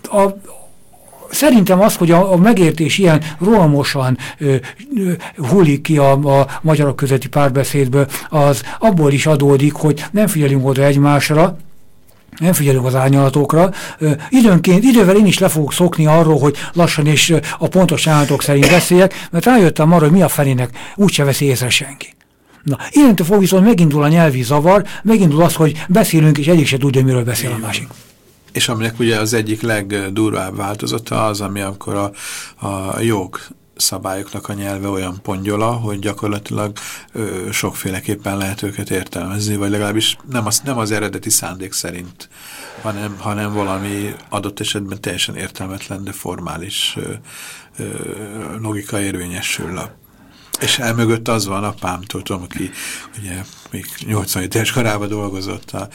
szerintem az, hogy a megértés ilyen rohamosan hullik ki a magyarok közötti párbeszédből, az abból is adódik, hogy nem figyelünk oda egymásra, nem figyelünk az árnyalatokra. Idővel én is le fogok szokni arról, hogy lassan és a pontos árnyalatok szerint beszéljek, mert rájöttem arra, hogy mi a felének úgyse veszi észre senki. Na, innentől fog viszont megindul a nyelvi zavar, megindul az, hogy beszélünk, és egyik se tudja, miről beszél a másik. És aminek ugye az egyik legdurvább változata az, ami akkor a jogszabályoknak a nyelve olyan pongyola, hogy gyakorlatilag sokféleképpen lehet őket értelmezni, vagy legalábbis nem az eredeti szándék szerint, hanem valami adott esetben teljesen értelmetlen, de formális logika érvényesül. És elmögött az van apámtól, tudom, aki ugye még 87 éves korában dolgozott, a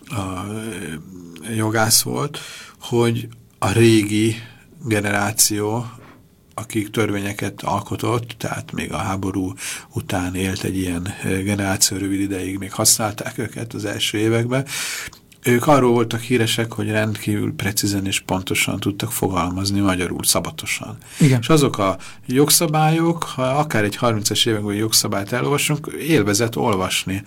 jogász volt, hogy a régi generáció, akik törvényeket alkotott, tehát még a háború után élt egy ilyen generáció, rövid ideig még használták őket az első években, ők arról voltak híresek, hogy rendkívül precízen és pontosan tudtak fogalmazni magyarul, szabatosan. Igen. És azok a jogszabályok, ha akár egy 30-es években jogszabályt elolvasunk, élvezett olvasni.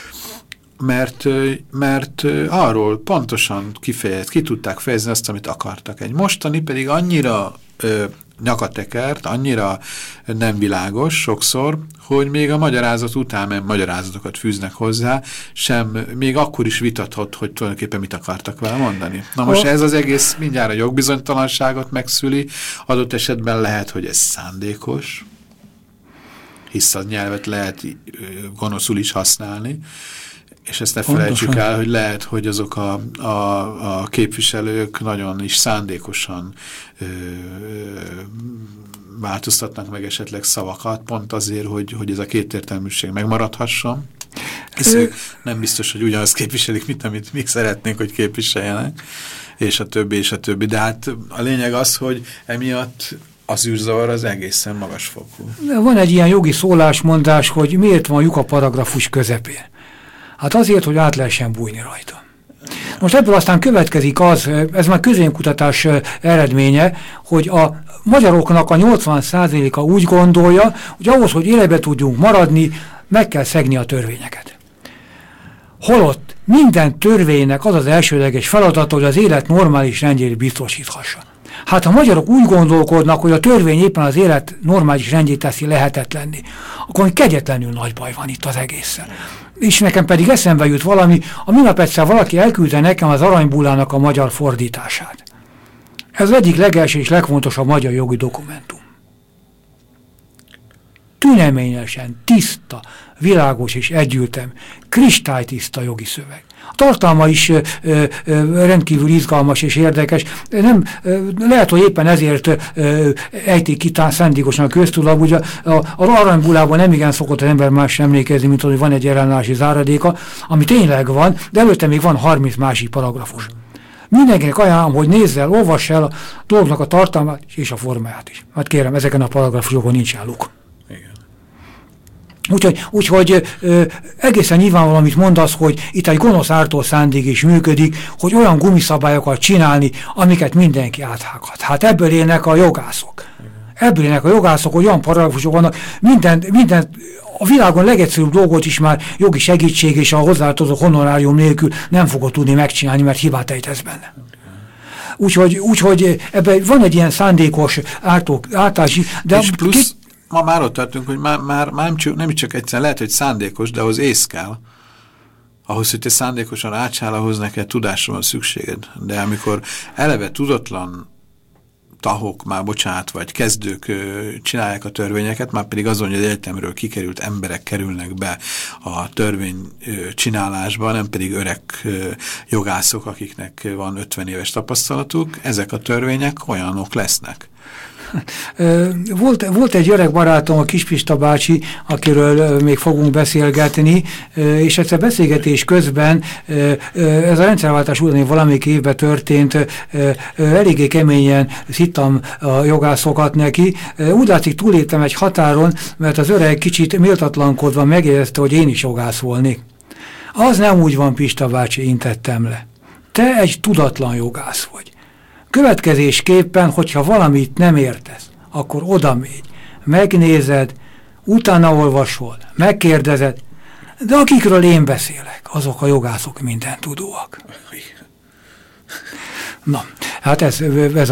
Mert arról pontosan ki tudták fejezni azt, amit akartak. Egy mostani pedig annyira nyakatekert, annyira nem világos sokszor, hogy még a magyarázat után, mert magyarázatokat fűznek hozzá, még akkor is vitathat, hogy tulajdonképpen mit akartak vele mondani. Na most ez az egész mindjárt a jogbizonytalanságot megszüli, adott esetben lehet, hogy ez szándékos, hisz a nyelvet lehet gonoszul is használni, és ezt ne felejtsük el, hogy lehet, hogy azok a képviselők nagyon is szándékosan változtatnak meg esetleg szavakat, pont azért, hogy ez a kétértelműség megmaradhasson. Hiszen nem biztos, hogy ugyanazt képviselik, mint amit mi szeretnénk, hogy képviseljenek, és a többi. De hát a lényeg az, hogy emiatt az űrzavar az egészen magasfokú. Van egy ilyen jogi szólásmondás, hogy miért van lyuk a paragrafus közepén. Hát azért, hogy át lehessen bújni rajta. Most ebből aztán következik az, ez már közvéleménykutatás eredménye, hogy a magyaroknak a 80%-a úgy gondolja, hogy ahhoz, hogy életbe tudjunk maradni, meg kell szegni a törvényeket. Holott minden törvénynek az az elsődleges feladata, hogy az élet normális rendjét biztosíthassa. Hát ha a magyarok úgy gondolkodnak, hogy a törvény éppen az élet normális rendjét teszi lehetetlenni, akkor kegyetlenül nagy baj van itt az egészen. És nekem pedig eszembe jut valami, a minap egyszer valaki elküldte nekem az Aranybullának a magyar fordítását. Ez az egyik legelső és legfontosabb magyar jogi dokumentum. Tüneményesen, tiszta, világos és együltem, kristálytiszta jogi szöveg. A tartalma is rendkívül izgalmas és érdekes. Nem, lehet, hogy éppen ezért ejtik ki szándékosan a köztudatba. Ugye a aranybulában nem igen szokott az ember más emlékezni, mint hogy van egy ellenállási záradéka, ami tényleg van, de előtte még van 30 másik paragrafus. Mindenkinek ajánlom, hogy nézz el, olvass el a dolgnak a tartalmát és a formáját is. Hát kérem, ezeken a paragrafusokon nincs álluk. Úgyhogy egészen nyilvánvaló, amit mondasz, hogy itt egy gonosz ártó szándék is működik, hogy olyan gumiszabályokat csinálni, amiket mindenki áthághat. Hát ebből élnek a jogászok. Ebből élnek a jogászok, hogy olyan paragrafusok vannak, minden a világon legegyszerűbb dolgot is már jogi segítség és a hozzátartozó honorárium nélkül nem fogod tudni megcsinálni, mert hibát ejtesz benne. Úgyhogy ebben van egy ilyen szándékos ártási, de és plusz ma már ott tartunk, hogy már nem csak egyszer lehet, hogy szándékos, de ahhoz ész kell. Ahhoz, hogy te szándékosan átsáll, ahhoz neked tudásra van szükséged. De amikor eleve tudatlan tahok, már bocsánat, vagy kezdők csinálják a törvényeket, már pedig azon, hogy az egyetemről kikerült emberek kerülnek be a törvény csinálásba, nem pedig öreg jogászok, akiknek van 50 éves tapasztalatuk, ezek a törvények olyanok lesznek. Volt egy öreg barátom, a Kispista bácsi, akiről még fogunk beszélgetni, és ezt a beszélgetés közben, ez a rendszerváltás utáni valamelyik évben történt, eléggé keményen szittam a jogászokat neki. Úgy látszik, túléltem egy határon, mert az öreg kicsit méltatlankodva megjegyezte, hogy én is jogász volnék. Az nem úgy van, Pista bácsi, intettem le. Te egy tudatlan jogász vagy. Következésképpen, hogyha valamit nem értesz, akkor odamégy, megnézed, utána olvasol, megkérdezed, de akikről én beszélek, azok a jogászok mindentudóak. Na, hát ez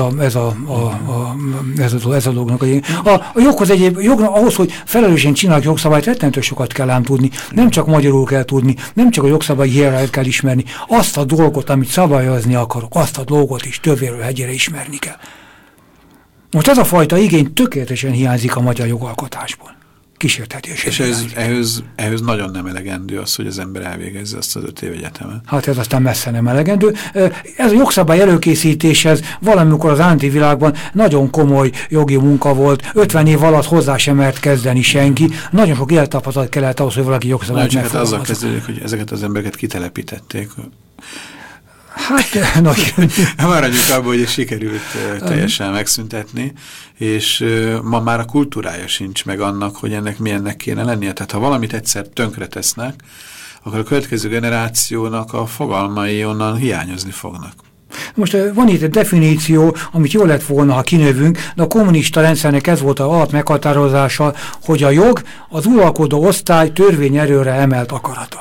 a dolognak a joghoz ahhoz, hogy felelősen csinálják jogszabályt, rettentő sokat kell ám tudni. Nem csak magyarul kell tudni, nem csak a jogszabályi hierarchiát kell ismerni, azt a dolgot, amit szabályozni akarok, azt a dolgot is tövéről hegyére ismerni kell. Most ez a fajta igény tökéletesen hiányzik a magyar jogalkotásból. Kísértetésen. És ehhez nagyon nem elegendő az, hogy az ember elvégezze azt az 5 év egyetemet. Hát ez aztán messze nem elegendő. Ez a jogszabály előkészítéshez valamikor az antivilágban nagyon komoly jogi munka volt. 50 év alatt hozzá sem mert kezdeni senki. Nagyon sok élettapasztalat kellett ahhoz, hogy valaki jogszabályt megfogalmazza. Hát azzal kezdődik, hogy ezeket az embereket kitelepítették. Hát, maradjuk abban, hogy sikerült teljesen megszüntetni, és ma már a kultúrája sincs meg annak, hogy ennek milyennek kéne lennie. Tehát ha valamit egyszer tönkretesznek, akkor a következő generációnak a fogalmai onnan hiányozni fognak. Most van itt egy definíció, amit jól lett volna, ha kinövünk, de a kommunista rendszernek ez volt az alap meghatározása, hogy a jog az uralkodó osztály törvényerőre emelt akarata.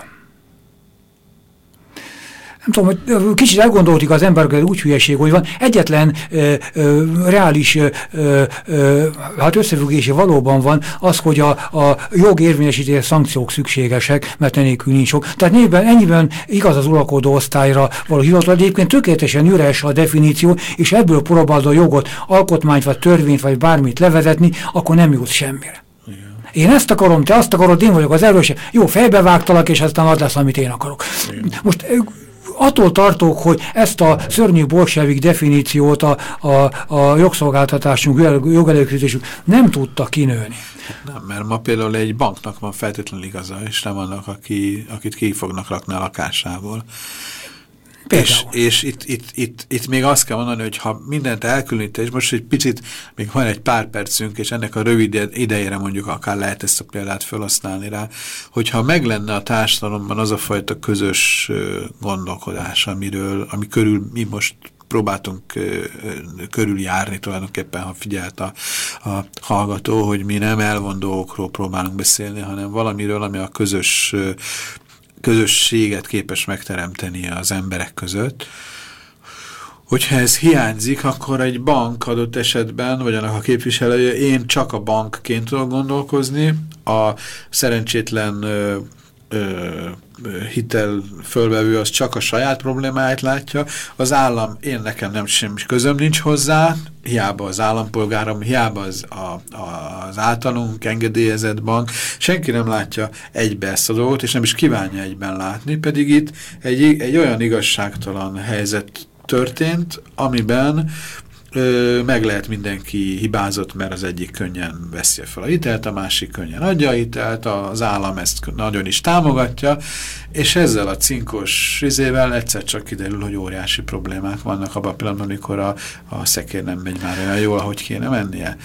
Nem tudom, hogy kicsit elgondoltik az emberek, úgy hülyeség, hogy van egyetlen reális hát összefüggése valóban van az, hogy a jog érvényesítés szankciók szükségesek, mert enélkül nincs jog. Tehát ennyiben igaz az uralkodó osztályra való hivatal, egyébként tökéletesen üres a definíció, és ebből próbálod a jogot, alkotmányt, vagy törvényt, vagy bármit levezetni, akkor nem jut semmire. Én ezt akarom, te azt akarod, én vagyok az erős. Jó, fejbevágtalak, és aztán az lesz, amit én akarok. Most attól tartok, hogy ezt a szörnyű bolsevik definíciót a jogszolgáltatásunk, jogelőkészítésünk nem tudta kinőni. Nem, mert ma például egy banknak van feltétlenül igaza, és nem annak, akit ki fognak rakni a lakásából. És itt még azt kell mondani, hogy ha mindent elkülönít, és most egy picit, még van egy pár percünk, és ennek a rövid idejére mondjuk akár lehet ezt a példát felhasználni rá, hogyha meg lenne a társadalomban az a fajta közös gondolkodás, ami körül mi most próbáltunk körüljárni tulajdonképpen, ha figyelt a hallgató, hogy mi nem elvont dolgokról próbálunk beszélni, hanem valamiről, ami a közösséget képes megteremteni az emberek között. Hogyha ez hiányzik, akkor egy bank adott esetben, vagy annak a képviselője, én csak a bankként tudok gondolkozni, a szerencsétlen hitel fölvevő az csak a saját problémáit látja, az állam, nekem nem semmi közöm nincs hozzá, hiába az állampolgárom, hiába az általunk engedélyezett bank, senki nem látja egybe ezt a dolgot, és nem is kívánja egyben látni, pedig itt egy olyan igazságtalan helyzet történt, amiben meg lehet mindenki hibázott, mert az egyik könnyen veszi fel a hitelt, a másik könnyen adja a hitelt, az állam ezt nagyon is támogatja, és ezzel a cinkos izével egyszer csak kiderül, hogy óriási problémák vannak abban a pillanatban, amikor a szekér nem megy már olyan jól, ahogy kéne mennie.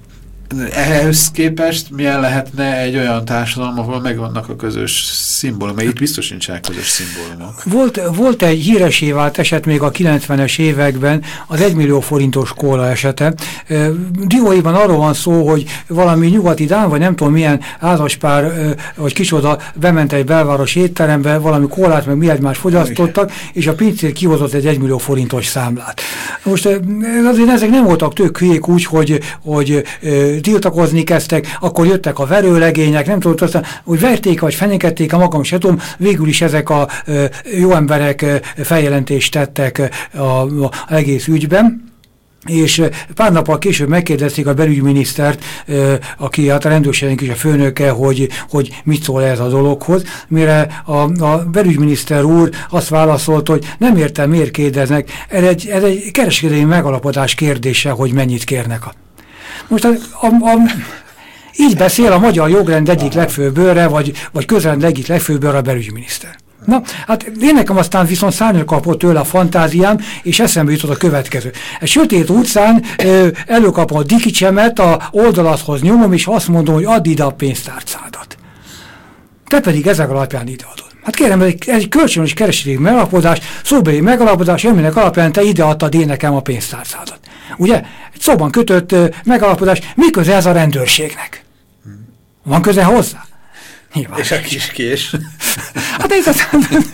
Ehhez képest milyen lehetne egy olyan társadalom, ahol megvannak a közös szimbólumok? Itt biztos nincsenek közös szimbólumok. Volt egy híresé vált eset még a 90-es években, az 1 millió forintos kóla esete. Dióhéjban arról van szó, hogy valami nyugati dán, vagy nem tudom milyen házaspár, vagy kicsoda bement egy belváros étterembe, valami kólát, meg mi egymást fogyasztottak, és a pincér kihozott egy 1 millió forintos számlát. Most azért ezek nem voltak tök hülyék úgy, hogy tiltakozni kezdtek, akkor jöttek a verőlegények, nem tudom, aztán úgy verték, vagy fenyegedték, a magam se tudom, végül is ezek a jó emberek feljelentést tettek az egész ügyben, és pár nappal később megkérdezték a belügyminisztert, aki hát a rendőrségnek is a főnöke, hogy mit szól ez a dologhoz, mire a belügyminiszter úr azt válaszolt, hogy nem értem, miért kérdeznek, ez egy kereskedelmi megalapodás kérdése, hogy mennyit kérnek. Most így beszél a magyar jogrend egyik legfőbb őre, vagy közrend egyik legfőbb őre a belügyminiszter. Na, hát én nekem aztán viszont szárnyra kapott tőle a fantáziám, és eszembe jutott a következő. Egy sötét utcán előkapom a dikicsemet, a oldalathoz nyomom, és azt mondom, hogy add ide a pénztárcádat. Te pedig ezek alapján ideadod. Hát kérem, ez egy kölcsönös kereskedelmi megalapodás, szóbeli megalapodás, aminek alapján te ideadtad én nekem a pénztárcádat. Ugye? Egy szóban kötött megalapodás, mi köze ez a rendőrségnek? Van köze hozzá? Nyilván. És a kiskés? Hát ez az...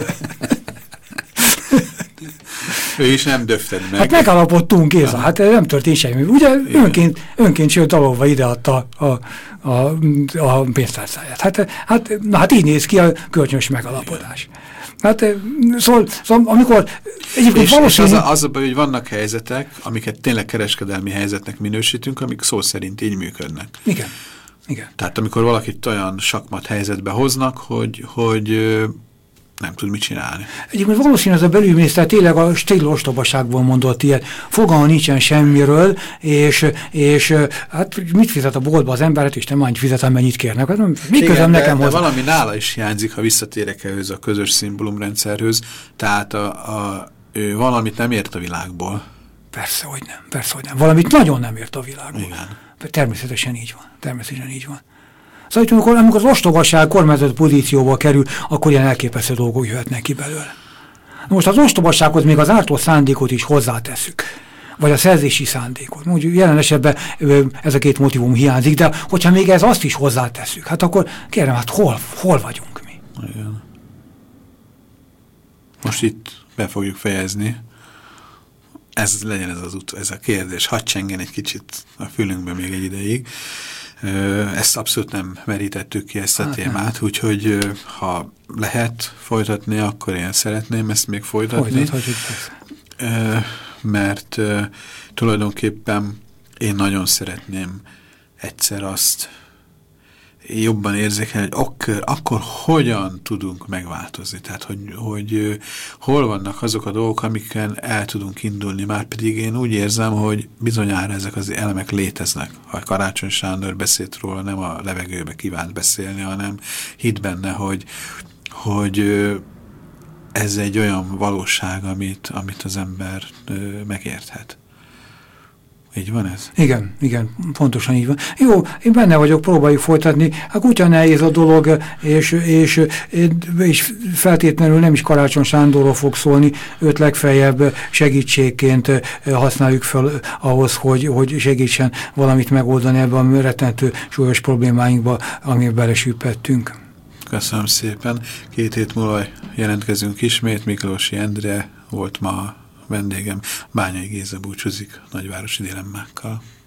Ő is nem döfted meg. Hát megalapodtunk, Géza, hát nem történt semmi. Ugye önként sőt dalolva ideadta a pénztárcáját. Hát így néz ki a kölcsönös megalapodás. Hát, szóval amikor egyébként valószínű... És az a baj, hogy vannak helyzetek, amiket tényleg kereskedelmi helyzetnek minősítünk, amik szó szerint így működnek. Igen. Tehát amikor valakit olyan sakmat helyzetbe hoznak, hogy nem tud mit csinálni. Egyébként valószínűleg ez a belügyminiszter tényleg a stíl ostobaságból mondott ilyet. Fogalma nincsen semmiről, és hát mit fizet a boltba az emberet, és nem annyit fizet, amennyit kérnek. Hát, mi közöm nekem hozzá? De valami nála is hiányzik, ha visszatérek ehhez a közös szimbólumrendszerhöz. Tehát ő valamit nem ért a világból. Persze, hogy nem. Valamit nagyon nem ért a világból. Igen. Természetesen így van. Szóval, amikor az ostobaság kormányzati pozícióba kerül, akkor ilyen elképesztő dolgok jöhetnek ki belőle. Most az ostobasághoz még az ártó szándékot is hozzátesszük, vagy a szerzési szándékot. Úgy jelen esetben ez a két motivum hiányzik, de hogyha még ez azt is hozzátesszük, hát akkor kérem, hát hol vagyunk mi? Igen. Most itt be fogjuk fejezni. Ez legyen ez a kérdés. Hadd csengjen egy kicsit a fülünkbe még egy ideig. Ezt abszolút nem merítettük ki, ezt a témát, úgyhogy ha lehet folytatni, akkor én szeretném ezt még folytatni. Mert tulajdonképpen én nagyon szeretném egyszer azt jobban érzékelni, hogy akkor hogyan tudunk megváltozni. Tehát, hogy hol vannak azok a dolgok, amiken el tudunk indulni. Márpedig én úgy érzem, hogy bizonyára ezek az elemek léteznek. Ha Karácsony Sándor beszélt róla, nem a levegőbe kívánt beszélni, hanem hitt benne, hogy ez egy olyan valóság, amit az ember megérthet. Így van ez? Igen, pontosan így van. Jó, én benne vagyok, próbáljuk folytatni. Hát úgyhogy nehéz a dolog, és feltétlenül nem is Karácsony Sándorról fog szólni, őt legfeljebb segítségként használjuk fel ahhoz, hogy segítsen valamit megoldani ebben a rettentő súlyos problémáinkba, amiben belesüppettünk. Köszönöm szépen. 2 hét múlva jelentkezünk ismét. Miklósi Endre volt ma vendégem. Bányai Géza búcsúzik nagyvárosi dilemmákkal.